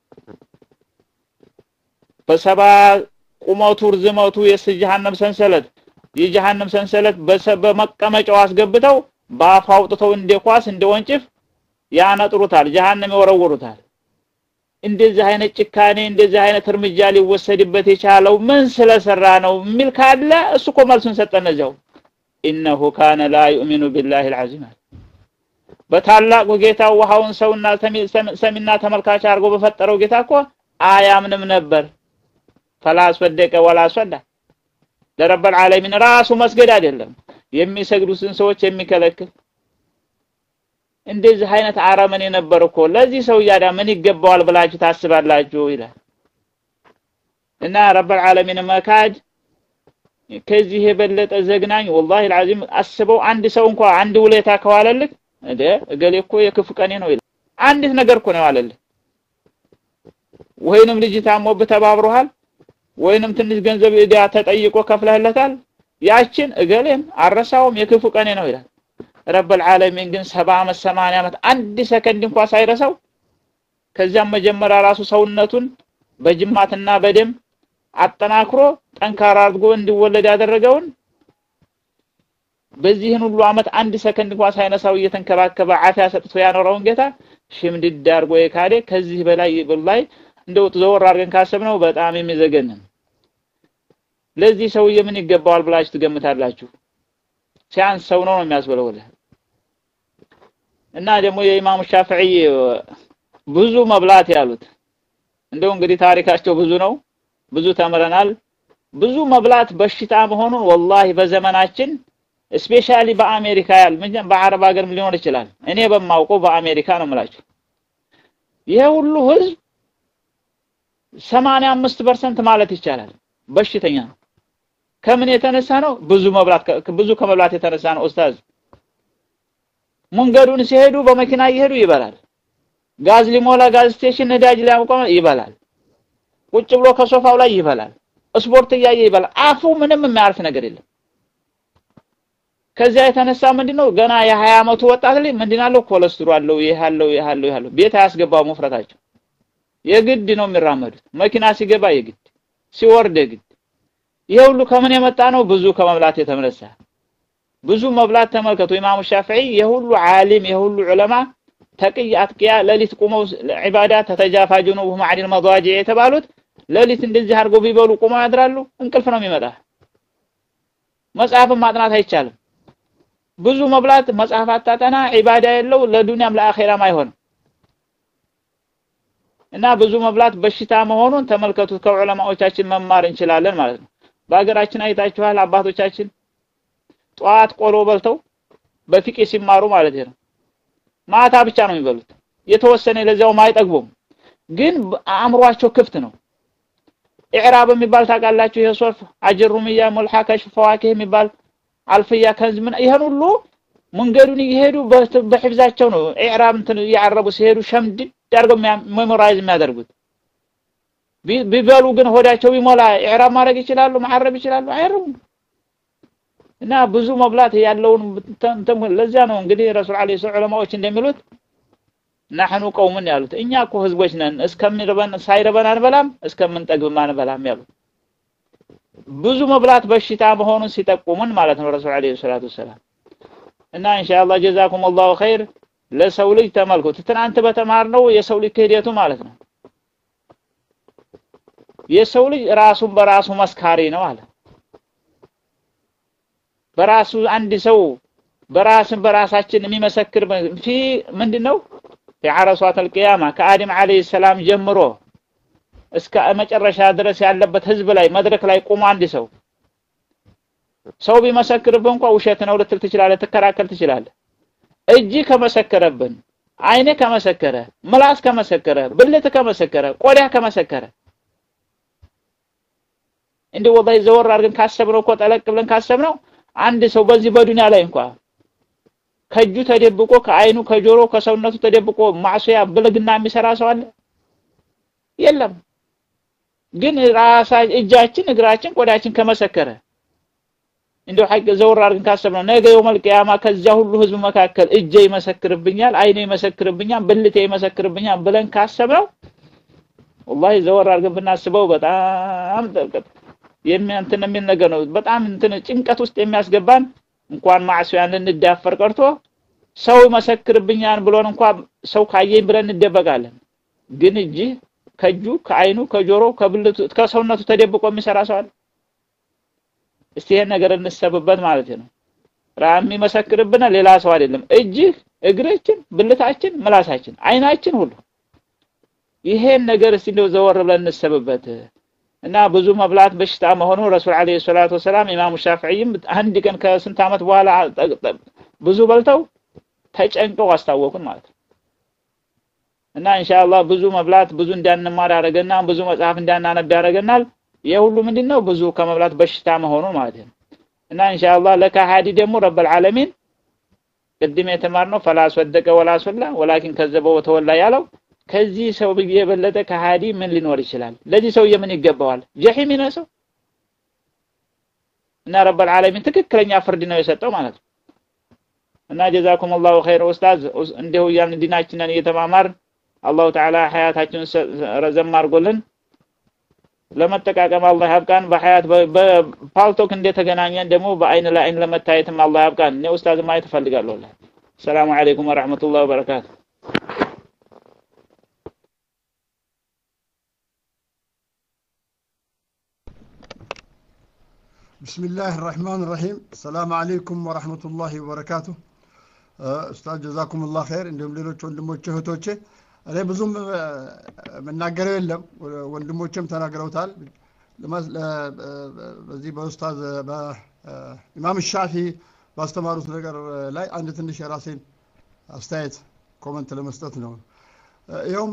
በሰባ ቁመቱ ርዝመቱ የጀሃነም ሰንሰለት የጀሃነም ሰንሰለት በመቀመጫው አስገብተው ባፍ አውጥተው እንደ ኳስ እንደ ወንጭፍ ያነጥሩታል ጀሃነም ይወረውሩታል እንደዚህ አይነት ጭካኔ እንደዚህ አይነት እርምጃ ሊወሰድበት የቻለው ምን ስለሰራ ነው ሚል ካለ እሱ እኮ መልሱን ሰጠነው ኢነሁ ካነ ላ ይኡሚኑ ቢላሂ አልዓዚም በታላቁ ጌታ ወሃውን ሰውና ሰሚና ተመልካች አርጎ በፈጠረው ጌታ እኮ አያምንም ነበር فلا صدق ولا صدق ለረብ العالمين ራሱ መስገድ አይደለም የሚሰግዱትን ሰዎች የሚከለክል እንደዚህ አይነት አረመኔ ነበር እኮ ለዚህ ሰው ያዳ ምን ይገባዋል ብላችሁ ታስባላችሁ ይላል እና ረብ العالمين መካድ ከዚህ የበለጠ ዘግናኝ والله العظيم አስበው አንድ ሰው እንኳን አንድ ውለታ ከዋለልክ እንደ እገሌ እኮ የክፉ ቀኔ ነው ይላል አንዲት ነገር እኮ ነው ያለልህ ወይንም ልጅ ታሞብ ተባብሮሃል ወይንም ትንሽ ገንዘብ እዳ ተጠይቆ ከፍለህለታል ያችን እገሌን አረሳውም የክፉ ቀኔ ነው ይላል ረብ العالمين ግን ሰባ ዓመት ሰማንያ ዓመት አንድ ሰከንድ እንኳን ሳይረሳው ከዛም መጀመሪያ ራሱ ሰውነቱን በጅማትና በደም አጠናክሮ ጠንካራ አድርጎ እንዲወለድ ያደረገውን በዚህን ሁሉ ዓመት አንድ ሰከንድ እንኳን ሳይነሳው እየተንከባከበ አፊያ ሰጥቶ ያኖረውን ጌታ ሽምድድ አድርጎ የካደ ከዚህ በላይ በላይ እንደው ተዘወር አድርገን ካሰብነው በጣም የሚዘገነን ለዚህ ሰው የምን ይገባዋል ብላችሁ ትገምታላችሁ ሲያንስ ሰው ነው የሚያስበለው እና ደግሞ የኢማሙ ሻፊዒ ብዙ መብላት ያሉት እንደው እንግዲህ ታሪካቸው ብዙ ነው ብዙ ተመረናል ብዙ መብላት በሽታ መሆኑን والله በዘመናችን ስፔሻሊ በአሜሪካ ያል ምን በአረብ ሀገር ሊሆን ይችላል እኔ በማውቀው በአሜሪካ ነው ማለት ይሄ ሁሉ ህዝብ ሰማንያ አምስት ፐርሰንት ማለት ይቻላል በሽተኛ ነው ከምን የተነሳ ነው ብዙ መብላት ብዙ ከመብላት የተነሳ ነው ኡስታዝ መንገዱን ሲሄዱ በመኪና ይሄዱ ይበላል ጋዝ ሊሞላ ጋዝ ስቴሽን ነዳጅ ላይ አቆም ይበላል ቁጭ ብሎ ከሶፋው ላይ ይበላል ስፖርት ያየ ይበላል አፉ ምንም የሚያርፍ ነገር የለም ከዚያ የተነሳ ምንድነው ገና የ20 አመቱ ወጣት ላይ ምንድናለው ኮሌስትሮል አለው ይሃለው ይሃለው ይሃለው ቤት ያስገባው መፍረታቸው የግድ ነው የሚራመዱት መኪና ሲገባ የግድ ሲወርድ የግድ ይሄ ሁሉ ከምን የመጣ ነው ብዙ ከመብላት የተመለሰ ብዙ መብላት ተመልከቱ ኢማሙ ሻፊዒ የሁሉ ዓሊም የሁሉ ዑለማ ተቅይ አጥቂያ ለሊት ቆመው ዒባዳ ተተጃፋ ጀኑብሁም ዐኒል መዳጂዕ የተባሉት ለሊት እንደዚህ አድርገው ቢበሉ ቆመው ያድራሉ እንቅልፍ ነው የሚመጣ መጽሐፍ ማጥናት አይቻልም ብዙ መብላት መጽሐፍ አጣጣና ዒባዳ የለው ለዱንያም ለአኺራም አይሆንም እና ብዙ መብላት በሽታ መሆኑን ተመልከቱ ከዑለማዎቻችን መማር እንችላለን ማለት ነው በአገራችን አይታችኋል አባቶቻችን ጧት ቆሎ በልተው በፊቅ ሲማሩ ማለት ነው ማታ ብቻ ነው የሚበሉት የተወሰነ ለዛው ማይጠግቡም ግን አእምሯቸው ክፍት ነው ኢዕራብ የሚባል ታውቃላችሁ የሶፍ አጅሩሚያ ሙልሐ ከሽፍ ፈዋኪህ የሚባል አልፍያ ከንዝ ምን ይሄን ሁሉ መንገዱን ይሄዱ በህፍዛቸው ነው ኢዕራብ እንትን ያعرቡ ሲሄዱ ሸምድ ያርገው ሜሞራይዝ የሚያደርጉት ቢበሉ ግን ሆዳቸው ይሞላ ኢዕራብ ማድረግ ይችላሉ ማሐረብ ይችላሉ አይሩም እና ብዙ መብላት ያለውን እንትን ለዛ ነው እንግዲህ ረሱል አለይሂ ሰላም ዑለማዎች እንደሚሉት نحن قوم ያሉት እኛ እኮ ህዝቦች ነን እስከምንረበን ሳይረበን አንበላም እስከምንጠግብ አንበላም ያሉት ብዙ መብላት በሽታ መሆኑን ሲጠቁሙን ማለት ነው ረሱል አለይሂ ሰላም እና ኢንሻአላህ ጀዛኩም አላሁ ኸይር ለሰው ልጅ ተመልኩት ትናንት በተማርነው የሰው ልጅ ክህደቱ ማለት ነው የሰው ልጅ ራሱን በራሱ መስካሪ ነው አለ በራሱ አንድ ሰው በራስን በራሳችን የሚመሰክር في ምንድነው የዓረሷት القيامه ከአደም አለይሂ ሰላም ጀምሮ እስከ መጨረሻ ድረስ ያለበት ህዝብ ላይ መድረክ ላይ ቆሞ አንድ ሰው ሰው ቢመሰክርብን እንኳን ውሸት ነው ልትል ትችላለህ ተከራከር ትችላለህ እጂ ከመሰከረብን አይኔ ከመሰከረ ምላስ ከመሰከረ ብልት ከመሰከረ ቆዳ ከመሰከረ እንዴ ወዳይ ዘወር አድርገን ካሰብነው እኮ ጠለቅ ብለን ካሰብነው አንድ ሰው በዚህ በዱንያ ላይ እንኳን ከጁ ተደብቆ ከአይኑ ከጆሮ ከሰውነቱ ተደብቆ ማዕሲያ ብልግና የሚሰራ ሰው አለ የለም ግን ራሳ እጃችን እግራችን ቆዳችን ከመሰከረ እንደው ሐቅ ዘወር አድርገን ካሰብነው ነገ የውመል ቂያማ ከዛ ሁሉ ህዝብ መካከል እጄ ይመሰክርብኛል አይኔ ይመሰክርብኛል ብልቴ ይመሰክርብኛል ብለን ካሰብነው والله ዘወር አድርገን ብናስበው በጣም ጥልቀት የሚያንተን የሚል ነገር ነው በጣም እንትን ጭንቀት ውስጥ የሚያስገባን እንኳን ማዕሲያን እንደዳፈር ቀርቶ ሰው ይመሰክርብኛል ብሎን እንኳን ሰው ካየኝ ብለን እንደበቃለን ግን እጂ ከጁ ከአይኑ ከጆሮ ከብልቱ ከሰውነቱ ተደብቆ የሚሰራ ሰው አለ እስቲ ይሄን ነገር እንሰብበት ማለት ነው ራም ይመሰክርብና ሌላ ሰው አይደለም እጂ እግራችን ብልታችን ምላሳችን አይናችን ሁሉ ይሄን ነገር እስቲ እንደው ዘወር ብለን እንሰብበት እና ብዙ መብላት በሽታ መሆኑ ረሱል አለይሂ ሰላቱ ወሰለም ኢማሙ ሻፊዒም አንድ ቀን ከስንት አመት በኋላ ብዙ በልተው ተጨንቀው አስታወቁን ማለት ነው እና ኢንሻአላህ ብዙ መብላት ብዙ እንዳንማር ያደርገና ብዙ መጽሐፍ እንዳናነብ ያደርገናል የሁሉ ምንድነው ብዙ ከመብላት በሽታ መሆኑ ማለት ነው እና ኢንሻአላህ ለካሃዲ ደግሞ ረብል ዓለሚን ቅድም የተማርነው ፈላ ሰደቀ ወላ ሰላ ወላኪን ከዘበ ወተወላ ያለው ከዚህ ሰው የበለጠ ከሃዲ ምን ሊኖር ይችላል ለዚህ ሰው የምን ይገባዋል ጀሂም ነው እና ረብል ዓለሚን ትክክለኛ ፍርድ ነው የሰጠው ማለት ነው እና ጀዛኩም አላሁ ኸይር ኡስታዝ እንደው ያን ዲናችንን እየተማማር አላሁ ተዓላ ሐያታችንን ረዘም አድርጎልን ለመጠቃቀም አላህ ያብቃን በሐያት በፓልቶክ እንደተገናኘን ደግሞ በአይን ለአይን ለመታየትም አላህ ያብቃን ነው ኡስታዝ ማየት ፈልጋለሁ ሰላም አለይኩም ወራህመቱላሂ ወበረካቱ بسم الله الرحمن الرحيم السلام عليكم ورحمة الله وبركاته أستاذ جزاكم الله خير عندهم ليلوچ ወንድሞቼ እህቶቼ እኔ ብዙም መናገረው የለም ወንድሞቼም ተናግረውታል በዚህ በኡስታዝ በኢማም ሻፊ ባስተማሩት ነገር ላይ አንድ ትንሽ የራሴን አስተያየት ኮሜንት ለመስጠት ነው ይሄም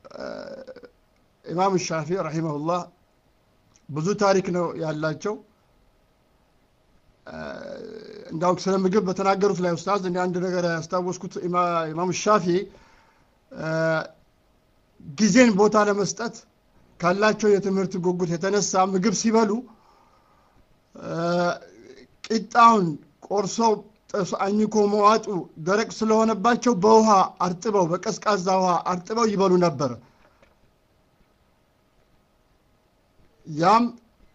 ኢማም ሻፊ ረሂመሁላህ ብዙ ታሪክ ነው ያላቸው እንዳው ስለ ምግብ በተናገሩት ላይ ኡስታዝ እንደ አንድ ነገር ያስታወስኩት ኢማም ሻፊ ጊዜን ቦታ ለመስጠት ካላቸው የትምህርት ጉጉት የተነሳ ምግብ ሲበሉ ቂጣውን ቆርሰው አኝኮ መዋጡ ደረቅ ስለሆነባቸው በውሃ አርጥበው በቀዝቃዛ ውሃ አርጥበው ይበሉ ነበር ያም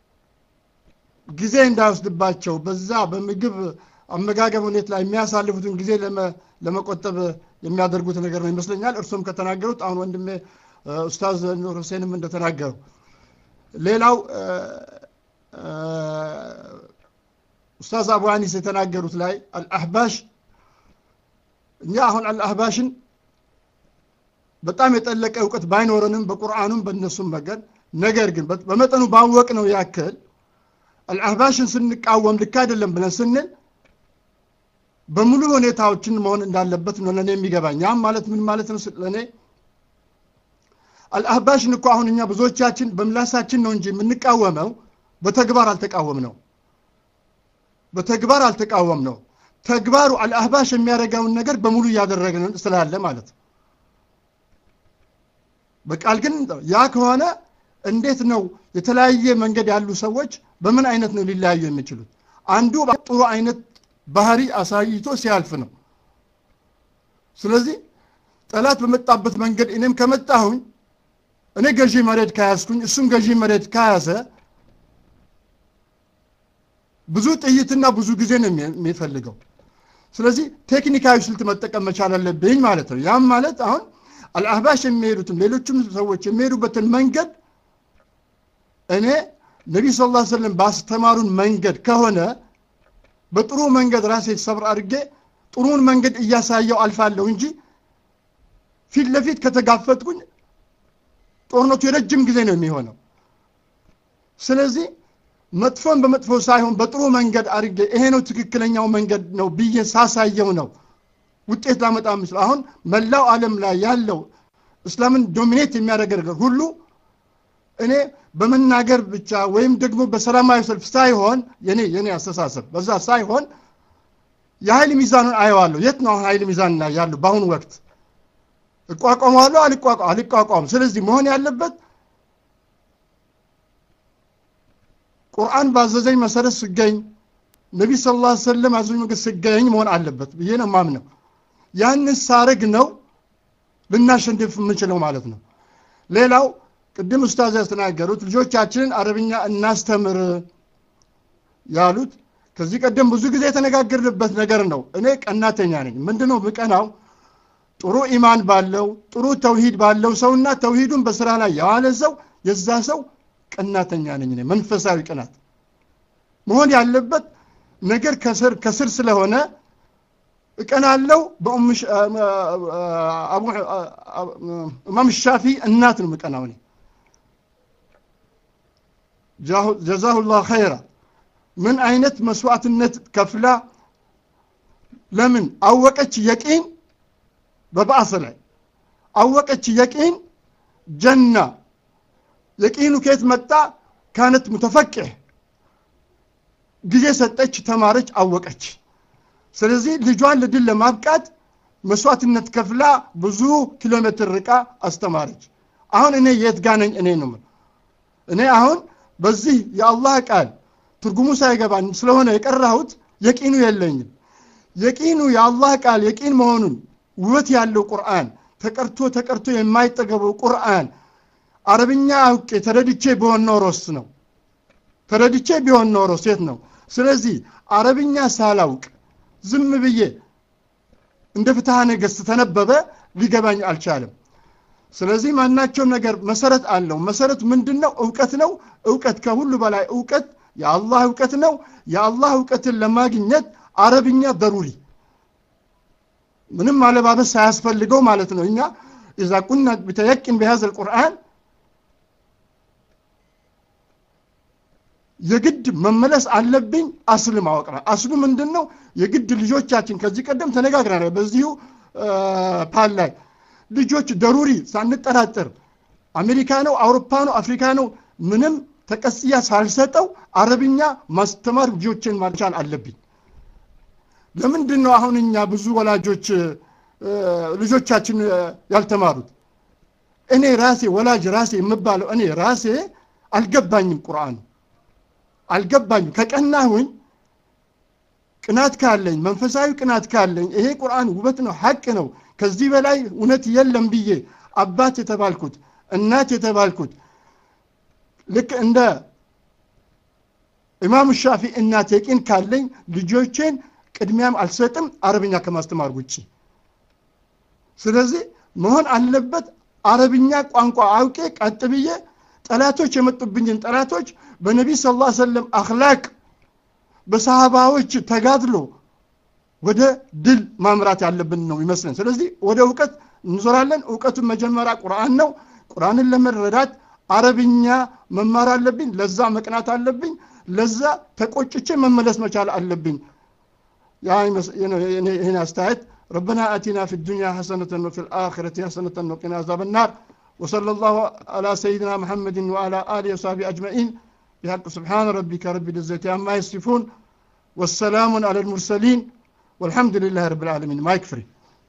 ጊዜ እንዳይወስድባቸው በዛ በምግብ አመጋገብ ሁኔታ ላይ የሚያሳልፉትን ጊዜ ለመቆጠብ የሚያደርጉት ነገር ነው ይመስለኛል እርሱም ከተናገሩት አሁን ወንድሜ ኡስታዝ ኑር ሁሴንም እንደተናገሩ ሌላው ኡስታዝ አቡ አኒስ የተናገሩት ላይ አልአህባሽ እኛ አሁን አልአህባሽን በጣም የጠለቀ ዕውቀት ባይኖርንም በቁርአኑም በእነሱም መገን ነገር ግን በመጠኑ ባወቅ ነው ያከል አልአህባሽን ስንቃወም ልክ አይደለም ብለን ስንል በሙሉ ሁኔታዎችን መሆን እንዳለበት ነው ለኔ የሚገባኝ ያ ማለት ምን ማለት ነው ለኔ አልአህባሽ ንኩ አሁንኛ ብዙዎቻችን በምላሳችን ነው እንጂ የምንቃወመው በተግባር አልተቃወምነው በተግባር አልተቃወምነው ተግባሩ አልአህባሽ የሚያረጋውን ነገር በሙሉ ያደረገን ስላለ ማለት በቃል ግን ያ ከሆነ እንዴት ነው የተለያየ መንገድ ያሉ ሰዎች በምን አይነት ነው ሊለያዩ የሚችሉት አንዱ ጥሩ አይነት ባህሪ አሳይቶ ሲያልፍ ነው ስለዚህ ጠላት በመጣበት መንገድ እኔም ከመጣሁኝ እኔ ገዢ መሬት ካያስኩኝ እሱም ገዢ መሬት ካያዘ ብዙ ጥይትና ብዙ ጊዜ ነው የሚፈልገው ስለዚህ ቴክኒካዊ ስልት መጠቀም መቻል አለብኝ ማለት ነው ያም ማለት አሁን አልአህባሽ የሚሄዱት ሌሎችም ሰዎች የሚሄዱበትን መንገድ እኔ ነብዩ ሰለላሁ ዐለይሂ ወሰለም ባስተማሩን መንገድ ከሆነ በጥሩ መንገድ ራሴ ሰብር አድርጌ ጥሩን መንገድ እያሳየው አልፋለሁ እንጂ ፊት ለፊት ከተጋፈጥኩኝ ጦርነቱ የረጅም ጊዜ ነው የሚሆነው ስለዚህ መጥፎን በመጥፎ ሳይሆን በጥሩ መንገድ አድርጌ ይሄ ነው ትክክለኛው መንገድ ነው ብዬ ሳሳየው ነው ውጤት ላመጣ ምስል አሁን መላው ዓለም ላይ ያለው እስላምን ዶሚኔት የሚያደርግ ነገር ሁሉ እኔ በመናገር ብቻ ወይም ደግሞ በሰላማዊ ሰልፍ ሳይሆን የኔ የኔ አስተሳሰብ በዛ ሳይሆን የኃይል ሚዛኑን አየዋለሁ የት ነው ኃይል ሚዛን ላይ ያለው በአሁን ወቅት እቋቋማለሁ አልቋቋም አልቋቋም ስለዚህ መሆን ያለበት ቁርአን ባዘዘኝ መሰረት ሲገኝ ነብዩ ሰለላሁ ዐለይሂ ወሰለም አዘዙኝ መሰረት ሲገኝ መሆን አለበት ብዬ ነው ማምነው ያን ሳረግ ነው ልናሸንፍ የምንችለው ማለት ነው ሌላው ቅድም ኡስታዝ ያስተናገሩት ልጆቻችንን አረብኛ እናስተምር ያሉት ከዚህ ቀደም ብዙ ጊዜ የተነጋገርንበት ነገር ነው እኔ ቀናተኛ ነኝ ምንድነው ብቀናው ጥሩ ኢማን ባለው ጥሩ ተውሂድ ባለው ሰውና ተውሂዱን በስራ ላይ ያዋለ ሰው የዛ ሰው ቀናተኛ ነኝ እኔ መንፈሳዊ ቀናት መሆን ያለበት ነገር ከስር ከስር ስለሆነ እቀናለው በኡምሽ አቡ ኢማም ሻፊ እናት ነው መቀናው ነኝ ጀዛሁላህ ኸይራ ምን አይነት መስዋዕትነት ከፍላ ለምን አወቀች የቂን በባዕስ ላይ አወቀች የቂን ጀና የቂኑ ከየት መጣ كانت متفقه ጊዜ ሰጠች ተማረች አወቀች ስለዚህ ልጇን ለድል ለማብቃት መስዋዕትነት ከፍላ ብዙ ኪሎ ሜትር ርቃ አስተማረች አሁን እኔ የት ጋነኝ እኔ ነው እኔ አሁን በዚህ የአላህ ቃል ትርጉሙ ሳይገባኝ ስለሆነ የቀራሁት የቂኑ የለኝም የቂኑ የአላህ ቃል የቂን መሆኑን ውበት ያለው ቁርአን ተቀርቶ ተቀርቶ የማይጠገበው ቁርአን አረብኛ አውቄ ተረድቼ ቢሆን ኖሮስ ነው ተረድቼ ቢሆን ኖሮስ የት ነው ስለዚህ አረብኛ ሳላውቅ ዝም ብዬ እንደ ፍትሐ ነገሥት ተነበበ ሊገባኝ አልቻለም ስለዚህ ማናቸው ነገር መሰረት አለው መሰረት ምንድነው ዕውቀት ነው ዕውቀት ከሁሉ በላይ ዕውቀት የአላህ ዕውቀት ነው የአላህ ዕውቀትን ለማግኘት አረብኛ ضروري ምንም ማለባበስ ሳያስፈልገው ማለት ነው እኛ اذا كنا بتيقن بهذا القرآن የግድ መመለስ አለብኝ አስል ማወቅራ አስሉ ምንድነው የግድ ልጆቻችን ከዚህ ቀደም ተነጋግረናል በዚሁ ፓል ላይ ልጆች ضروري ሳንጠራጠር አሜሪካ ነው አውሮፓ ነው አፍሪካ ነው ምንም ተቀስያ ሳልሰጠው አረብኛ ማስተማር ልጆችን ማቻል አለብኝ ለምንድነው አሁንኛ ብዙ ወላጆች ልጆቻችን ያልተማሩት እኔ ራሴ ወላጅ ራሴ የምባለው እኔ ራሴ አልገባኝም ቁርአኑ አልገባኝም ከቀናሁኝ ቅናት ካለኝ መንፈሳዊ ቅናት ካለኝ ይሄ ቁርአን ውበት ነው ሐቅ ነው ከዚህ በላይ እውነት የለም ብዬ አባት የተባልኩት እናት የተባልኩት ልክ እንደ ኢማም ሻፊ እናት የቂን ካለኝ ልጆቼን ቅድሚያም አልሰጥም አረብኛ ከማስተማር ውጪ ስለዚህ መሆን አለበት አረብኛ ቋንቋ አውቄ ቀጥብዬ ጠላቶች የመጡብኝን ጠላቶች በነብይ ሰለላሁ ዐለይሂ ወሰለም አኽላቅ በሰሃባዎች ተጋድሎ ወደ ድል ማምራት ያለብን ነው ይመስለን ስለዚህ ወደ ዕውቀት እንዞራለን ዕውቀቱን መጀመሪያ ቁርአን ነው ቁርአንን ለመረዳት አረብኛ መማር አለብኝ ለዛ መቅናት አለብኝ ለዛ ተቆጭቼ መመለስ መቻል አለብኝ يعني هنا استعد ربنا آتنا في الدنيا حسنة وفي الآخرة حسنة وقنا عذاب النار وصلى الله على سيدنا محمد وعلى آله وصحبه أجمعين بحق سبحان ربك رب العزة عما يصفون والسلام على المرسلين والحمد لله رب العالمين. ما يكفري.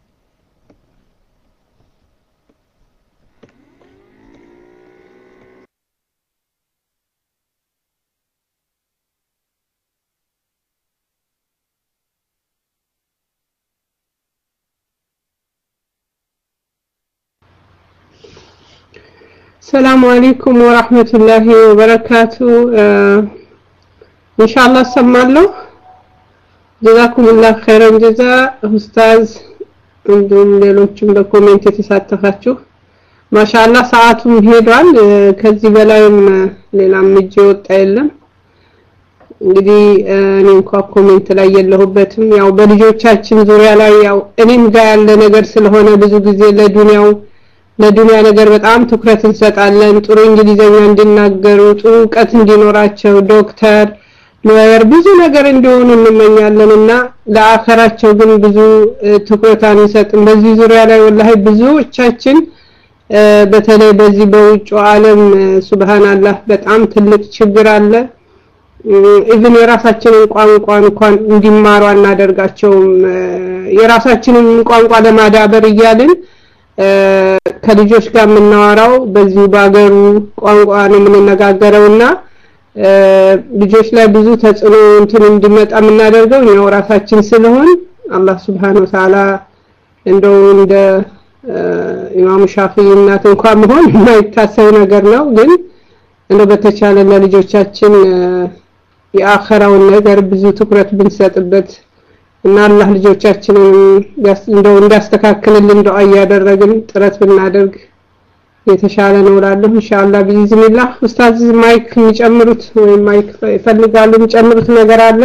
السلام عليكم ورحمة الله وبركاته. آه إن شاء الله سمع له. جزاكم الله خيرا جزاء أستاذ عندهم ሌሎችም በኮሜንት የተሳተፋችሁ ማሻአላ ሰዓቱም ሄዷል። ከዚህ በላይም ሌላም እጅ ወጣ የለም። እንግዲህ እኔ እንኳን ኮሜንት ላይ የለሁበትም። ያው በልጆቻችን ዙሪያ ላይ ያው እኔም ጋር ያለ ነገር ስለሆነ ብዙ ጊዜ ለዱንያው ለዱንያ ነገር በጣም ትኩረት እንሰጣለን። ጥሩ እንግሊዘኛ እንዲናገሩ ጥሩ ዕውቀት እንዲኖራቸው ዶክተር ሎየር ብዙ ነገር እንዲሆኑ እንመኛለንና ለአኸራቸው ግን ብዙ ትኩረት አንሰጥም። በዚህ ዙሪያ ላይ ወላሂ ብዙዎቻችን በተለይ በዚህ በውጭ ዓለም ሱብሃንአላህ በጣም ትልቅ ችግር አለ። ኢቭን የራሳችንን ቋንቋ እንኳን እንዲማሩ አናደርጋቸውም። የራሳችንን ቋንቋ ለማዳበር እያልን ከልጆች ጋር የምናወራው በዚህ ባገሩ ቋንቋ ነው የምንነጋገረውና ልጆች ላይ ብዙ ተጽዕኖ እንትን እንዲመጣ የምናደርገው ነው ራሳችን ስለሆን አላህ Subhanahu Wa Ta'ala እንደው እንደ ኢማም ሻፊዒ እናት እንኳን መሆን የማይታሰብ ነገር ነው። ግን እንደው በተቻለ ለልጆቻችን የአኸራውን ነገር ብዙ ትኩረት ብንሰጥበት እና አላህ ልጆቻችንን እንደው እንዳስተካክልልን ዱዓ ያደረግን ጥረት ብናደርግ የተሻለ ነው እላለሁ። ኢንሻአላህ ቢኢዝኒላህ ኡስታዝ ማይክ የሚጨምሩት ወይ ማይክ ይፈልጋሉ የሚጨምሩት ነገር አለ?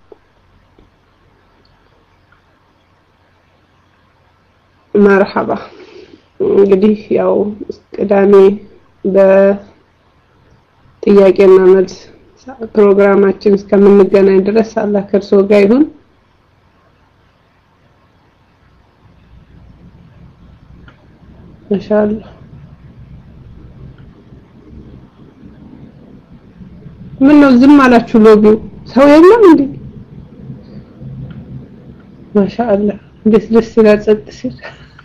መርሐባ። እንግዲህ ያው ቅዳሜ በጥያቄና መልስ ፕሮግራማችን እስከምንገናኝ ድረስ አላህ ከርሶ ጋር ይሁን። ማሻአላህ ምን ነው ዝም አላችሁ? ሎቢው ሰው የለም እንዴ? ማሻአላህ ደስ ደስ ይላል። ጸጥ ሲል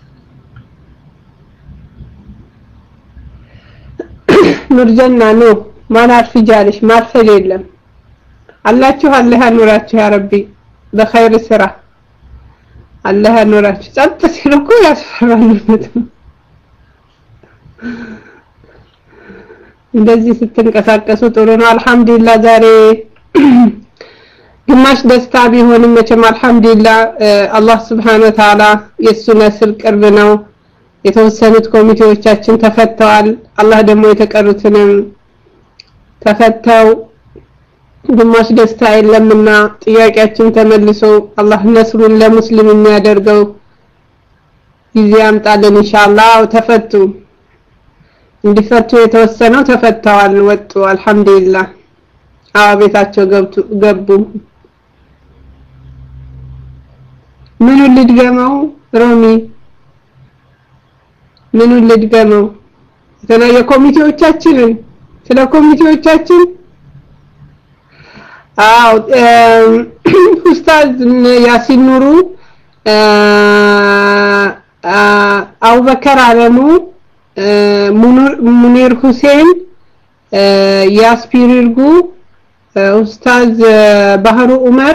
ኑርጀና ነው ማናርፍ ጃለሽ ማርፈል የለም አላችሁ። አላህ ያኑራችሁ ያ ረቢ በኸይር ስራ አላህ ያኑራችሁ። ጸጥ ሲል እኮ ያስፈራል። እንደዚህ ስትንቀሳቀሱ ጥሩ ነው። አልহামዱሊላህ ዛሬ ግማሽ ደስታ ቢሆንም መቼም አልহামዱሊላህ አላህ Subhanahu Wa Ta'ala የሱ ነስር ቅርብ ነው። የተወሰኑት ኮሚቴዎቻችን ተፈተዋል። አላህ ደግሞ የተቀሩትንም ተፈተው ግማሽ ደስታ የለምና ጥያቄያችን ተመልሶ አላህ ነስሩን ለሙስሊም የሚያደርገው ጊዜ ያምጣልን ኢንሻአላህ። ተፈቱ እንዲፈቱ የተወሰነው ተፈተዋል ወጡ አልহামዱሊላህ። አዎ ቤታቸው ገብቱ ገቡ። ምን ልድገመው ሮሚ ምን ልድገመው? የተለያየ ኮሚቴዎቻችንን ስለ ኮሚቴዎቻችን አዎ ኡስታዝ ያሲን ኑሩ አቡበከር አለሙ ሙኒር ሁሴን ያስፒርጉ ኡስታዝ ባህሩ ዑመር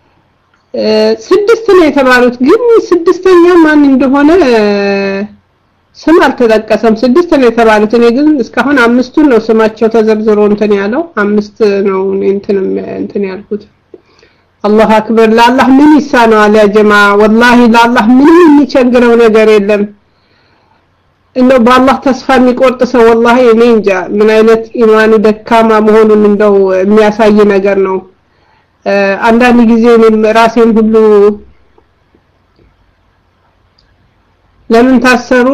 ስድስት ነው የተባሉት። ግን ስድስተኛ ማን እንደሆነ ስም አልተጠቀሰም። ስድስት ነው የተባሉት። እኔ ግን እስካሁን አምስቱን ነው ስማቸው ተዘርዝሮ እንትን ያለው አምስት ነው እንትን እንትን ያልኩት። አላሁ አክበር። ለአላህ ምን ይሳነዋል ያ ጀማ? ወላሂ ለአላህ ምንም የሚቸግረው ነገር የለም። እንደው በአላህ ተስፋ የሚቆርጥ ሰው ወላሂ እኔ እንጃ ምን አይነት ኢማኑ ደካማ መሆኑን እንደው የሚያሳይ ነገር ነው። አንዳንድ ጊዜ እኔም ራሴን ሁሉ ለምን ታሰሩ?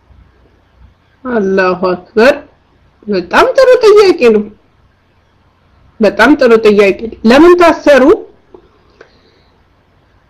አላሁ አክበር። በጣም ጥሩ ጥያቄ ነው። በጣም ጥሩ ጥያቄ። ለምን ታሰሩ?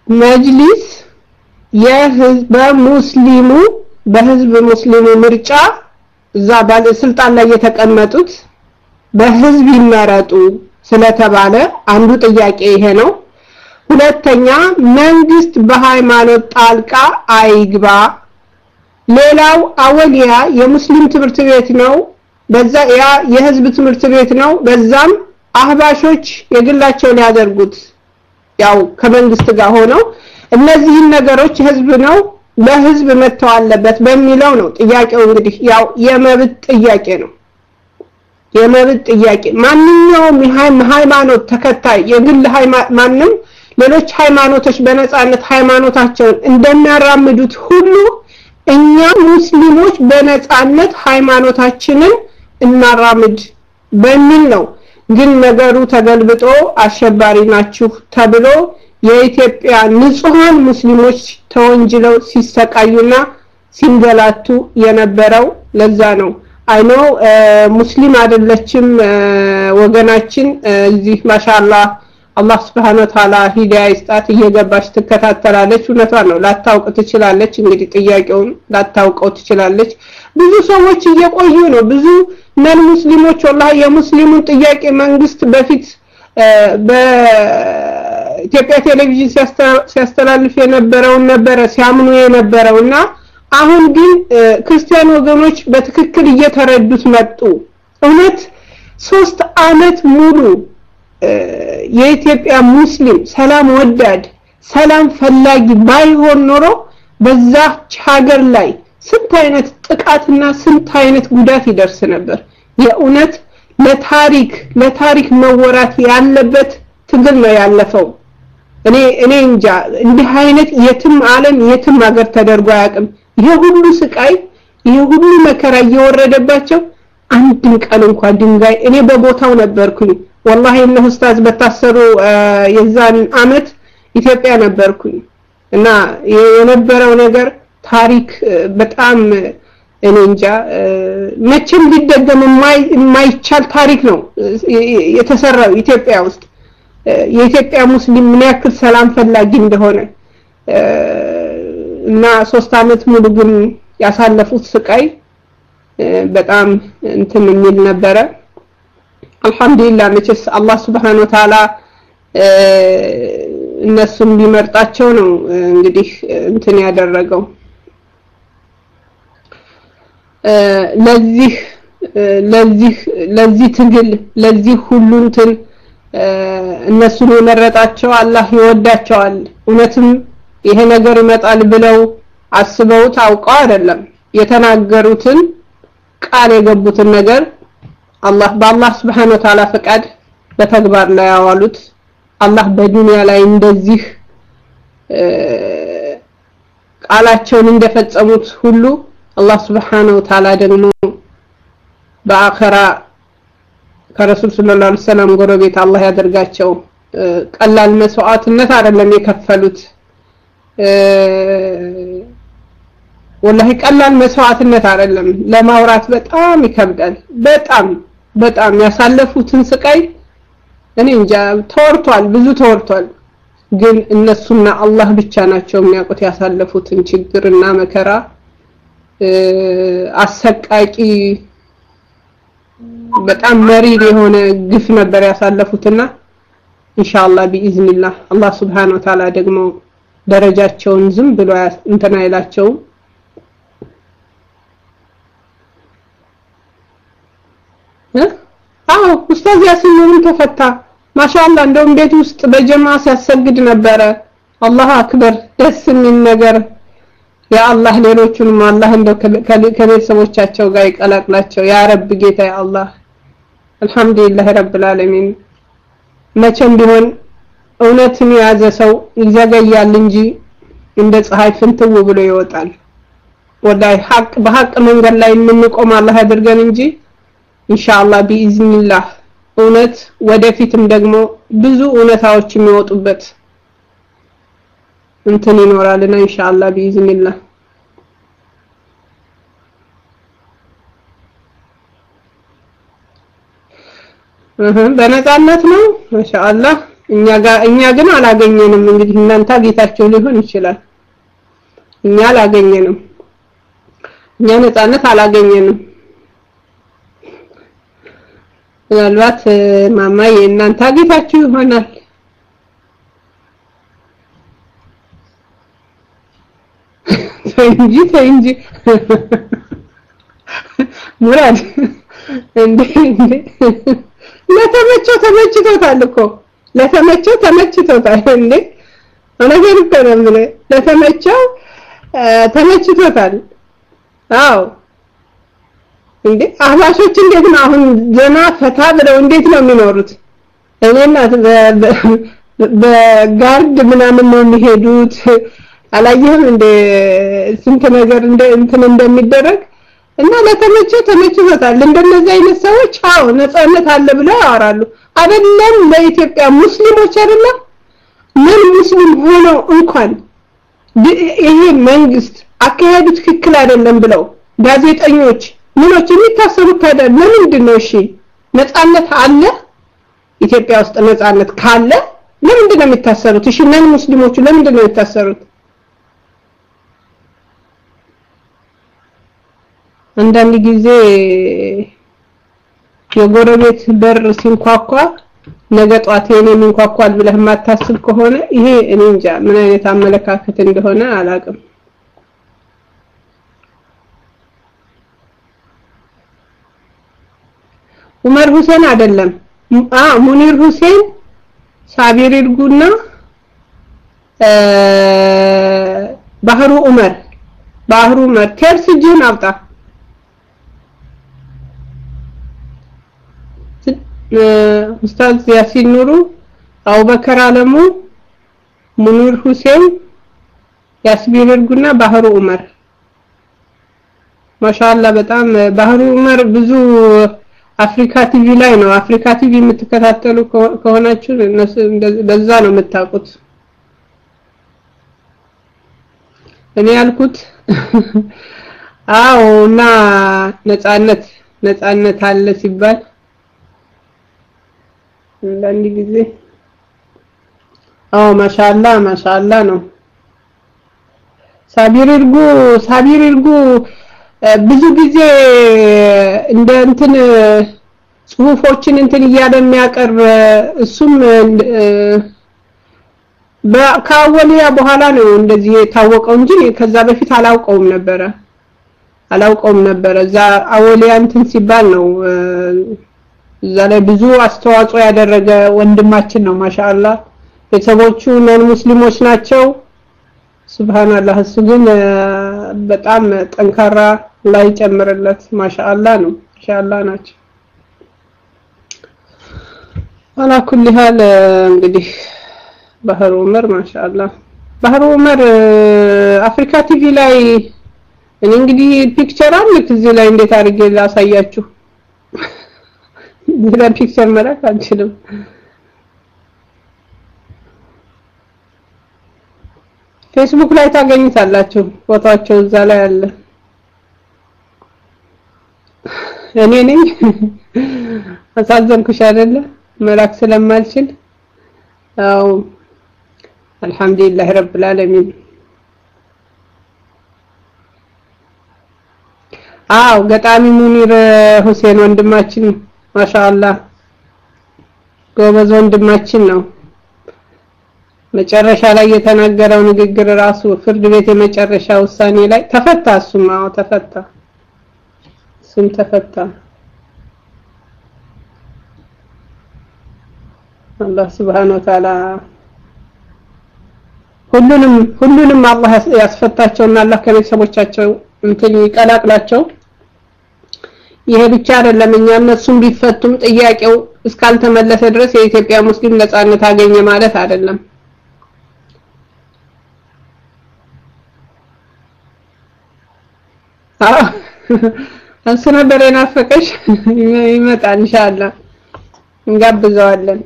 መጅሊስ የህዝብ ሙስሊሙ በህዝብ ሙስሊሙ ምርጫ እዛ ባለስልጣን ላይ የተቀመጡት በህዝብ ይመረጡ ስለተባለ አንዱ ጥያቄ ይሄ ነው። ሁለተኛ መንግስት በሃይማኖት ጣልቃ አይግባ። ሌላው አወሊያ የሙስሊም ትምህርት ቤት ነው፣ በዛ ያ የህዝብ ትምህርት ቤት ነው፣ በዛም አህባሾች የግላቸውን ያደርጉት ያው ከመንግስት ጋር ሆነው እነዚህ ነገሮች ህዝብ ነው ለህዝብ መተው አለበት በሚለው ነው ጥያቄው። እንግዲህ ያው የመብት ጥያቄ ነው የመብት ጥያቄ ማንኛውም ሃይማኖት ተከታይ የግል ሃይማኖት ማንንም ሌሎች ሃይማኖቶች በነጻነት ሃይማኖታቸውን እንደሚያራምዱት ሁሉ እኛ ሙስሊሞች በነጻነት ሃይማኖታችንን እናራምድ በሚል ነው። ግን ነገሩ ተገልብጦ አሸባሪ ናችሁ ተብሎ የኢትዮጵያ ንጹሃን ሙስሊሞች ተወንጅለው ሲሰቃዩና ሲንገላቱ የነበረው ለዛ ነው። አይኖ ሙስሊም አይደለችም ወገናችን እዚህ ማሻአላህ አላህ Subhanahu Wa Ta'ala ሂዳያ ይስጣት እየገባች ትከታተላለች። እውነቷን ነው ላታውቅ ትችላለች። እንግዲህ ጥያቄውን ላታውቀው ትችላለች። ብዙ ሰዎች እየቆዩ ነው ብዙ ነን ሙስሊሞች والله የሙስሊሙን ጥያቄ መንግስት በፊት በኢትዮጵያ ቴሌቪዥን ሲያስተላልፍ የነበረው ነበር ሲያምኑ የነበረውና አሁን ግን ክርስቲያን ወገኖች በትክክል እየተረዱት መጡ። እውነት ሶስት አመት ሙሉ የኢትዮጵያ ሙስሊም ሰላም ወዳድ ሰላም ፈላጊ ባይሆን ኖሮ በዛች ሀገር ላይ ስንት አይነት ጥቃትና ስንት አይነት ጉዳት ይደርስ ነበር። የእውነት ለታሪክ ለታሪክ መወራት ያለበት ትግል ነው ያለፈው። እኔ እኔ እንጃ እንዲህ አይነት የትም ዓለም የትም ሀገር ተደርጎ አያውቅም። ይሄ ሁሉ ስቃይ ይሄ ሁሉ መከራ እየወረደባቸው አንድን ቀን እንኳን ድንጋይ እኔ በቦታው ነበርኩኝ والله እነ ኡስታዝ በታሰሩ የዛን አመት ኢትዮጵያ ነበርኩኝ እና የነበረው ነገር ታሪክ በጣም እኔ እንጃ መቼም ሊደገም የማይቻል ታሪክ ነው የተሰራው ኢትዮጵያ ውስጥ የኢትዮጵያ ሙስሊም ምን ያክል ሰላም ፈላጊ እንደሆነ እና ሶስት አመት ሙሉ ግን ያሳለፉት ስቃይ በጣም እንትን የሚል ነበረ። አልহামዱሊላህ መቼስ አላህ Subhanahu Wa Ta'ala እነሱም ቢመርጣቸው ነው እንግዲህ እንትን ያደረገው። ለዚህ ለዚህ ለዚህ ትግል ለዚህ ሁሉ እንትን እነሱን የመረጣቸው አላህ ይወዳቸዋል። እውነትም ይሄ ነገር ይመጣል ብለው አስበው ታውቀው አይደለም የተናገሩትን ቃል የገቡትን ነገር አላህ በአላህ Subhanahu Wa Ta'ala ፈቃድ በተግባር ላይ ያዋሉት አላህ በዱንያ ላይ እንደዚህ ቃላቸውን እንደፈጸሙት ሁሉ አላህ Subhanahu Wa Ta'ala ደግሞ በአኺራ ከረሱል ሰለላሁ ዐለይሂ ወሰለም ጎረቤት አላህ ያደርጋቸው። ቀላል መስዋዕትነት አይደለም የከፈሉት والله ቀላል መስዋዕትነት አይደለም ለማውራት በጣም ይከብዳል። በጣም በጣም ያሳለፉትን ስቃይ እኔ እንጃ ተወርቷል ብዙ ተወርቷል። ግን እነሱና አላህ ብቻ ናቸው የሚያውቁት ያሳለፉትን ችግርና መከራ አሰቃቂ በጣም መሪር የሆነ ግፍ ነበር ያሳለፉትና ኢንሻአላህ ቢኢዝኒላህ አላህ Subhanahu Wa Ta'ala ደግሞ ደረጃቸውን ዝም ብሎ እንትና ይላቸው። አዎ ኡስታዝ ያሲን ምን ተፈታ ማሻአላህ እንደውም ቤት ውስጥ በጀማ ሲያሰግድ ነበረ። አላህ አክበር ደስ የሚል ነገር ያ አላህ ሌሎቹንም አላህ እንደው ከቤተሰቦቻቸው ጋር ይቀላቅላቸው ያ ረብ ጌታ ያ አላህ አልহামዱሊላህ ረብል ዓለሚን። መቼም ቢሆን እውነትን የያዘ ሰው ይዘገያል እንጂ እንደ ፀሐይ ፍንትው ብሎ ይወጣል። ወዳይ ሐቅ በሐቅ መንገድ ላይ የምንቆም አላህ ያድርገን እንጂ ኢንሻአላህ ቢኢዝኒላህ እውነት ወደፊትም ደግሞ ብዙ እውነታዎች የሚወጡበት እንትን ይኖራልና ኢንሻአላህ ቢኢዝኒላህ እህ በነጻነት ነው ማሻአላህ እኛ ጋር እኛ ግን አላገኘንም እንግዲህ እናንተ አግኝታችሁ ሊሆን ይችላል እኛ አላገኘንም እኛ ነፃነት አላገኘንም ምናልባት ማማዬ እናንተ አግኝታችሁ ይሆናል እንጂ እንጂ ሙራድ እንዴ እንዴ ለተመቸው ተመችቶታል እኮ ለተመቸው ተመችቶታል እንዴ ነገር እኮ ነው ለተመቸው ተመችቶታል አው እንዴ አህባሾች እንዴት ነው አሁን ዘና ፈታ ብለው እንዴት ነው የሚኖሩት እኔና በጋርድ ምናምን ነው የሚሄዱት አላየህም እንደ ስንት ነገር እንደ እንትን እንደሚደረግ እና ለተመቸው ተመችቶታል እንደነዚህ አይነት ሰዎች አው ነፃነት አለ ብለው ያወራሉ አይደለም ለኢትዮጵያ ሙስሊሞች አይደለም ምን ሙስሊም ሆኖ እንኳን ይሄ መንግስት አካሄዱ ትክክል አይደለም ብለው ጋዜጠኞች ምኖች የሚታሰሩት ታዲያ ለምንድን ነው እሺ ነፃነት አለ ኢትዮጵያ ውስጥ ነፃነት ካለ ለምንድን ነው የሚታሰሩት እሺ ነን ሙስሊሞቹ ለምንድን ነው የሚታሰሩት አንዳንድ ጊዜ የጎረቤት በር ሲንኳኳ ነገ ጧት የኔን እንኳኳል ብለህ ማታስብ ከሆነ ይሄ እኔ እንጃ ምን አይነት አመለካከት እንደሆነ አላቅም ዑመር ሁሴን አይደለም አ ሙኒር ሁሴን ሳቢር ይርጉና ባህሩ ዑመር ባህሩ ዑመር ተርስጅን አውጣ ኡስታዝ ያሲን ኑሩ አቡበከር አለሙ ሙኒር ሁሴን ያስቢር ይርጉና ባህሩ ዑመር ማሻአላ በጣም ባህሩ ዑመር ብዙ አፍሪካ ቲቪ ላይ ነው አፍሪካ ቲቪ የምትከታተሉ ከሆናችሁ እነሱ በዛ ነው የምታውቁት እኔ ያልኩት አዎና ነፃነት ነፃነት አለ ሲባል አንዳንድ ጊዜ አዎ ማሻአላ ማሻአላ ነው ሳቢር ይርጉ ሳቢር ይርጉ ብዙ ጊዜ እንደ እንትን ጽሁፎችን እንትን እያለ የሚያቀርብ እሱም በካወሊያ በኋላ ነው እንደዚህ የታወቀው እንጂ ከዛ በፊት አላውቀውም ነበር አላውቀውም ነበር እዛ አወሊያ እንትን ሲባል ነው እዛ ላይ ብዙ አስተዋጽኦ ያደረገ ወንድማችን ነው ማሻአላ ቤተሰቦቹ ነን ሙስሊሞች ናቸው ሱብሃንአላህ እሱ ግን በጣም ጠንካራ ላይ ጨምርለት ማሻአላ ነው ማሻአላ ናቸው አላ ኩል ሀል እንግዲህ ባህሩ ዑመር ማሻአላ ባህሩ ዑመር አፍሪካ ቲቪ ላይ እኔ እንግዲህ ፒክቸር አለ እዚህ ላይ እንዴት አድርጌ ላሳያችሁ ሌላ ፒክቸር መላክ አንችልም ፌስቡክ ላይ ታገኙታላችሁ ፎቶአቸው እዛ ላይ አለ እኔ ነኝ አሳዘንኩሽ አይደለ መላክ ስለማልችል አው አልহামዱሊላህ ረብል ዓለሚን አው ገጣሚ ሙኒር ሁሴን ወንድማችን ማሻአላ ጎበዝ ወንድማችን ነው መጨረሻ ላይ የተናገረው ንግግር ራሱ ፍርድ ቤት የመጨረሻ ውሳኔ ላይ ተፈታ እሱም አዎ ተፈታ እሱም ተፈታ አላህ Subhanahu Wa Ta'ala ሁሉንም ሁሉንም አላህ ያስፈታቸውና አላህ ከቤተሰቦቻቸው እንትን ይቀላቅላቸው ይሄ ብቻ አይደለም እኛ እነሱም ቢፈቱም ጥያቄው እስካልተመለሰ ድረስ የኢትዮጵያ ሙስሊም ነፃነት አገኘ ማለት አይደለም አዎ እሱ ነበር የናፈቀሽ ይመጣል ኢንሻአላህ እንጋብዘዋለን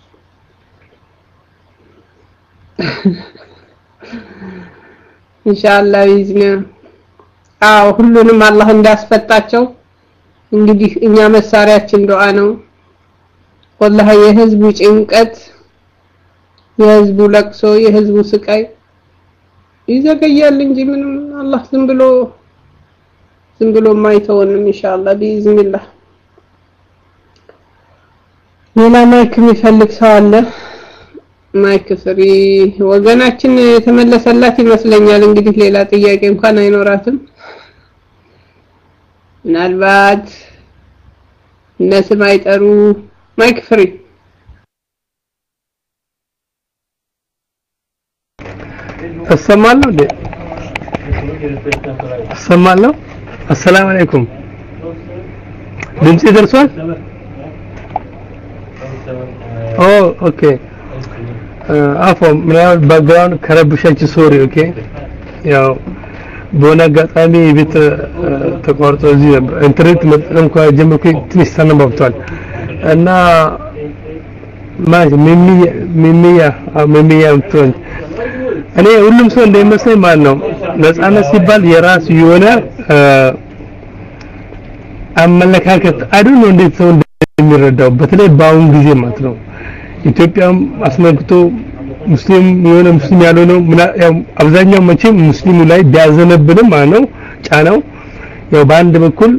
ኢንሻአላህ ይዝነ አዎ ሁሉንም አላህ እንዳስፈታቸው እንግዲህ እኛ መሳሪያችን ዱዓ ነው ወላሂ የህዝቡ ጭንቀት የህዝቡ ለቅሶ የህዝቡ ስቃይ ይዘገያል እንጂ ምንም አላህ ዝም ብሎ ዝም ብሎ ማይተወንም ኢንሻአላህ ቢኢዝኒላህ ሌላ ማይክ የሚፈልግ ሰው አለ ማይክ ፍሪ ወገናችን የተመለሰላት ይመስለኛል እንግዲህ ሌላ ጥያቄ እንኳን አይኖራትም ምናልባት እነሱ ማይጠሩ ማይክ ፍሪ السلام السلام السلام عليكم ድምጽ ደርሷል ኦ ኦኬ አፎ ምናምን ባክግራውንድ ከረብሻች ሶሪ ኦኬ ያው በሆነ አጋጣሚ ቤት ተቋርጦ እዚህ ኢንተርኔት መጠቀም ከጀመርኩ ትንሽ ሰነባብቷል እና ማጅ ሚሚያ ሚሚያ ሚሚያ እንትን እኔ ሁሉም ሰው እንደሚመስለኝ ማለት ነው ነፃነት ሲባል የራስ የሆነ አመለካከት አይደል ነው እንዴት ሰው እንደሚረዳው በተለይ ባውን ጊዜ ማለት ነው ኢትዮጵያም አስመልክቶ ሙስሊም የሆነ ሙስሊም ያልሆነው ያው አብዛኛው መቼም ሙስሊሙ ላይ ቢያዘነብንም ማለት ነው ጫናው ያው በአንድ በኩል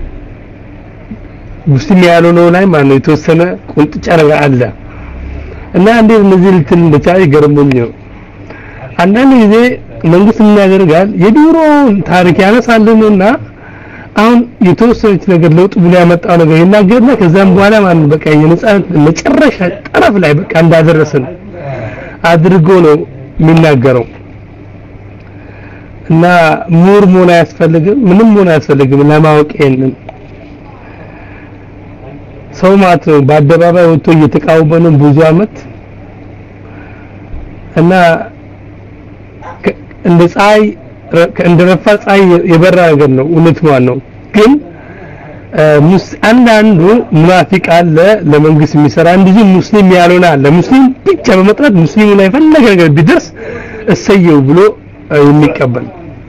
ሙስሊም ያልሆነው ላይ ማለት ነው የተወሰነ ቁንጥጫ ነገር አለ እና እንዴት እነዚህ ልትል እንደቻለ ገርሞኝ ነው አንዳንድ ጊዜ መንግስት ምን ያደርጋል የድሮ ታሪክ ያነሳልንና አሁን የተወሰነች ነገር ለውጥ ብሎ ያመጣው ነገር ይናገርና ከዛም በኋላ ማን በቃ የነጻነት መጨረሻ ጠረፍ ላይ በቃ እንዳደረሰን አድርጎ ነው የሚናገረው እና ሙር ሞና ያስፈልግም ምንም ሞና ያስፈልግም ለማወቅ ይሄንን ሰው ማለት ነው በአደባባይ ወጥቶ እየተቃወመ ነው ብዙ አመት እና እንደ ፀሐይ እንደረፋ ፀሐይ የበራ ነገር ነው እውነት ነው ግን ሙስ አንዳንዱ ሙናፊቅ አለ ለመንግስት የሚሰራ እንጂ ሙስሊም ያልሆነ አለ ሙስሊም ብቻ በመጥራት ሙስሊሙ ላይ ፈለገ ነገር ቢደርስ እሰየው ብሎ የሚቀበል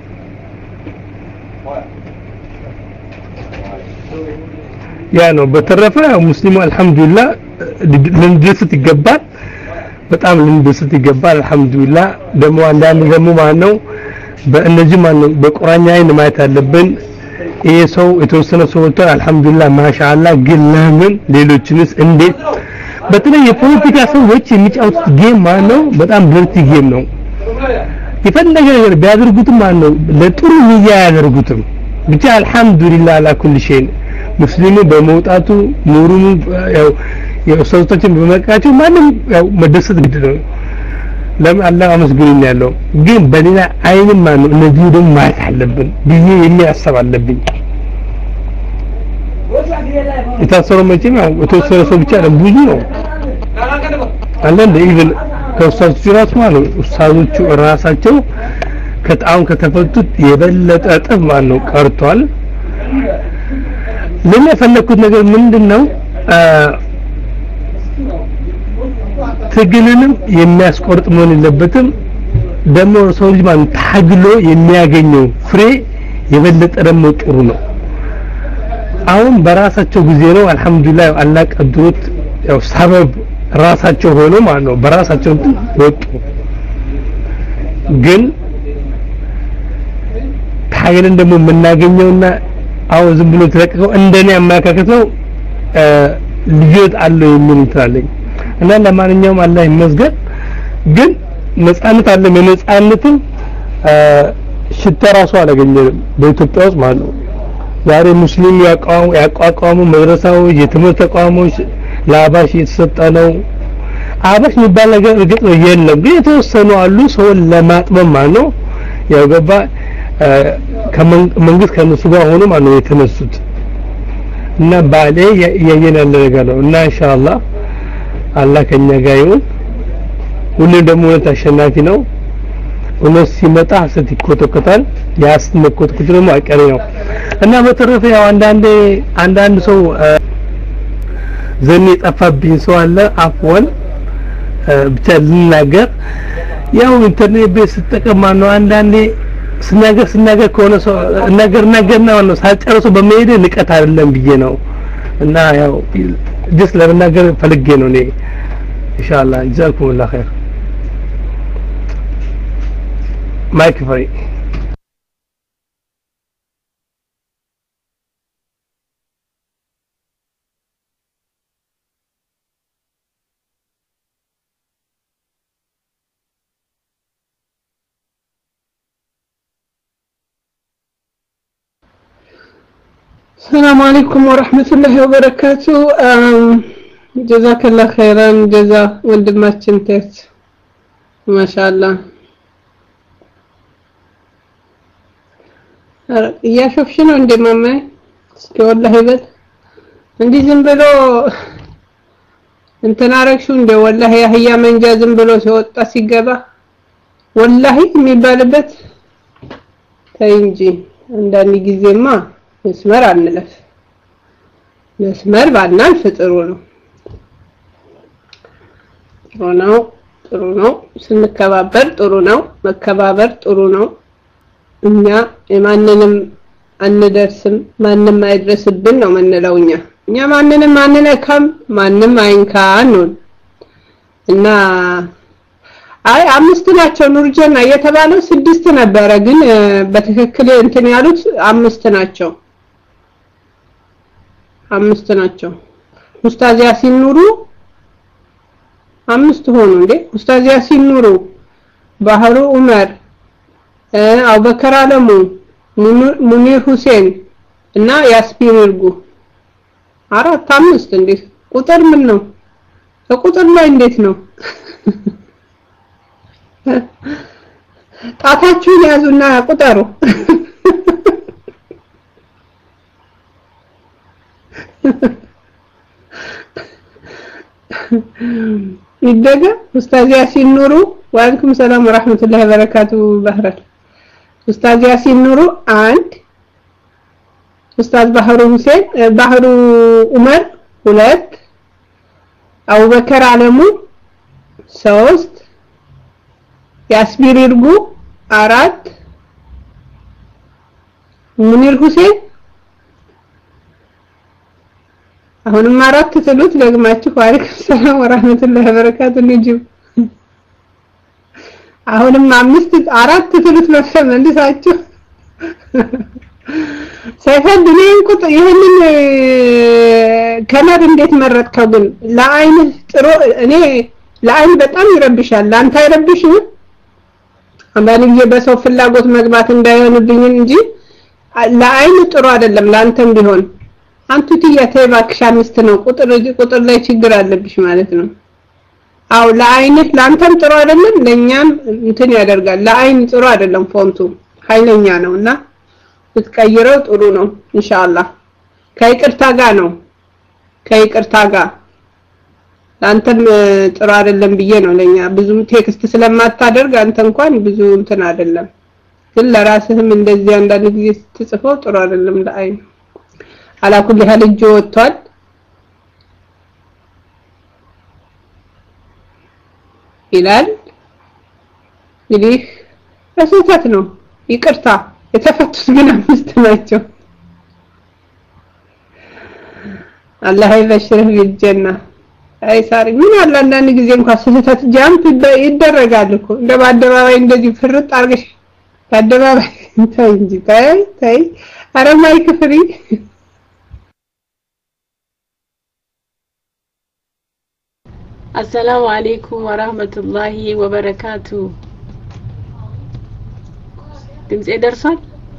ያ ነው በተረፈ ሙስሊሙ አልহামዱሊላህ ለንደስት ይገባል በጣም ለንደስት ይገባል አልহামዱሊላህ ደሞ አንዳንድ ደሞ ማን ነው በእነዚህ ማን ነው በቁርአን አይን ማየት አለብን ይሄ ሰው የተወሰነ ሰው ወጥቷል አልহামዱሊላህ ማሻአላህ ግን ለምን ሌሎችንስ እንዴት በተለይ የፖለቲካ ሰዎች የሚጫወቱት ጌም ማን ነው በጣም ብልጥ ጌም ነው የፈለገ ነገር ቢያደርጉትም ማን ነው ለጥሩ ንያ ያደርጉትም ብቻ አልহামዱሊላህ አላ ኩል ሸይ ሙስሊሙ በመውጣቱ ኑሩሙ ያው የሰውታችን በመቃቸው ማንም ያው መደሰት ግድ ነው ለምን አላህ አመስግኑኝ ያለው ግን በሌላ አይንም ማን እነዚህ ደግሞ ማየት አለብን ብዬ የሚያስብ አለብኝ የታሰረው መቼም ያው የተወሰነ ሰው ብቻ ነው ብዙ ነው አንዳንድ ኢቭን ከኡስታዞቹ ራሱ ማለት ኡስታዞቹ ራሳቸው ከጣውን ከተፈቱት የበለጠ እጥፍ ማለት ነው ቀርቷል ለምን የፈለኩት ነገር ምንድነው ትግልንም የሚያስቆርጥ መሆን የለበትም ደሞ ሰው ልጅ ማን ታግሎ የሚያገኘው ፍሬ የበለጠ ደሞ ጥሩ ነው አሁን በራሳቸው ጊዜ ነው አልহামዱሊላህ አላህ ቀድሮት ያው ሰበብ ራሳቸው ሆኖ ማለት ነው በራሳቸው ወጡ ግን ታግልን ደሞ የምናገኘውና አው ዝም ብሎ ተለቀቀው እንደኔ አማካከት ነው ልዩት አለው የሚል እንታለኝ እና ለማንኛውም አላህ ይመስገን ግን ነፃነት አለ የነፃነትም ሽታ ራሱ አላገኘንም በኢትዮጵያ ውስጥ ማለት ነው ዛሬ ሙስሊም ያቋሙ ያቋቋሙ መድረሳዎች የትምህርት ተቋሞች ለአባሽ የተሰጠ ነው አባሽ የሚባል ነገር እርግጥ ነው የለም ግን የተወሰኑ አሉ ሰውን ለማጥበብ ማለት ነው ያው ገባ ከመንግስት ከነሱ ጋር ሆኖ ማለት ነው የተነሱት እና ባሌ ያየን ያለ ነገር ነው እና ኢንሻአላህ አላህ ከኛ ጋር ይሁን ሁሉም ደግሞ ተሸናፊ ነው እነሱ ሲመጣ ሐሰት ይኮተኮታል ያስ መኮትኮት ደግሞ አይቀሬ ነው እና በተረፈ ያው አንዳንዴ አንዳንድ ሰው ዘኔ ጠፋብኝ ሰው አለ አፍወን ብቻ ልናገር ያው ኢንተርኔት ቤት ስትጠቀም ነው አንዳንዴ ስናገር ስናገር ከሆነ ሰው ነገር ነገርና ነው ሳጨርሶ በመሄድ ንቀት አይደለም ብዬ ነው እና ያው ዲስ ለመናገር ፈልጌ ነው እኔ ኢንሻአላህ ጀዛኩሙላህ ኸይር ማይክ ፍሪ السلام عليكم ورحمة الله وبركاته. جزاك الله خيرا جزا ወንድማችን ቴት ማሻአላህ እያሾፍሽ ነው እንደ ማማ እስኪ ወላሂ በል እንዴ ዝም ብሎ እንትና አረግሽው እንደ ወላሂ ያህያ መንጃ ዝም ብሎ ሲወጣ ሲገባ ወላሂ የሚባልበት ተይ እንጂ አንዳንድ ጊዜማ መስመር አንለፍ መስመር ባናልፍ ጥሩ ነው ጥሩ ነው ጥሩ ነው ስንከባበር ጥሩ ነው መከባበር ጥሩ ነው እኛ የማንንም አንደርስም ማንንም አይድረስብን ነው መንለውኛ እኛ ማንንም አንነካም ማንንም አይንካን እና አይ አምስት ናቸው ኑርጀና የተባለው ስድስት ነበረ ግን በትክክል እንትን ያሉት አምስት ናቸው አምስት ናቸው ኡስታዝ ያሲን ኑሩ አምስት ሆኑ እንዴ ኡስታዝ ያሲን ኑሩ ባህሩ ዑመር አቡበከር አለሙ ሙኒር ሁሴን እና ያስፒር ይርጉ አራት አምስት እንዴ ቁጥር ምን ነው ቁጥር ላይ እንዴት ነው ጣታችሁን ያዙና ቁጠሩ ይደጋ ኡስታዝ ያሲን ኑሩ ወአለይኩም ሰላም ወራህመቱላሂ ወበረካቱ ባህረት ኡስታዝ ያሲን ኑሩ አንድ ኡስታዝ ባህሩ ሁሴን ባህሩ ዑመር ሁለት አቡበከር አለሙ ሶስት ያስቢር ይርጉ አራት ሙኒር ሁሴን አሁንም አራት ትሉት ደግማችሁ ወአለይኩም ሰላም ወራህመቱላሂ ወበረካቱ ንጅብ አሁንም አምስት አራት ትሉት መልሳችሁ ሳይፈድ ነኝ ቁጥ ይሄንን ከለር እንዴት መረጥከው ግን ለአይን ጥሩ እኔ ለአይን በጣም ይረብሻል ላንተ አይረብሽም አንዳንድ ጊዜ በሰው ፍላጎት መግባት እንዳይሆንብኝ እንጂ ለአይን ጥሩ አይደለም ላንተም ቢሆን አንቱ ትያተይ ባክሽ አምስት ነው ቁጥር ቁጥር ላይ ችግር አለብሽ ማለት ነው አው ለአይንህ ላንተም ጥሩ አይደለም ለኛም እንትን ያደርጋል ለአይን ጥሩ አይደለም ፎንቱ ኃይለኛ ነውና ብትቀይረው ጥሩ ነው ኢንሻአላህ ከይቅርታ ጋር ነው ከይቅርታ ጋር ላንተም ጥሩ አይደለም ብዬ ነው ለኛ ብዙም ቴክስት ስለማታደርግ አንተ እንኳን ብዙ እንትን አይደለም ግን ለራስህም እንደዚህ አንዳንድ ጊዜ ስትጽፈው ጥሩ አይደለም ለአይን على كل حال جوتال ይላል እንግዲህ በስህተት ነው ይቅርታ የተፈቱት ግን አምስት ናቸው አላህ ይበሽርህ ቢልጀና አይ ሳሪ ምን አለ አንዳንድ ጊዜ እንኳን ስህተት ጃምፕ ይደረጋል እኮ እንደ ባደባባይ እንደዚህ ፍርጥ አርገሽ ባደባባይ እንትን እንጂ ታይ ታይ አረማይ ክፍሪ السلام عليكم ورحمة الله وبركاته تمسي درسات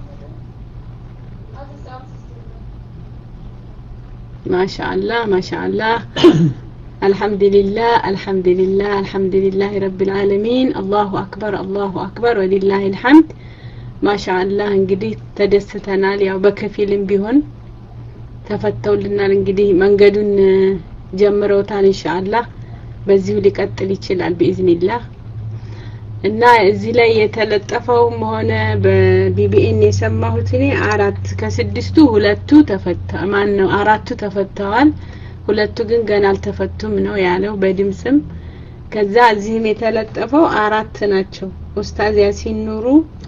ما شاء الله ما شاء الله الحمد لله الحمد لله الحمد لله رب العالمين الله أكبر الله أكبر ولله الحمد ما شاء الله انقدي تدستنا ليا بكفيل بيهن تفتوا لنا انقدي منقدون جمروتان إن شاء الله በዚሁ ሊቀጥል ይችላል በኢዝኒላህ እና እዚህ ላይ የተለጠፈውም ሆነ በቢቢኤን የሰማሁት እኔ አራት ከስድስቱ ሁለቱ ተፈታ ማን ነው አራቱ ተፈተዋል ሁለቱ ግን ገና አልተፈቱም ነው ያለው በድምጽም ከዛ እዚህም የተለጠፈው አራት ናቸው ኡስታዝ ያሲን ኑሩ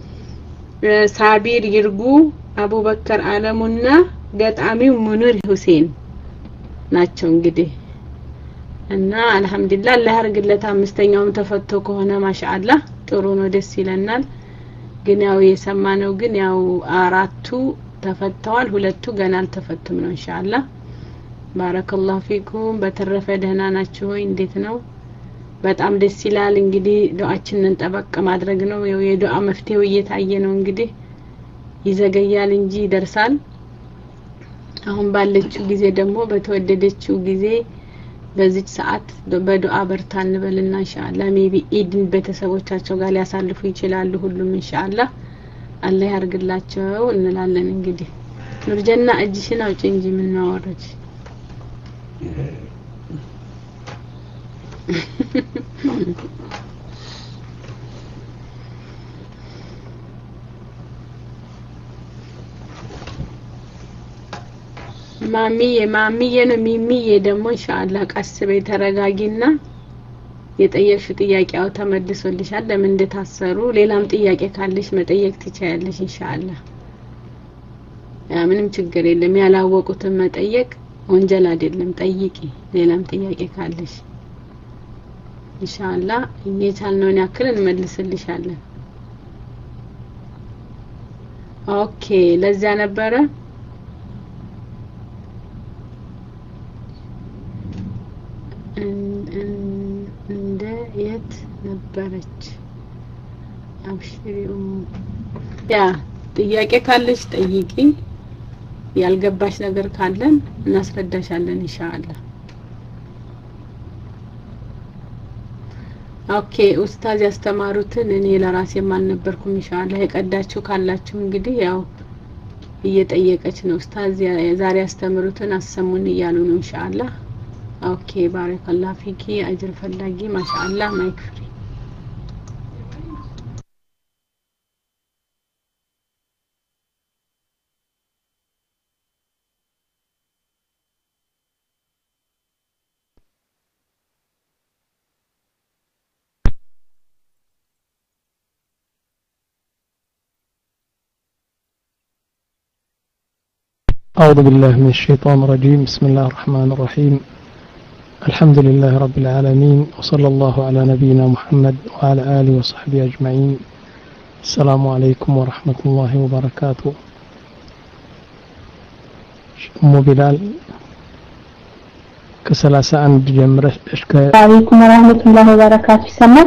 ሳቢር ይርጉ አቡበከር አለሙና ገጣሚው ሙኒር ሁሴን ናቸው እንግዲህ እና አልহামዱሊላህ አላህ ያርግለት አምስተኛውም ተፈቶ ከሆነ ማሻአላህ ጥሩ ነው ደስ ይለናል ግን ያው የሰማነው ግን ያው አራቱ ተፈተዋል ሁለቱ ገና አልተፈቱም ነው ኢንሻአላህ ባረከላሁ ፊኩም በተረፈ ደህና ናችሁ ሆይ እንዴት ነው በጣም ደስ ይላል እንግዲህ ዱዓችንን ጠበቅ ማድረግ ነው የዱዓ መፍትሄው እየታየ ነው እንግዲህ ይዘገያል እንጂ ይደርሳል አሁን ባለችው ጊዜ ደግሞ በተወደደችው ጊዜ በዚህ ሰዓት በዱዓ በርታን እንበልና ኢንሻአላህ ሜቢ ኢድን ቤተሰቦቻቸው ጋር ሊያሳልፉ ይችላሉ ሁሉም ኢንሻአላህ አላህ ያርግላቸው እንላለን እንግዲህ ኑርጀና እጅሽን አውጪ እንጂ ምን ነው ወረጅ ማሚዬ ማሚዬ ነው ሚሚዬ ደግሞ ኢንሻአላህ ቀስበ ተረጋጊና የጠየቅሽ ጥያቄው ተመልሶልሻል ለምን እንደታሰሩ ሌላም ጥያቄ ካለሽ መጠየቅ ትችያለሽ ኢንሻአላህ ያ ምንም ችግር የለም ያላወቁትን መጠየቅ ወንጀል አይደለም ጠይቂ ሌላም ጥያቄ ካለሽ ኢንሻአላህ እየቻልነውን ያክል እንመልስልሻለን ኦኬ ለዛ ነበረ እንደ የት ነበረች አብሽሪው ያ ጥያቄ ካለሽ ጠይቂ ያልገባሽ ነገር ካለን እናስረዳሻለን ኢንሻአላህ ኦኬ ኡስታዝ ያስተማሩትን እኔ ለራሴ ማልነበርኩም ኢንሻአላህ የቀዳችሁ ካላችሁ እንግዲህ ያው እየጠየቀች ነው ኡስታዝ ዛሬ ያስተምሩትን አሰሙን እያሉ ነው ኢንሻአላህ ኦኬ ባረከላሁ ፊኪ አጅር ፈላጊ ማሻአላህ ማይክፍሪ أعوذ بالله من الشيطان الرجيم بسم الله الرحمن الرحيم الحمد لله رب العالمين وصلى الله على نبينا محمد وعلى آله وصحبه أجمعين السلام عليكم ورحمة الله وبركاته أم بلال كسلاسة عند جمرة السلام عليكم ورحمة الله وبركاته سمع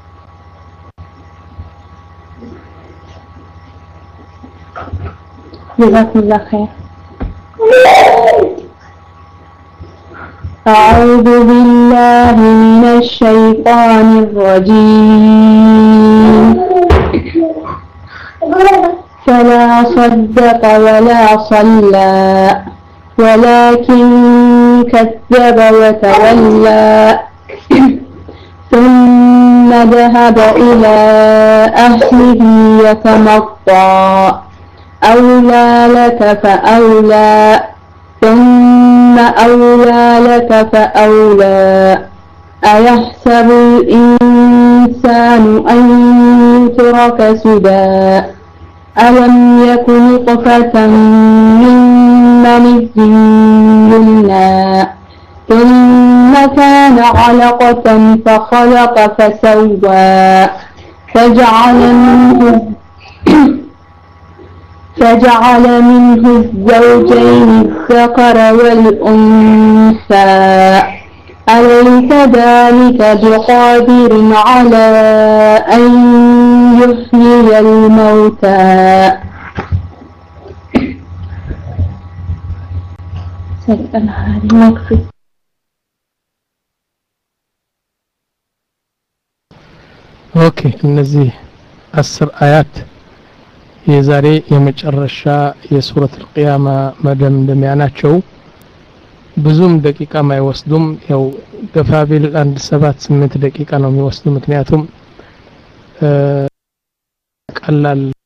جزاكم الله خير أعوذ بالله من الشيطان الرجيم فلا صدق ولا صلى ولكن كذب وتولى ثم ذهب إلى أهله يتمطى أولى لك فأولى ثم أولى لك فأولى أيحسب الإنسان أن يترك سدى ألم يكن نطفة من مني يمنى ثم كان علقة فخلق فسوى فجعل منه فجعل منه الزوجين الذكر والأنثى أليس ذلك بقادر على أن يحيي الموتى أوكي እነዚህ አስር አያት የዛሬ የመጨረሻ የሱረት القيامة መደምደሚያ ናቸው ብዙም ደቂቃ ማይወስዱም ያው ገፋቢል አንድ ሰባት ስምንት ደቂቃ ነው የሚወስዱ ምክንያቱም ቀላል